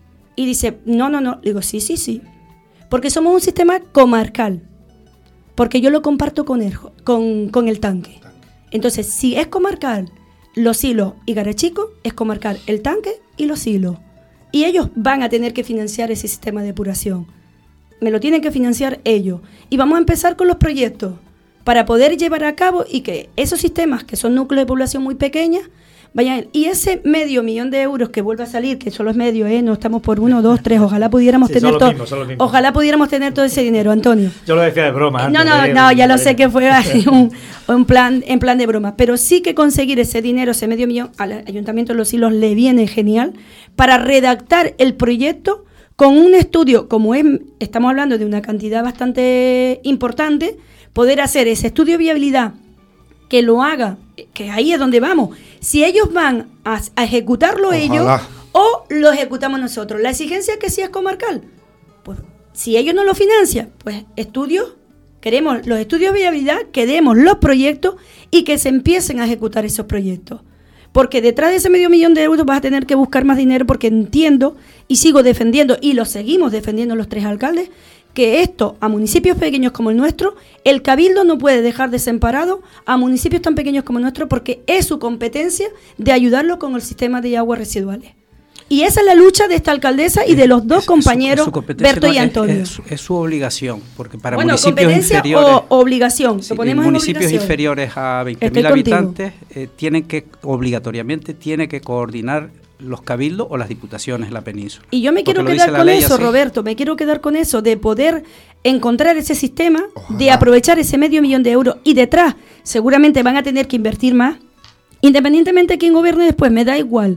Y dice, no, no, no, le digo, sí, sí, sí. Porque somos un sistema comarcal, porque yo lo comparto con el, con, con el tanque. Entonces, si es comarcal, los hilos y Garachico, es comarcal el tanque y los hilos. Y ellos van a tener que financiar ese sistema de depuración. Me lo tienen que financiar ellos. Y vamos a empezar con los proyectos para poder llevar a cabo y que esos sistemas, que son núcleos de población muy pequeñas, vayan. Y ese medio millón de euros que vuelve a salir, que solo es medio, ¿eh? No estamos por uno, dos, tres, ojalá pudiéramos sí, tener todo. Ojalá pudiéramos tener todo ese dinero, Antonio. Yo lo decía de broma. Antes, no, no, de, no, ya lo sé que fue así un, un plan, en plan de broma. Pero sí que conseguir ese dinero, ese medio millón, al Ayuntamiento de Los Hilos le viene genial para redactar el proyecto con un estudio, como es, estamos hablando de una cantidad bastante importante, poder hacer ese estudio de viabilidad, que lo haga, que ahí es donde vamos. Si ellos van a, a ejecutarlo Ojalá. ellos o lo ejecutamos nosotros. La exigencia es que sí es comarcal. Pues si ellos no lo financian, pues estudios, queremos los estudios de viabilidad, queremos los proyectos y que se empiecen a ejecutar esos proyectos. Porque detrás de ese medio millón de euros vas a tener que buscar más dinero, porque entiendo y sigo defendiendo, y lo seguimos defendiendo los tres alcaldes, que esto, a municipios pequeños como el nuestro, el Cabildo no puede dejar desamparado a municipios tan pequeños como el nuestro, porque es su competencia de ayudarlo con el sistema de aguas residuales. Y esa es la lucha de esta alcaldesa y de los dos es, compañeros, es su, es su Berto y Antonio. Es, es, es su obligación, porque para bueno, municipios inferiores... o obligación, sí, ponemos municipios inferiores a veinte mil habitantes eh, tienen que, obligatoriamente, tiene que coordinar los cabildos o las diputaciones en la península. Y yo me quiero quedar con eso, así. Roberto, me quiero quedar con eso, de poder encontrar ese sistema, Ojalá. de aprovechar ese medio millón de euros, y detrás seguramente van a tener que invertir más, independientemente de quién gobierne después, me da igual.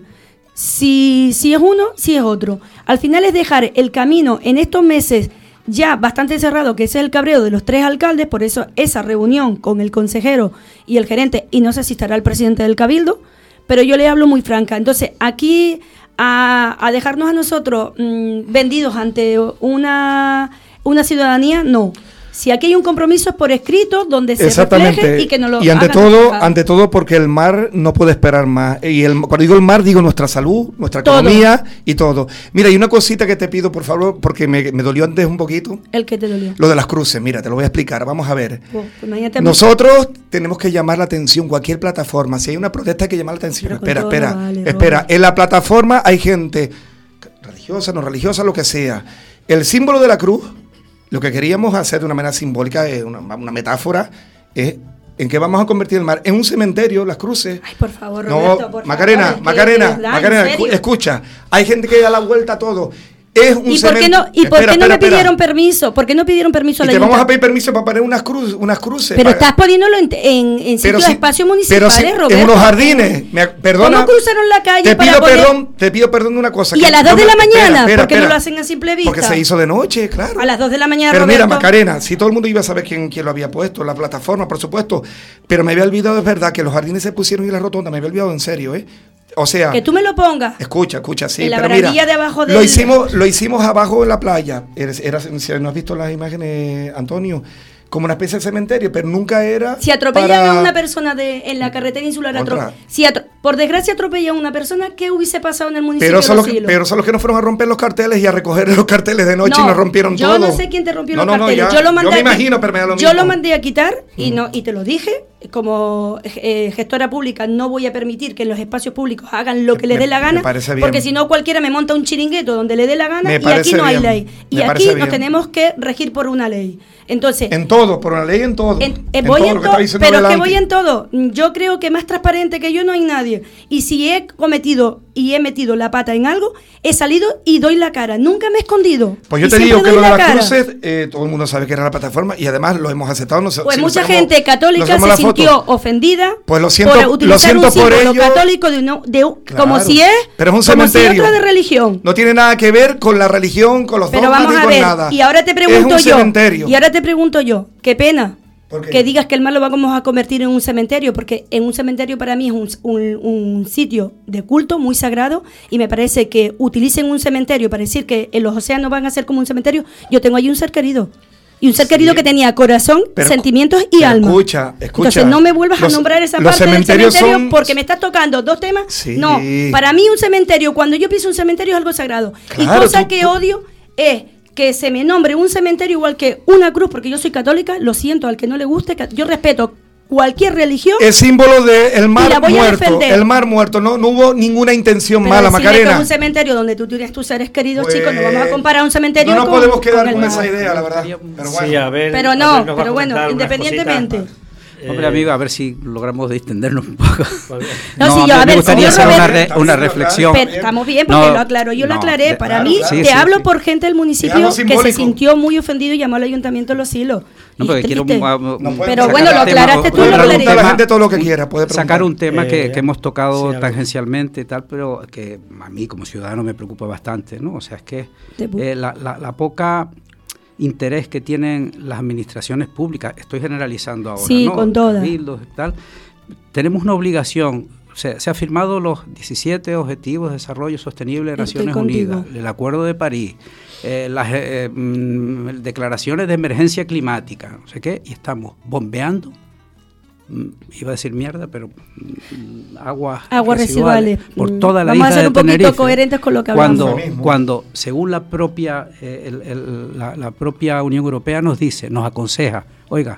Si, si es uno, si es otro. Al final es dejar el camino en estos meses ya bastante cerrado, que ese es el cabreo de los tres alcaldes, por eso esa reunión con el consejero y el gerente, y no sé si estará el presidente del Cabildo, pero yo le hablo muy franca. Entonces, aquí a, a dejarnos a nosotros mmm, vendidos ante una, una ciudadanía, no. Si aquí hay un compromiso es por escrito, donde se refleje y que no lo y ante todo, reflejado. ante todo porque el mar no puede esperar más. Y el, cuando digo el mar, digo nuestra salud, nuestra todo. economía y todo. Mira, hay una cosita que te pido, por favor, porque me, me dolió antes un poquito. ¿El qué te dolió? Lo de las cruces, mira, te lo voy a explicar. Vamos a ver. Oh, pues Nosotros tenemos que llamar la atención, cualquier plataforma. Si hay una protesta hay que llamar la atención. Pero espera, espera, vale, espera. Vale. En la plataforma hay gente religiosa, no religiosa, lo que sea. El símbolo de la cruz, lo que queríamos hacer de una manera simbólica, es una, una metáfora, es en que vamos a convertir el mar en un cementerio, las cruces. Ay, por favor, Roberto, no, por Macarena, favor, Macarena, Macarena, Macarena, escucha, hay gente que da la vuelta a todo. Es un ¿Y por qué no, y por espera, qué no espera, me pidieron espera. permiso? ¿Por qué no pidieron permiso a la y te vamos a pedir permiso para poner unas, cruz, unas cruces. Pero para... estás poniéndolo en, en, en sitios si, espacios municipales, si, Roberto. En unos jardines. Me, perdona. ¿Cómo cruzaron la calle te para pido poner... perdón, Te pido perdón de una cosa. Y que a las dos de la mañana, espera, espera, ¿por qué espera, no lo hacen a simple vista? Porque se hizo de noche, claro. A las dos de la mañana, Pero Roberto. mira, Macarena, si todo el mundo iba a saber quién, quién lo había puesto, la plataforma, por supuesto. Pero me había olvidado, es verdad, que los jardines se pusieron en la rotonda. Me había olvidado en serio, ¿eh? O sea, que tú me lo pongas. Escucha, escucha, sí. En la pero mira, de abajo del... lo hicimos, lo hicimos abajo en la playa. Era, era, si no has visto las imágenes, Antonio, como una especie de cementerio, pero nunca era. Si atropellan para... a una persona de, en la carretera insular, atro... si atro... por desgracia atropellan a una persona, ¿qué hubiese pasado en el municipio? Pero son, los que, pero son los que no fueron a romper los carteles y a recoger los carteles de noche no, y nos rompieron yo todo. Yo no sé quién te rompió no, los no, carteles. No, ya, yo lo mandé yo me a imagino, pero me da lo yo mismo. lo mandé a quitar y mm. no y te lo dije, como eh, gestora pública no voy a permitir que en los espacios públicos hagan lo que les dé la gana, porque si no cualquiera me monta un chiringueto donde le dé la gana, y aquí no hay bien. ley. Y me aquí nos tenemos que regir por una ley. Entonces, en todo, por una ley en todo. En, eh, en voy todo, en todo pero es que voy en todo. Yo creo que más transparente que yo no hay nadie. Y si he cometido y he metido la pata en algo, he salido y doy la cara. Nunca me he escondido. Pues yo te digo que lo de las cruces, eh, todo el mundo sabe que era la plataforma y además lo hemos aceptado. Nos, pues si mucha hacemos, gente católica se sintió ofendida pues lo siento, por utilizar lo siento un símbolo por ello. católico de, uno, de claro, como si es pero es un como cementerio. si otra de religión. No tiene nada que ver con la religión, con los pero dogmas vamos a ni ver, con nada. Y ahora te pregunto es un yo. Cementerio. Y ahora te pregunto yo, qué pena. Que digas que el mar lo vamos a convertir en un cementerio, porque en un cementerio para mí es un, un, un sitio de culto muy sagrado, y me parece que utilicen un cementerio para decir que en los océanos van a ser como un cementerio. Yo tengo allí un ser querido, y un ser sí. querido que tenía corazón, pero, sentimientos y alma. Escucha, escucha. Entonces no me vuelvas los, a nombrar esa parte del cementerio son... porque me estás tocando dos temas. Sí. No, para mí un cementerio, cuando yo pienso un cementerio es algo sagrado. Claro, y cosa tú, que tú... odio es que se me nombre un cementerio igual que una cruz, porque yo soy católica, lo siento, al que no le guste, yo respeto cualquier religión. Es símbolo del mar muerto, el mar muerto, no, no hubo ninguna intención pero mala, Macarena. Que un cementerio donde tú tienes tus seres queridos, pues, chicos, no vamos a comparar un cementerio no con... No nos podemos quedar con, con esa idea, la verdad. Pero, bueno. sí, a ver, pero no, a ver, pero bueno, independientemente... Hombre, amigo, a ver si logramos distendernos un poco. No, no, si yo, a ver, me gustaría hacer Robert, una, re, una reflexión. Pero estamos bien, porque no, lo aclaro. Yo no, lo aclaré. De, Para claro, mí, claro, te sí, hablo sí. por gente del municipio que se sintió muy ofendido y llamó al ayuntamiento Los Hilos. No, porque quiero, no pero bueno, lo aclaraste tú, lo aclaré. La gente todo lo que quiera, puede preguntar. Sacar un tema eh, que, que hemos tocado sí, tangencialmente y tal, pero que a mí como ciudadano me preocupa bastante, ¿no? O sea, es que eh, la, la, la poca... interés que tienen las administraciones públicas, estoy generalizando ahora, sí, ¿no? con todas. Cabildos y tal. Tenemos una obligación, se, se ha firmado los diecisiete Objetivos de Desarrollo Sostenible de Naciones Unidas, el Acuerdo de París, eh, las eh, mm, declaraciones de emergencia climática, no sé qué, y estamos bombeando iba a decir mierda, pero mm, aguas, aguas residuales, residuales por toda la Vamos isla a ser un de poquito Tenerife, coherentes con lo que hablamos. Cuando, cuando según la propia, eh, el, el, la, la propia Unión Europea nos dice, nos aconseja, oiga,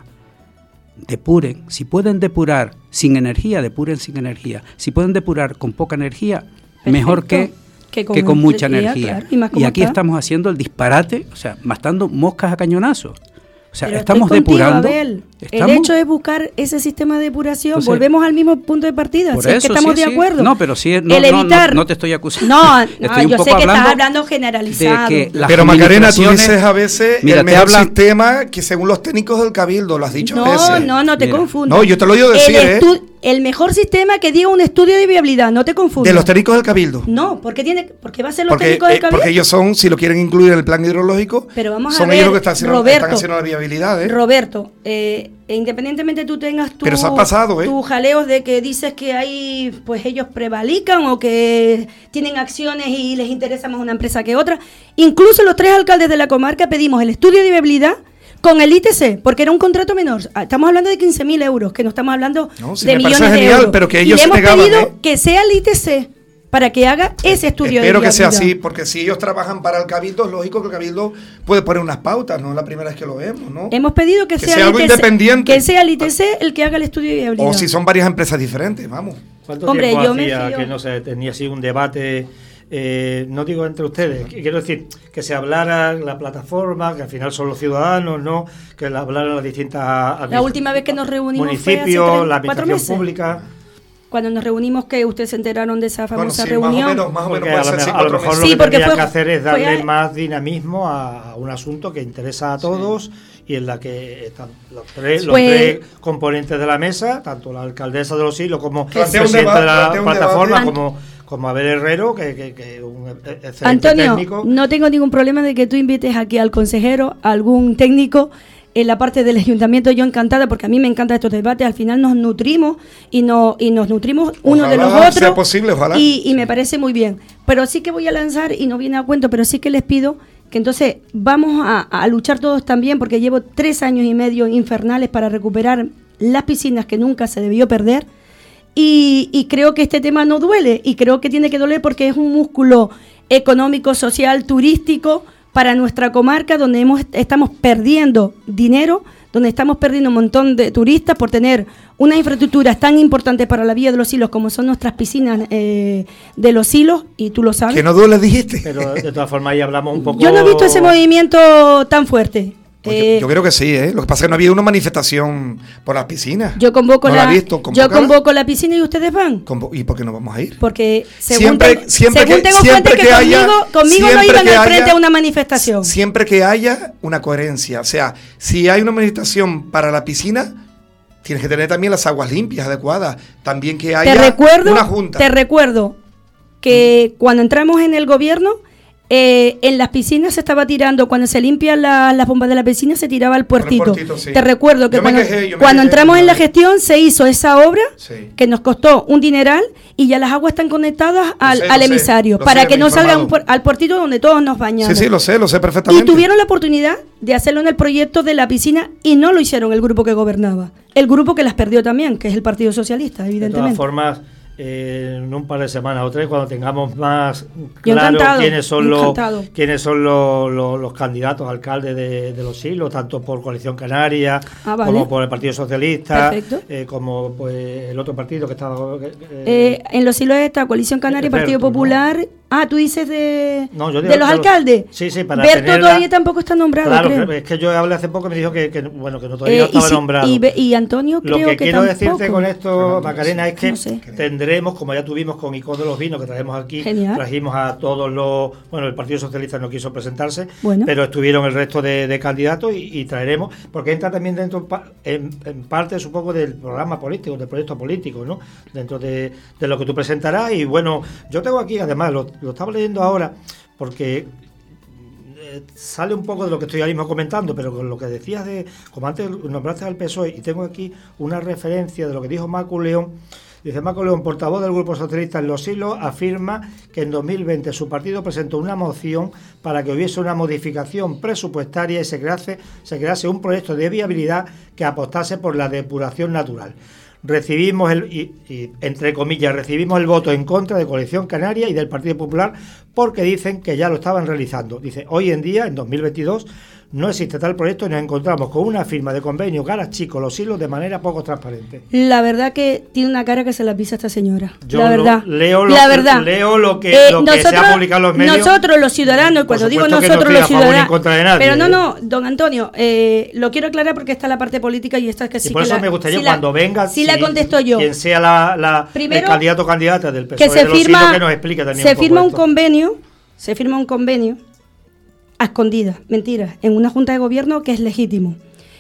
depuren, si pueden depurar sin energía, depuren sin energía, si pueden depurar con poca energía, perfecto, mejor que, que, con, que con mucha energía. Claro, y, y aquí está. Estamos haciendo el disparate, o sea, matando moscas a cañonazos. O sea, pero estamos contigo, depurando. Abel. ¿Estamos? El hecho es buscar ese sistema de depuración. Entonces, volvemos al mismo punto de partida. Si es que estamos sí, de acuerdo. Sí. No, pero sí, no, el evitar, no, no, no te estoy acusando. No, estoy no un yo poco sé que hablando estás hablando generalizado. Que pero Macarena, tú dices a veces mira, el mejor hablan, sistema que según los técnicos del Cabildo, lo has dicho no, a veces. No, no te mira. confundas. No, yo te lo digo decir, el, ¿eh? el mejor sistema que diga un estudio de viabilidad, no te confundas. De los técnicos del Cabildo. No, porque tiene, porque va a ser los porque, técnicos del eh, Cabildo. Porque ellos son, si lo quieren incluir en el plan hidrológico, pero vamos son a ver, ellos los que están haciendo, Roberto, están haciendo la viabilidad, ¿eh? Roberto, eh, independientemente tú tengas tu, pero eso ha pasado, ¿eh? tus jaleos de que dices que ahí pues ellos prevalican o que tienen acciones y les interesa más una empresa que otra. Incluso los tres alcaldes de la comarca pedimos el estudio de viabilidad con el I T C, porque era un contrato menor. Estamos hablando de quince mil euros, que no estamos hablando no, si de millones genial, de euros. Pero que ellos y le hemos negaban, pedido ¿eh? que sea el I T C para que haga ese estudio Espero de viabilidad. Espero que sea así, porque si ellos trabajan para el Cabildo, es lógico que el Cabildo puede poner unas pautas, no es la primera vez que lo vemos, ¿no? Hemos pedido que, que sea, sea algo el I T C, independiente. Que sea el I T C el que haga el estudio de viabilidad. O si son varias empresas diferentes, vamos. ¿Cuánto Hombre, tiempo yo hacía me fío. que no se tenía así un debate? Eh, no digo entre ustedes, quiero decir que se hablara la plataforma, que al final son los ciudadanos, no, que la hablaran las distintas la última vez que nos reunimos municipios, fue hace la administración pública. Cuando nos reunimos, que ustedes se enteraron de esa famosa bueno, sí, reunión. Más o menos, más o menos a, puede ser a lo mejor lo sí, que porque tendría fue, que hacer es darle a... más dinamismo a, a un asunto que interesa a todos, sí, y en la que están los tres, los pues, tres componentes de la mesa, tanto la alcaldesa de Los Silos como el presidente debate, de la plataforma, debate. como como Abel Herrero, que, que, que un excelente Antonio, técnico. No tengo ningún problema de que tú invites aquí al consejero, a algún técnico en la parte del ayuntamiento. Yo encantada, porque a mí me encantan estos debates. Al final nos nutrimos y, no, y nos nutrimos uno de los otros. Sea posible, ojalá. Y, y me parece muy bien. Pero sí que voy a lanzar, y no viene a cuento, pero sí que les pido que entonces vamos a, a luchar todos también, porque llevo tres años y medio infernales para recuperar las piscinas que nunca se debió perder. Y, y creo que este tema no duele, y creo que tiene que doler porque es un músculo económico, social, turístico para nuestra comarca, donde hemos, estamos perdiendo dinero, donde estamos perdiendo un montón de turistas por tener unas infraestructuras tan importantes para la Villa de los Silos como son nuestras piscinas eh, de Los Silos, y tú lo sabes. Que no duele, dijiste. Pero de todas formas ahí hablamos un poco... Yo no he visto ese movimiento tan fuerte. Pues yo, yo creo que sí, ¿eh? Lo que pasa es que no había una manifestación por las piscinas. Yo convoco no la, la he visto, yo convoco la piscina y ustedes van. Convo ¿Y por qué no vamos a ir? Porque según, siempre, te, siempre según que, tengo siempre fuentes que, que haya, conmigo, conmigo no iban al frente a una manifestación. Siempre que haya una coherencia. O sea, si hay una manifestación para la piscina, tienes que tener también las aguas limpias adecuadas. También que haya te recuerdo, una junta. Te recuerdo que mm. cuando entramos en el gobierno, Eh, en las piscinas se estaba tirando, cuando se limpian las la bombas de la piscina, se tiraba al puertito. puertito sí. Te recuerdo que yo cuando, quejé, cuando quejé, entramos en la gestión se hizo esa obra, sí, que nos costó un dineral, y ya las aguas están conectadas al, sé, al emisario, sé, para sé, que no salgan al puertito donde todos nos bañamos. Sí, sí, lo sé, lo sé perfectamente. Y tuvieron la oportunidad de hacerlo en el proyecto de la piscina y no lo hicieron el grupo que gobernaba. El grupo que las perdió también, que es el Partido Socialista, evidentemente. De todas formas, Eh, en un par de semanas o tres, cuando tengamos más claro quiénes son los quiénes son los, los, los candidatos a alcaldes de, de Los Silos, tanto por Coalición Canaria, ah, vale, como por el Partido Socialista, eh, como pues el otro partido que estaba eh, eh, en Los Silos está Coalición Canaria y Partido Popular, ¿no? Ah, tú dices de, no, yo digo, de los yo alcaldes. Sí, sí, para Berto todavía tampoco está nombrado. Claro, creo. Es que yo hablé hace poco y me dijo que, que bueno, que no todavía eh, no estaba y si, nombrado. Y, y Antonio creo que Lo que, que quiero tampoco. decirte con esto, Macarena, es que no sé. tendremos, como ya tuvimos con Icod de los Vinos, que traemos aquí, Genial. Trajimos a todos los, bueno, el Partido Socialista no quiso presentarse, bueno, pero estuvieron el resto de, de candidatos y, y traeremos, porque entra también dentro, en, en parte supongo del programa político, del proyecto político, ¿no? Dentro de, de lo que tú presentarás. Y bueno, yo tengo aquí, además, lo, lo estaba leyendo ahora, porque eh, sale un poco de lo que estoy ahora mismo comentando, pero con lo que decías de, como antes nombraste al P S O E, y tengo aquí una referencia de lo que dijo Marco León, Dice Marco León, portavoz del Grupo Socialista en Los Silos, afirma que en dos mil veinte su partido presentó una moción para que hubiese una modificación presupuestaria y se crease, se crease un proyecto de viabilidad que apostase por la depuración natural. Recibimos el, y, y, entre comillas, recibimos el voto en contra de Coalición Canaria y del Partido Popular porque dicen que ya lo estaban realizando. Dice, hoy en día, en dos mil veintidós, no existe tal proyecto y nos encontramos con una firma de convenio Garachico Los Silos de manera poco transparente. La verdad que tiene una cara que se la pisa esta señora. Yo la verdad. Lo, leo, lo, la verdad. leo lo que, eh, lo nosotros, que se ha publicado en los medios. Nosotros los ciudadanos, y cuando digo nosotros no los ciudadanos. Nadie, pero no, ¿eh? no, don Antonio, eh, lo quiero aclarar porque está la parte política y esta es que sí. Y por que eso la, me gustaría si cuando la, venga, si si, la contesto yo. quien sea la, la Primero, el candidato o candidata del P S O E que se de Los firma, Silos, que nos explique también se un poco firma un esto. convenio, se firma un convenio a escondidas, mentiras, en una junta de gobierno que es legítimo.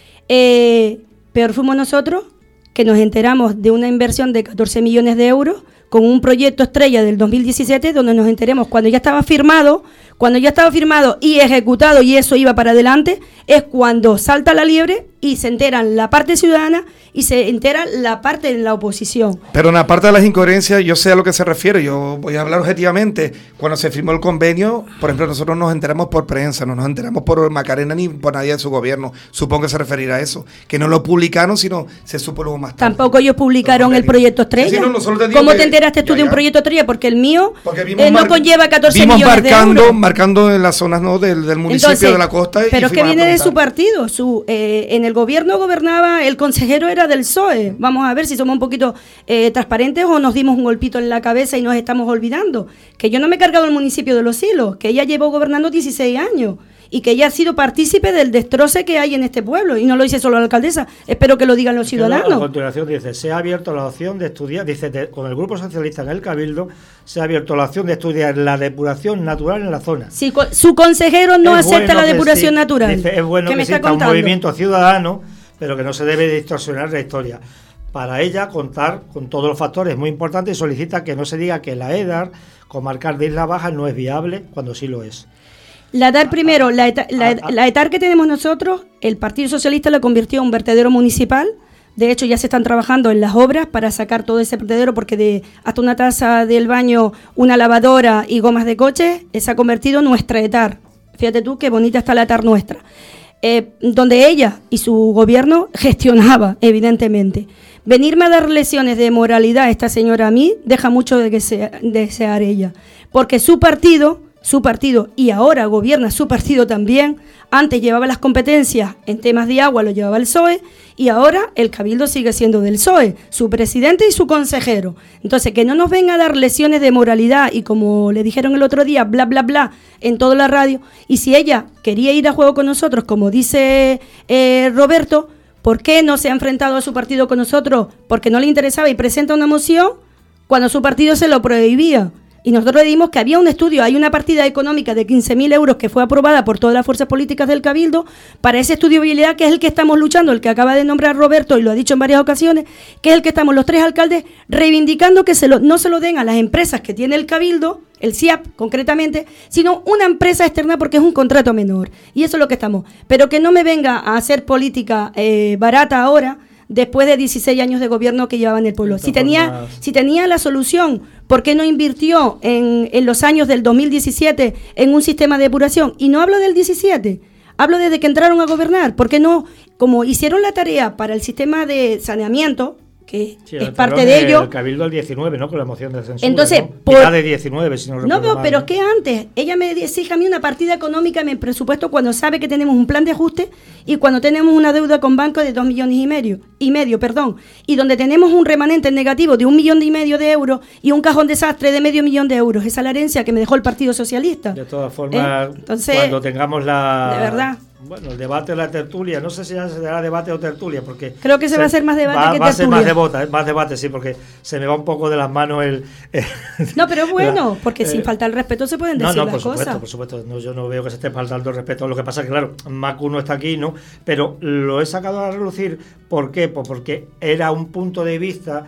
Eh, peor fuimos nosotros, que nos enteramos de una inversión de catorce millones de euros con un proyecto estrella del dos mil diecisiete, donde nos enteremos cuando ya estaba firmado, cuando ya estaba firmado y ejecutado y eso iba para adelante, es cuando salta la liebre y se enteran la parte ciudadana y se entera la parte de la oposición. Pero en la parte de las incoherencias, yo sé a lo que se refiere, yo voy a hablar objetivamente. Cuando se firmó el convenio, por ejemplo, nosotros nos enteramos por prensa, no nos enteramos por Macarena ni por nadie de su gobierno. Supongo que se referirá a eso, que no lo publicaron, sino se supo luego más tarde. Tampoco ellos publicaron el proyecto estrella. Sí, no, no, te ¿Cómo que, te enteraste tú ya, ya. de un proyecto estrella? Porque el mío eh, no conlleva catorce millones marcando, de euros. marcando en las zonas no del, del municipio. Entonces, de la costa. Pero es que viene de su partido. Su, eh, en el gobierno gobernaba, el consejero era del P S O E. Vamos a ver si somos un poquito eh, transparentes o nos dimos un golpito en la cabeza y nos estamos olvidando. Que yo no me he cargado el municipio de Los Silos, que ella llevó gobernando dieciséis años y que ella ha sido partícipe del destroce que hay en este pueblo. Y no lo dice solo la alcaldesa, espero que lo digan los ciudadanos. A continuación dice, se ha abierto la opción de estudiar, dice, de, con el Grupo Socialista en el Cabildo, se ha abierto la opción de estudiar la depuración natural en la zona. Sí, su consejero no es acepta bueno la depuración sí, natural. Dice, es bueno que exista un movimiento ciudadano, pero que no se debe distorsionar la historia. Para ella, contar con todos los factores es muy importante y solicita que no se diga que la EDAR, comarcal de Isla Baja, no es viable, cuando sí lo es. La EDAR primero, la, ETA, la, la EDAR que tenemos nosotros, el Partido Socialista la convirtió en un vertedero municipal. De hecho, ya se están trabajando en las obras para sacar todo ese vertedero, porque de hasta una taza del baño, una lavadora y gomas de coche, se ha convertido en nuestra EDAR. Fíjate tú qué bonita está la EDAR nuestra. Eh, donde ella y su gobierno gestionaba, evidentemente. Venirme a dar lecciones de moralidad a esta señora a mí deja mucho de que se, desear ella, porque su partido, su partido, y ahora gobierna su partido también, antes llevaba las competencias en temas de agua, lo llevaba el P S O E, y ahora el Cabildo sigue siendo del P S O E, su presidente y su consejero. Entonces, que no nos venga a dar lecciones de moralidad, y como le dijeron el otro día, bla, bla, bla, en toda la radio, y si ella quería ir a juego con nosotros, como dice eh, Roberto, ¿por qué no se ha enfrentado a su partido con nosotros? Porque no le interesaba y presenta una moción cuando su partido se lo prohibía. Y nosotros le dimos que había un estudio, hay una partida económica de quince mil euros que fue aprobada por todas las fuerzas políticas del Cabildo para ese estudio de viabilidad, que es el que estamos luchando, el que acaba de nombrar Roberto y lo ha dicho en varias ocasiones, que es el que estamos los tres alcaldes reivindicando que se lo, no se lo den a las empresas que tiene el Cabildo, el C I A P concretamente, sino una empresa externa, porque es un contrato menor. Y eso es lo que estamos. Pero que no me venga a hacer política eh, barata ahora, después de dieciséis años de gobierno que llevaba en el pueblo. Si tenía, si tenía la solución, ¿por qué no invirtió en, en los años del dos mil diecisiete en un sistema de depuración? Y no hablo del diecisiete, hablo desde que entraron a gobernar. ¿Por qué no? Como hicieron la tarea para el sistema de saneamiento, que sí, es parte de ello. El Cabildo el diecinueve, ¿no? Con la moción de censura. Entonces, ¿no? por... Mitad de diecinueve, si no recuerdo No, no, mal, pero ¿no? es que antes, ella me exige a mí una partida económica en el presupuesto cuando sabe que tenemos un plan de ajuste y cuando tenemos una deuda con banco de dos millones y medio, y medio, perdón, y donde tenemos un remanente negativo de un millón y medio de euros y un cajón desastre de medio millón de euros. Esa es la herencia que me dejó el Partido Socialista. De todas formas, ¿Eh? Entonces, cuando tengamos la... De verdad. Bueno, el debate, la tertulia, no sé si ya se dará debate o tertulia, porque... Creo que se, se va a hacer más debate va, que va tertulia. Va a ser más debate, más debate, sí, porque se me va un poco de las manos el... el no, pero es bueno, la, porque eh, sin faltar el respeto se pueden decir no, no, las por supuesto, cosas. por supuesto, no, yo no veo que se esté faltando el respeto. Lo que pasa es que, claro, Macu no está aquí, ¿no? Pero lo he sacado a relucir, ¿por qué? Pues porque era un punto de vista...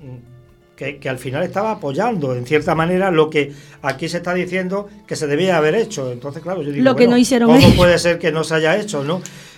Que, que al final estaba apoyando, en cierta manera, lo que aquí se está diciendo que se debía haber hecho. Entonces, claro, yo digo, lo que bueno, no hicieron ¿cómo ellos? puede ser que no se haya hecho, no?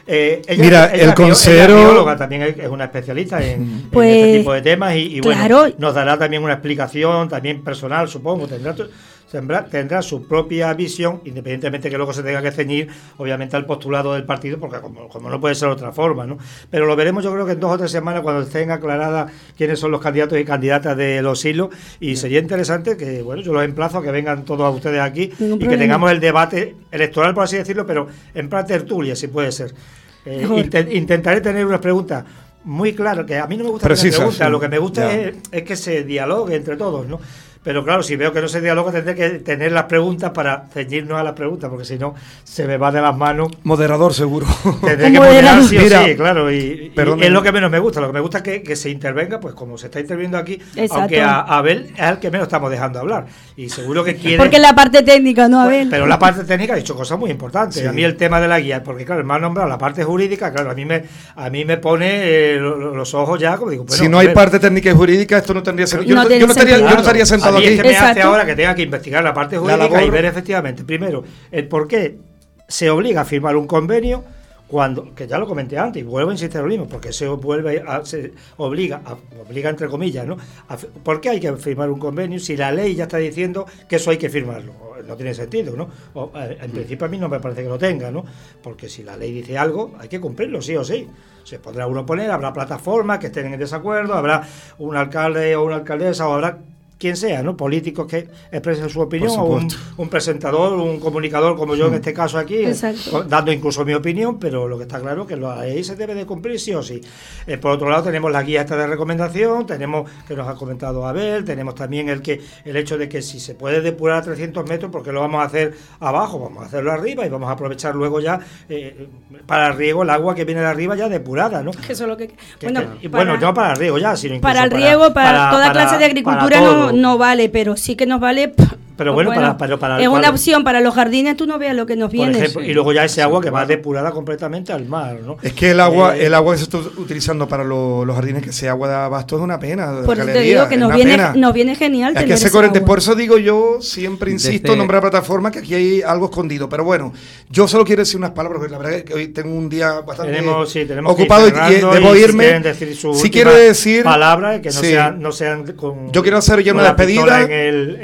Eh, ella, Mira, ella, el consejero... Ella bióloga, también es una especialista en, pues, en este tipo de temas y, y claro. bueno, nos dará también una explicación, también personal, supongo, tendrá... Tendrá, tendrá su propia visión, independientemente que luego se tenga que ceñir, obviamente, al postulado del partido, porque como, como no puede ser de otra forma, ¿no? Pero lo veremos, yo creo que en dos o tres semanas, cuando estén aclaradas quiénes son los candidatos y candidatas de los hilos, y sería interesante que, bueno, yo los emplazo a que vengan todos ustedes aquí y que tengamos el debate electoral, por así decirlo, pero en plan tertulia, si puede ser. Eh, int- intentaré tener unas preguntas muy claras, que a mí no me gusta Precisa, tener preguntas, sí. lo que me gusta Ya. es, es que se dialogue entre todos, ¿no? Pero claro, si veo que no se dialoga, tendré que tener las preguntas para ceñirnos a las preguntas, porque si no, se me va de las manos. Moderador, seguro. Tendré que moderar sí o Mira, sí, claro. Y, y perdón, es lo que menos me gusta. Lo que me gusta es que, que se intervenga, pues como se está interviniendo aquí, Exacto. aunque a Abel es el que menos estamos dejando hablar. Y seguro que quiere... Porque la parte técnica, ¿no, Abel? Pero la parte técnica ha dicho cosas muy importantes. Sí. A mí el tema de la guía, porque claro, me ha nombrado la parte jurídica, claro, a mí me a mí me pone eh, los ojos ya, como digo, bueno, si no hay parte técnica y jurídica, esto no tendría sentido. Yo no, no, no yo no estaría, sentido. yo no estaría sentado a mí aquí. es que me Exacto. hace ahora que tenga que investigar la parte jurídica labor... y ver efectivamente, primero, el por qué se obliga a firmar un convenio cuando, que ya lo comenté antes y vuelvo a insistir en lo mismo, porque se vuelve a, se obliga, a, obliga entre comillas, ¿no? A, ¿por qué hay que firmar un convenio si la ley ya está diciendo que eso hay que firmarlo? No tiene sentido, ¿no? O, en principio a mí no me parece que lo tenga, ¿no? Porque si la ley dice algo, hay que cumplirlo, sí o sí. Se podrá uno poner, habrá plataformas que estén en desacuerdo, habrá un alcalde o una alcaldesa o habrá quien sea, ¿no? Políticos que expresen su opinión, o un, un presentador, un comunicador como yo en este caso aquí, eh, dando incluso mi opinión, pero lo que está claro es que la ley se debe de cumplir sí o sí. Eh, por otro lado tenemos la guía esta de recomendación, tenemos que nos ha comentado Abel, tenemos también el que el hecho de que si se puede depurar a trescientos metros, porque lo vamos a hacer abajo, vamos a hacerlo arriba y vamos a aprovechar luego ya eh, para el riego el agua que viene de arriba ya depurada, ¿no? Que eso es lo que... que bueno, que, para, bueno, no para el riego ya, sino incluso para el riego, para, para toda para, clase de agricultura no, no vale, pero sí que nos vale... Pero bueno, bueno, para, para, para es para, una opción para los jardines, tú no veas lo que nos viene. Ejemplo, sí. Y luego ya ese agua que va depurada completamente al mar, ¿no? Es que el agua eh, el agua que se está utilizando para lo, los jardines, que sea agua de abasto, es una pena. Por eso te digo que nos viene, nos viene genial. Es que ese corriente, por eso digo yo, siempre insisto, Desde... nombrar plataforma, que aquí hay algo escondido. Pero bueno, yo solo quiero decir unas palabras, porque la verdad es que hoy tengo un día bastante tenemos, sí, tenemos ocupado y, y debo y irme. Decir su si quiero decir palabras que no, sí. sean, no sean con. Yo quiero hacer ya una despedida. En el,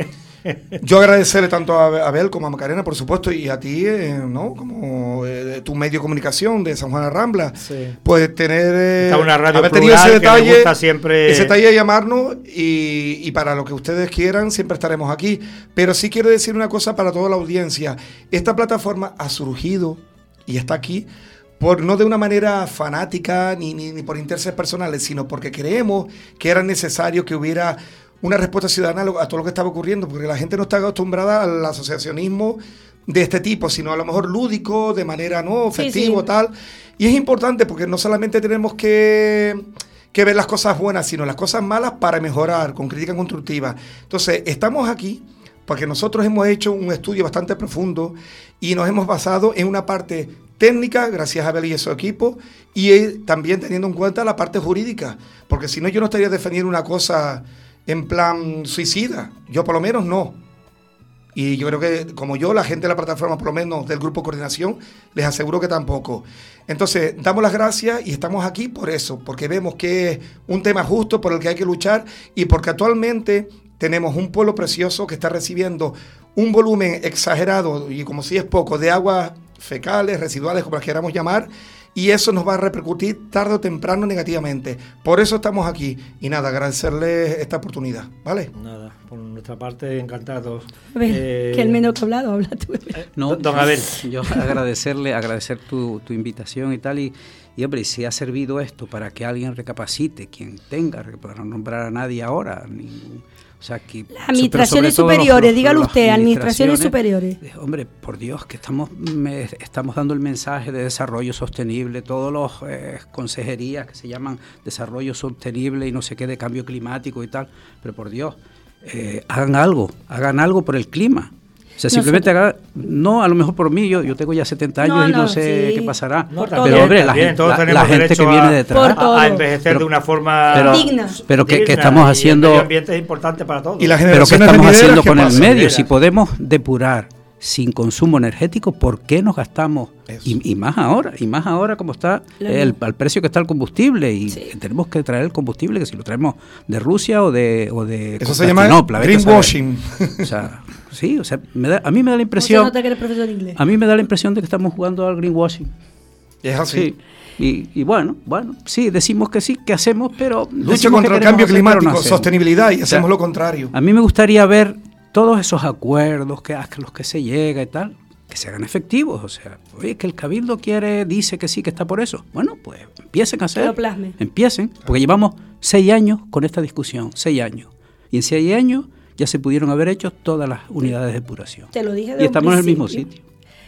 Yo agradecerle tanto a Abel como a Macarena, por supuesto, y a ti, eh, ¿no? Como eh, tu medio de comunicación de San Juan de Rambla, sí. Pues tener eh, una radio haber tenido ese detalle, que me gusta siempre... ese detalle de llamarnos y, y para lo que ustedes quieran siempre estaremos aquí. Pero sí quiero decir una cosa para toda la audiencia: esta plataforma ha surgido y está aquí por no de una manera fanática ni, ni, ni por intereses personales, sino porque creemos que era necesario que hubiera una respuesta ciudadana a todo lo que estaba ocurriendo, porque la gente no está acostumbrada al asociacionismo de este tipo, sino a lo mejor lúdico, de manera no festivo, sí, sí. tal. Y es importante porque no solamente tenemos que, que ver las cosas buenas, sino las cosas malas para mejorar, con crítica constructiva. Entonces, estamos aquí porque nosotros hemos hecho un estudio bastante profundo y nos hemos basado en una parte técnica, gracias a Abel y a su equipo, y eh, también teniendo en cuenta la parte jurídica, porque si no yo no estaría defendiendo una cosa en plan suicida, yo por lo menos no. Y yo creo que como yo, la gente de la plataforma, por lo menos del grupo Coordinación, les aseguro que tampoco. Entonces, damos las gracias y estamos aquí por eso, porque vemos que es un tema justo por el que hay que luchar y porque actualmente tenemos un pueblo precioso que está recibiendo un volumen exagerado, y como si es poco, de aguas fecales, residuales, como las queramos llamar, y eso nos va a repercutir tarde o temprano negativamente. Por eso estamos aquí. Y nada, agradecerles esta oportunidad, ¿vale? Nada, por nuestra parte, encantados. A ver, eh, que el menos que ha hablado, habla tú. Eh, no, don Abel. Yo agradecerle, agradecer tu, tu invitación y tal, y, y hombre, si ha servido esto para que alguien recapacite, quien tenga, para no nombrar a nadie ahora, ningún... O sea, que, las administraciones superiores, dígalo usted, administraciones superiores. Hombre, por Dios, que estamos me, estamos dando el mensaje de desarrollo sostenible, todos los eh, consejerías que se llaman desarrollo sostenible y no sé qué, de cambio climático y tal, pero por Dios, eh, hagan algo, hagan algo por el clima. O sea, simplemente haga, no, a lo mejor por mí, yo, yo tengo ya setenta años no, y no, no sé sí. qué pasará. No, pero también, hombre, la, gente, la, la gente que viene detrás a, a envejecer pero, de una forma pero, digna. Pero que, digna, que estamos haciendo. El medio ambiente es importante para todos. Y la pero que estamos haciendo con el medio, si podemos depurar sin consumo energético, ¿por qué nos gastamos? Y, y más ahora, y más ahora como está el, al precio que está el combustible, y sí. tenemos que traer el combustible, que si lo traemos de Rusia o de o de eso se llama greenwashing. O sea, sí, o sea, me da, a mí me da la impresión. ¿Cómo se nota que eres profesor de inglés? A mí me da la impresión de que estamos jugando al greenwashing. Es así. Sí. Y, y bueno, bueno, sí, decimos que sí, que hacemos, pero lucha contra el cambio hacer, climático, no sostenibilidad, y hacemos o sea, lo contrario. A mí me gustaría ver todos esos acuerdos que a los que se llega y tal, que se hagan efectivos. O sea, oye, que el Cabildo quiere, dice que sí, que está por eso. Bueno, pues empiecen a hacer. Empiecen, porque llevamos seis años con esta discusión, seis años. Y en seis años ya se pudieron haber hecho todas las unidades de depuración. Te lo dije de Y estamos en el mismo sitio.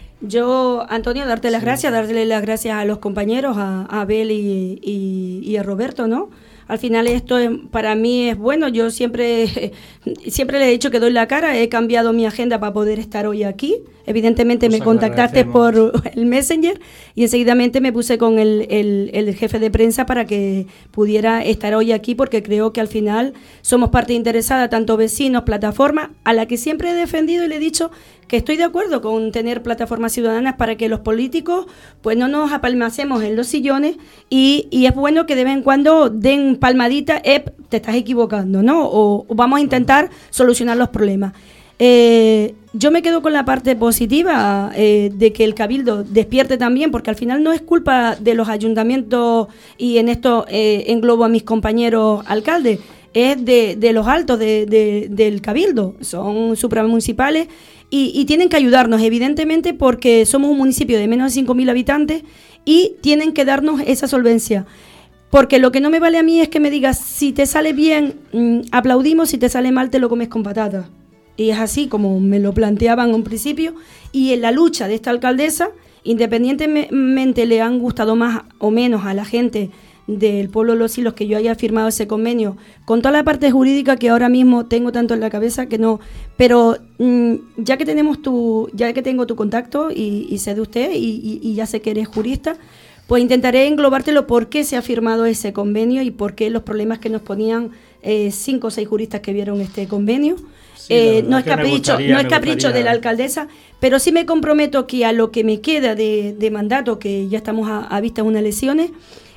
Yo, Antonio, darte las sí. gracias, darle las gracias a los compañeros, a, a Abel y, y, y a Roberto, ¿no? Al final esto es, para mí es bueno, yo siempre, siempre le he dicho que doy la cara, he cambiado mi agenda para poder estar hoy aquí. Evidentemente pues me contactaste por el Messenger y enseguidamente me puse con el, el, el jefe de prensa para que pudiera estar hoy aquí, porque creo que al final somos parte interesada, tanto vecinos, plataformas, a la que siempre he defendido y le he dicho que estoy de acuerdo con tener plataformas ciudadanas para que los políticos pues no nos apalmacemos en los sillones, y, y es bueno que de vez en cuando den palmadita, eh, te estás equivocando, ¿no? O, o vamos a intentar solucionar los problemas. Eh, yo me quedo con la parte positiva eh, de que el Cabildo despierte también, porque al final no es culpa de los ayuntamientos, y en esto eh, englobo a mis compañeros alcaldes, es de, de los altos de, de, del Cabildo, son supramunicipales y, y tienen que ayudarnos, evidentemente, porque somos un municipio de menos de cinco mil habitantes y tienen que darnos esa solvencia. Porque lo que no me vale a mí es que me digas, si te sale bien, mmm, aplaudimos, si te sale mal, te lo comes con patatas. Y es así como me lo planteaban en un principio. Y en la lucha de esta alcaldesa, independientemente le han gustado más o menos a la gente del pueblo de Los Silos que yo haya firmado ese convenio, con toda la parte jurídica que ahora mismo tengo tanto en la cabeza que no, pero mmm, ya que tenemos tu, ya que tengo tu contacto y, y sé de usted y, y, y ya sé que eres jurista, pues intentaré englobártelo por qué se ha firmado ese convenio y por qué los problemas que nos ponían eh, cinco o seis juristas que vieron este convenio. Sí, eh, no es capricho, gustaría, no es capricho de la alcaldesa, pero sí me comprometo que a lo que me queda de, de mandato, que ya estamos a, a vista de unas elecciones,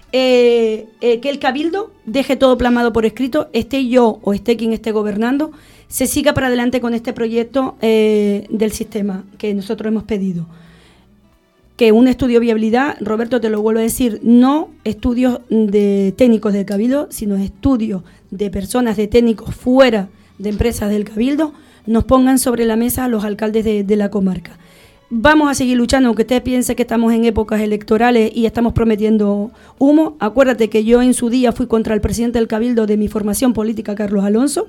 eh, eh, que el Cabildo deje todo plasmado por escrito, esté yo o esté quien esté gobernando, se siga para adelante con este proyecto eh, del sistema que nosotros hemos pedido. Que un estudio de viabilidad, Roberto, te lo vuelvo a decir, no estudios de técnicos del Cabildo, sino estudios de personas, de técnicos fuera de empresas del Cabildo, nos pongan sobre la mesa a los alcaldes de, de la comarca. Vamos a seguir luchando, aunque usted piense que estamos en épocas electorales y estamos prometiendo humo. Acuérdate que yo en su día fui contra el presidente del Cabildo de mi formación política, Carlos Alonso,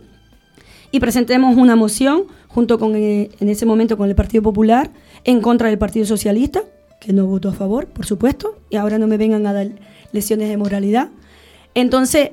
y presentemos una moción junto con, eh, en ese momento, con el Partido Popular, en contra del Partido Socialista, que no votó a favor, por supuesto, y ahora no me vengan a dar lecciones de moralidad. Entonces,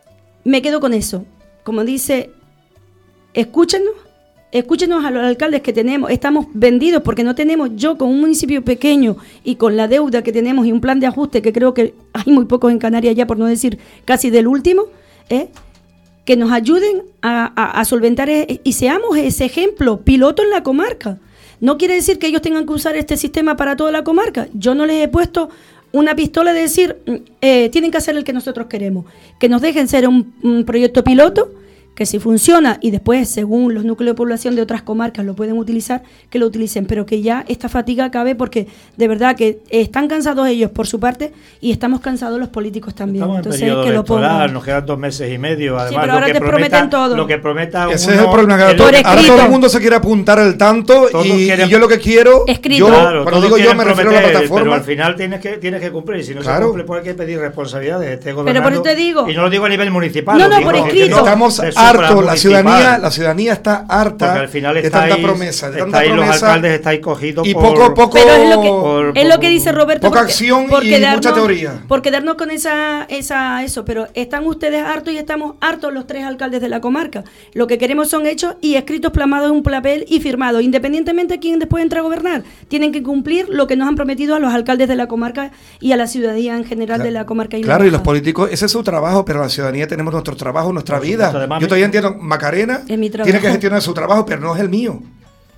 me quedo con eso. Como dice, escúchenos, escúchenos a los alcaldes que tenemos, estamos vendidos porque no tenemos, yo con un municipio pequeño y con la deuda que tenemos y un plan de ajuste que creo que hay muy pocos en Canarias ya, por no decir casi del último, ¿eh? que nos ayuden a, a, a solventar e- y seamos ese ejemplo piloto en la comarca. No quiere decir que ellos tengan que usar este sistema para toda la comarca. Yo no les he puesto una pistola de decir, eh, tienen que hacer el que nosotros queremos. Que nos dejen ser un, un proyecto piloto, que si funciona y después, según los núcleos de población de otras comarcas lo pueden utilizar, que lo utilicen. Pero que ya esta fatiga acabe, porque de verdad que están cansados ellos por su parte y estamos cansados los políticos también. Estamos Entonces, en periodo que lo pongan. Nos quedan dos meses y medio. Además, sí, pero ahora lo que te prometa, prometen todo. Lo que prometa Ese uno, es el problema. Que el, ahora todo, todo el mundo se quiere apuntar al tanto y, quieren, y yo lo que quiero... Escrito. Yo, claro, cuando digo yo me refiero a la plataforma. Pero al final tienes que, tienes que cumplir. Si no claro. se cumple, pues hay que pedir responsabilidades. Este pero por eso te digo... Y no lo digo a nivel municipal. No, no, digo, por escrito. Estamos hartos, la ciudadanía... La ciudadanía está harta al final de estáis, tanta promesa. De tanta estáis promesa los alcaldes estáis cogidos y por, poco a poco. Pero es lo que, por, es lo que dice Roberto. Poca porque, acción por y quedarnos, mucha teoría. Por quedarnos con esa, esa, eso. Pero están ustedes hartos y estamos hartos los tres alcaldes de la comarca. Lo que queremos son hechos y escritos plasmados en un papel y firmados. Independientemente de quién después entre a gobernar, tienen que cumplir lo que nos han prometido a los alcaldes de la comarca y a la ciudadanía en general claro, de la comarca. Y claro, la y los políticos, ese es su trabajo, pero la ciudadanía tenemos nuestro trabajo, nuestra vida. Yo todavía entiendo, Macarena tiene que gestionar su trabajo, pero no es el mío.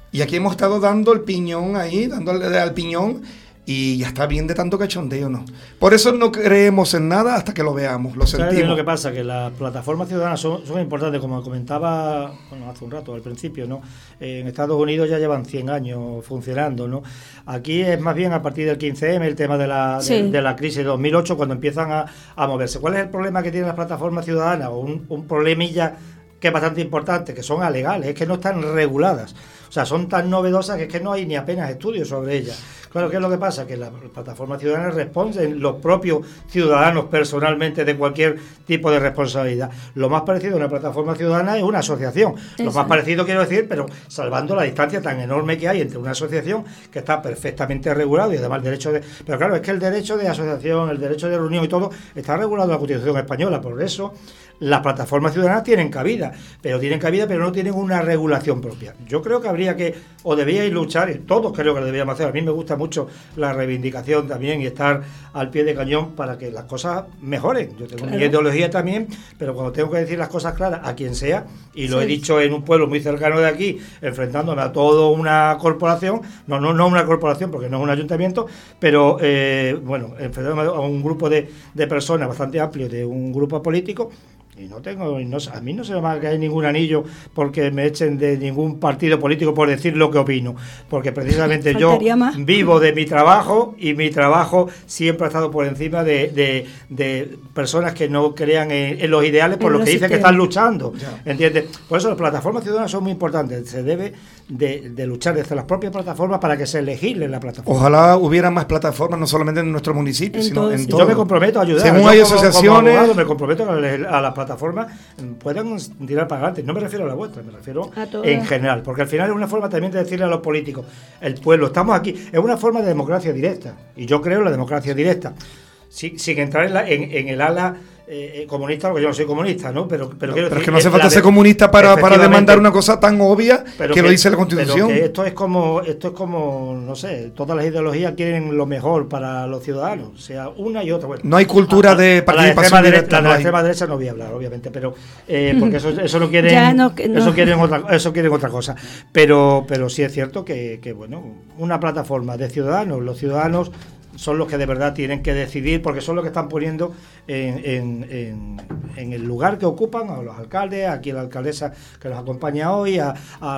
Y aquí hemos estado dando el piñón ahí, dándole al piñón, y ya está bien de tanto cachondeo, ¿no? Por eso no creemos en nada hasta que lo veamos, lo sentimos. ¿Sabes lo que pasa? Que las plataformas ciudadanas son, son importantes, como comentaba bueno, hace un rato, al principio, ¿no? En Estados Unidos ya llevan cien años funcionando, ¿no? Aquí es más bien a partir del quince eme, el tema de la, sí. de, de la crisis de dos mil ocho, cuando empiezan a, a moverse. ¿Cuál es el problema que tienen las plataformas ciudadanas? O un, un problemilla que es bastante importante, que son alegales, es que no están reguladas. O sea, son tan novedosas que es que no hay ni apenas estudios sobre ellas. Claro, ¿qué es lo que pasa? Que las plataformas ciudadanas responden los propios ciudadanos personalmente de cualquier tipo de responsabilidad. Lo más parecido a una plataforma ciudadana es una asociación. Eso. Lo más parecido, quiero decir, pero salvando la distancia tan enorme que hay entre una asociación que está perfectamente regulado y además el derecho de... Pero claro, es que el derecho de asociación, el derecho de reunión y todo está regulado en la Constitución española. Por eso las plataformas ciudadanas tienen cabida, pero tienen cabida, pero no tienen una regulación propia. Yo creo que habría que, o debíais luchar, y todos creo que lo debíamos hacer. A mí me gusta mucho la reivindicación también y estar al pie de cañón para que las cosas mejoren. Yo tengo claro. mi ideología también, pero cuando tengo que decir las cosas claras a quien sea, y lo sí. he dicho en un pueblo muy cercano de aquí, enfrentándome a toda una corporación, no, no, no una corporación porque no es un ayuntamiento, pero eh, bueno, enfrentándome a un grupo de, de personas bastante amplio, de un grupo político, y no tengo, no, a mí no se me va a caer ningún anillo porque me echen de ningún partido político por decir lo que opino, porque precisamente yo más. vivo de mi trabajo y mi trabajo siempre ha estado por encima de, de, de personas que no crean en, en los ideales por en lo que dicen que están luchando, ya. ¿Entiendes? Por eso las plataformas ciudadanas son muy importantes, se debe de, de luchar desde las propias plataformas para que se legisle la plataforma. Ojalá hubiera más plataformas, no solamente en nuestro municipio, en sino todo, en sí. todo. Yo me comprometo a ayudar. Según yo hay como, asociaciones... como abogado, me comprometo a, a las plataformas puedan tirar para adelante. No me refiero a la vuestra, me refiero en general, porque al final es una forma también de decirle a los políticos, el pueblo, estamos aquí, es una forma de democracia directa, y yo creo en la democracia directa, sin, sin entrar en, la, en, en el ala eh, comunista, porque yo no soy comunista, ¿no? Pero, pero, no, quiero pero decir, es que no hace es falta de, ser comunista para, para demandar una cosa tan obvia que, que lo dice la Constitución. Pero que esto es como, esto es como, no sé, todas las ideologías quieren lo mejor para los ciudadanos, o sea, una y otra. Bueno, no hay cultura a, de participación directa. La, la, la extrema derecha no voy a hablar, obviamente, pero eh, porque eso, eso no quieren, no, no. eso quieren otra, eso quieren otra cosa. Pero, pero sí es cierto que, que bueno, una plataforma de ciudadanos, los ciudadanos son los que de verdad tienen que decidir, porque son los que están poniendo en, en, en, en el lugar que ocupan a los alcaldes, aquí la alcaldesa que los acompaña hoy, a, a,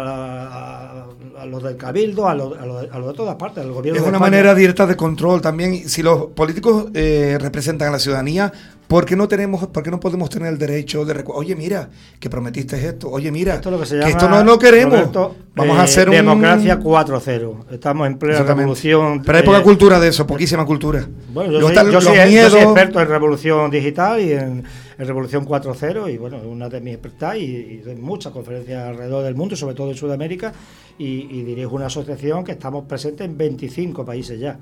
a, a los del Cabildo, a los, a, los, a los de todas partes, al gobierno. Es una manera directa de control también. Si los políticos eh, representan a la ciudadanía, ¿por qué no tenemos, por qué no podemos tener el derecho de recu- oye, mira, que prometiste esto, oye, mira, esto, es lo que, se llama, que esto no lo queremos, Roberto, vamos eh, a hacer un... Democracia cuatro cero, estamos en plena revolución. Pero hay poca eh, cultura de eso, poquísima cultura. Bueno, yo, soy, yo, soy, yo soy experto en revolución digital y en, en revolución cuatro cero, y bueno, una de mis expertas, y, y doy muchas conferencias alrededor del mundo, sobre todo en Sudamérica, y, y dirijo una asociación que estamos presentes en veinticinco países ya.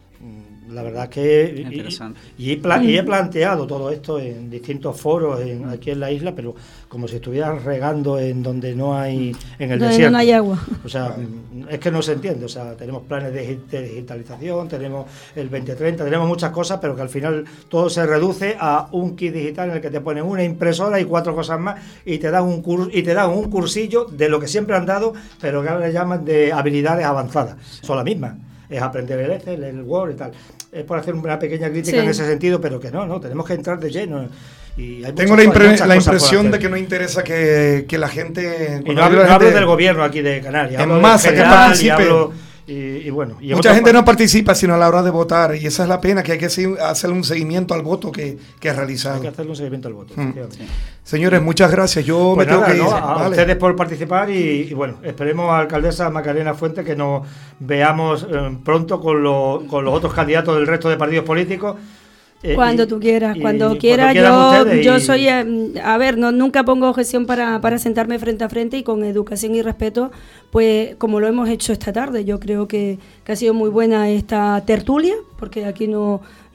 La verdad es que y, y, he pla- y he planteado todo esto en distintos foros en, aquí en la isla, pero como si estuvieran regando en donde no hay, en el donde desierto. No hay agua. O sea, es que no se entiende. O sea, tenemos planes de, de digitalización, tenemos el veinte treinta, tenemos muchas cosas, pero que al final todo se reduce a un kit digital en el que te ponen una impresora y cuatro cosas más y te dan un cur- y te dan un cursillo de lo que siempre han dado, pero que ahora le llaman de habilidades avanzadas. Son las mismas. Es aprender el Excel, el Word y tal. Es por hacer una pequeña crítica sí. en ese sentido, pero que no, no, tenemos que entrar de lleno. Y hay Tengo muchas, la, impre- la impresión de que no interesa que, que la gente... Y no hablo, no hablo del gobierno aquí de Canarias. En masa, que participe. Y, y bueno, y mucha gente no participa sino a la hora de votar, y esa es la pena, que hay que hacer un seguimiento al voto que, que ha realizado. Hay que hacerle un seguimiento al voto. Mm. Sí. Señores, muchas gracias. Yo pues me nada, tengo que ir. No, a vale. ustedes por participar y, y bueno, esperemos a la alcaldesa Macarena Fuentes que nos veamos eh, pronto con, lo, con los otros candidatos del resto de partidos políticos. Eh, cuando y, tú quieras, y, cuando y, quieras, cuando yo, yo soy, eh, a ver, no nunca pongo objeción para, para sentarme frente a frente y con educación y respeto, pues como lo hemos hecho esta tarde. Yo creo que, que ha sido muy buena esta tertulia, porque aquí no,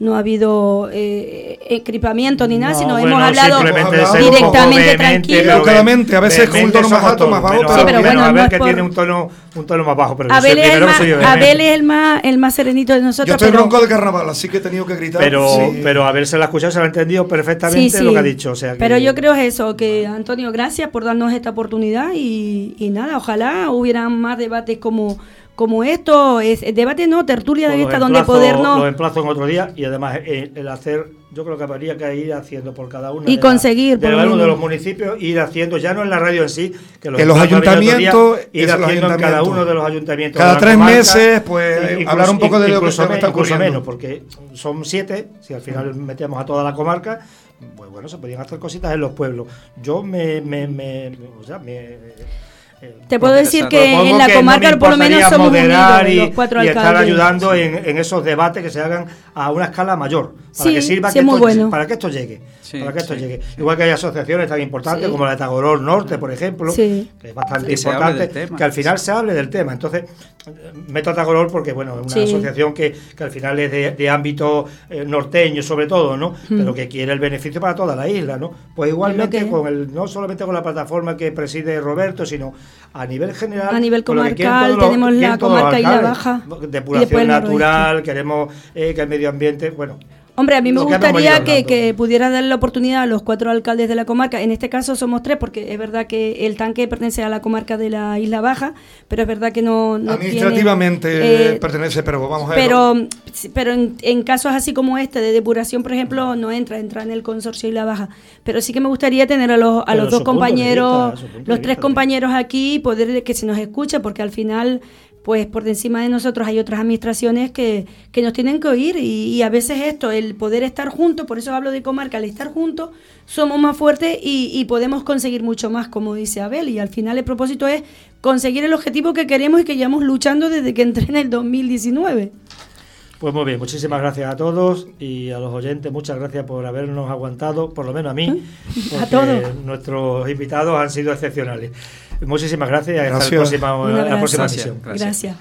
no ha habido eh, equipamiento ni nada, no, sino bueno, hemos hablado directamente, tranquilo. Educadamente, a veces con un tono más alto, más bajo. Pero, sí, pero bueno, a ver no que por... tiene un tono, un tono más bajo. Pero Abel, yo es el, más, Abel es el más, el más serenito de nosotros. Yo estoy pero... bronco de carnaval, así que he tenido que gritar. Pero, sí. pero Abel se la ha escuchado, se lo ha entendido perfectamente sí, sí. lo que ha dicho. O sea que... Pero yo creo eso, que Antonio, gracias por darnos esta oportunidad y, y nada, ojalá hubieran más debates como... como esto, es debate no, tertulia de esta donde podernos... Los emplazo en otro día y además el, el hacer, yo creo que habría que ir haciendo por cada uno y de conseguir la, de, por uno de los municipios, ir haciendo, ya no en la radio en sí, que los, que los ayuntamientos, ir haciendo ayuntamientos. En cada uno de los ayuntamientos. Cada tres comarca, meses, pues incluso, hablar un poco de lo que está ocurriendo. Incluso menos, porque son siete, si al final metemos a toda la comarca, pues bueno, se podrían hacer cositas en los pueblos. Yo me... me, me o sea, me Te puedo decir que en la comarca no por lo menos somos unidos, y, los cuatro y alcaldes. estar ayudando en, en esos debates que se hagan a una escala mayor, para sí, que sirva sí, que esto, bueno. para que esto llegue. Sí, para que esto sí. llegue. Igual que hay asociaciones tan importantes sí. como la de Tagorol Norte, por ejemplo, sí. que es bastante sí, importante, que al final se hable del tema. Entonces, meto a Tagorol porque, bueno, es una sí. asociación que, que al final es de, de ámbito eh, norteño, sobre todo, ¿no? Mm. Pero que quiere el beneficio para toda la isla, ¿no? Pues igualmente, con el, no solamente con la plataforma que preside Roberto, sino a nivel general. A nivel comarcal, los, tenemos la comarca Isla Baja. Depuración natural, queremos eh, que el medio ambiente, bueno. Hombre, a mí me gustaría que, que pudiera dar la oportunidad a los cuatro alcaldes de la comarca. En este caso somos tres, porque es verdad que el tanque pertenece a la comarca de la Isla Baja, pero es verdad que no, no administrativamente tiene, eh, pertenece, pero vamos a ver. Pero, pero en, en casos así como este de depuración, por ejemplo, no entra, entra en el consorcio Isla Baja. Pero sí que me gustaría tener a los, a los dos compañeros, vista, los tres vista, compañeros aquí, poder que se nos escuche, porque al final... pues por encima de nosotros hay otras administraciones que, que nos tienen que oír y, y a veces esto, el poder estar juntos, por eso hablo de comarca, al estar juntos somos más fuertes y, y podemos conseguir mucho más, como dice Abel, y al final el propósito es conseguir el objetivo que queremos y que llevamos luchando desde que entré en el dos mil diecinueve. Pues muy bien, muchísimas gracias a todos y a los oyentes, muchas gracias por habernos aguantado, por lo menos a mí, a todos. Nuestros invitados han sido excepcionales. Muchísimas gracias y hasta el próximo, la próxima emisión. Gracias.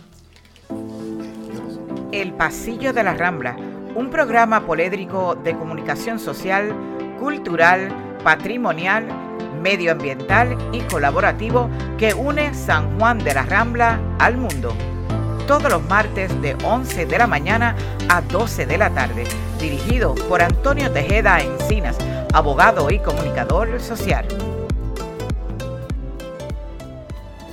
El Pasillo de la Rambla, un programa poliédrico de comunicación social, cultural, patrimonial, medioambiental y colaborativo que une San Juan de la Rambla al mundo. Todos los martes de once de la mañana a doce de la tarde, dirigido por Antonio Tejeda Encinas, abogado y comunicador social.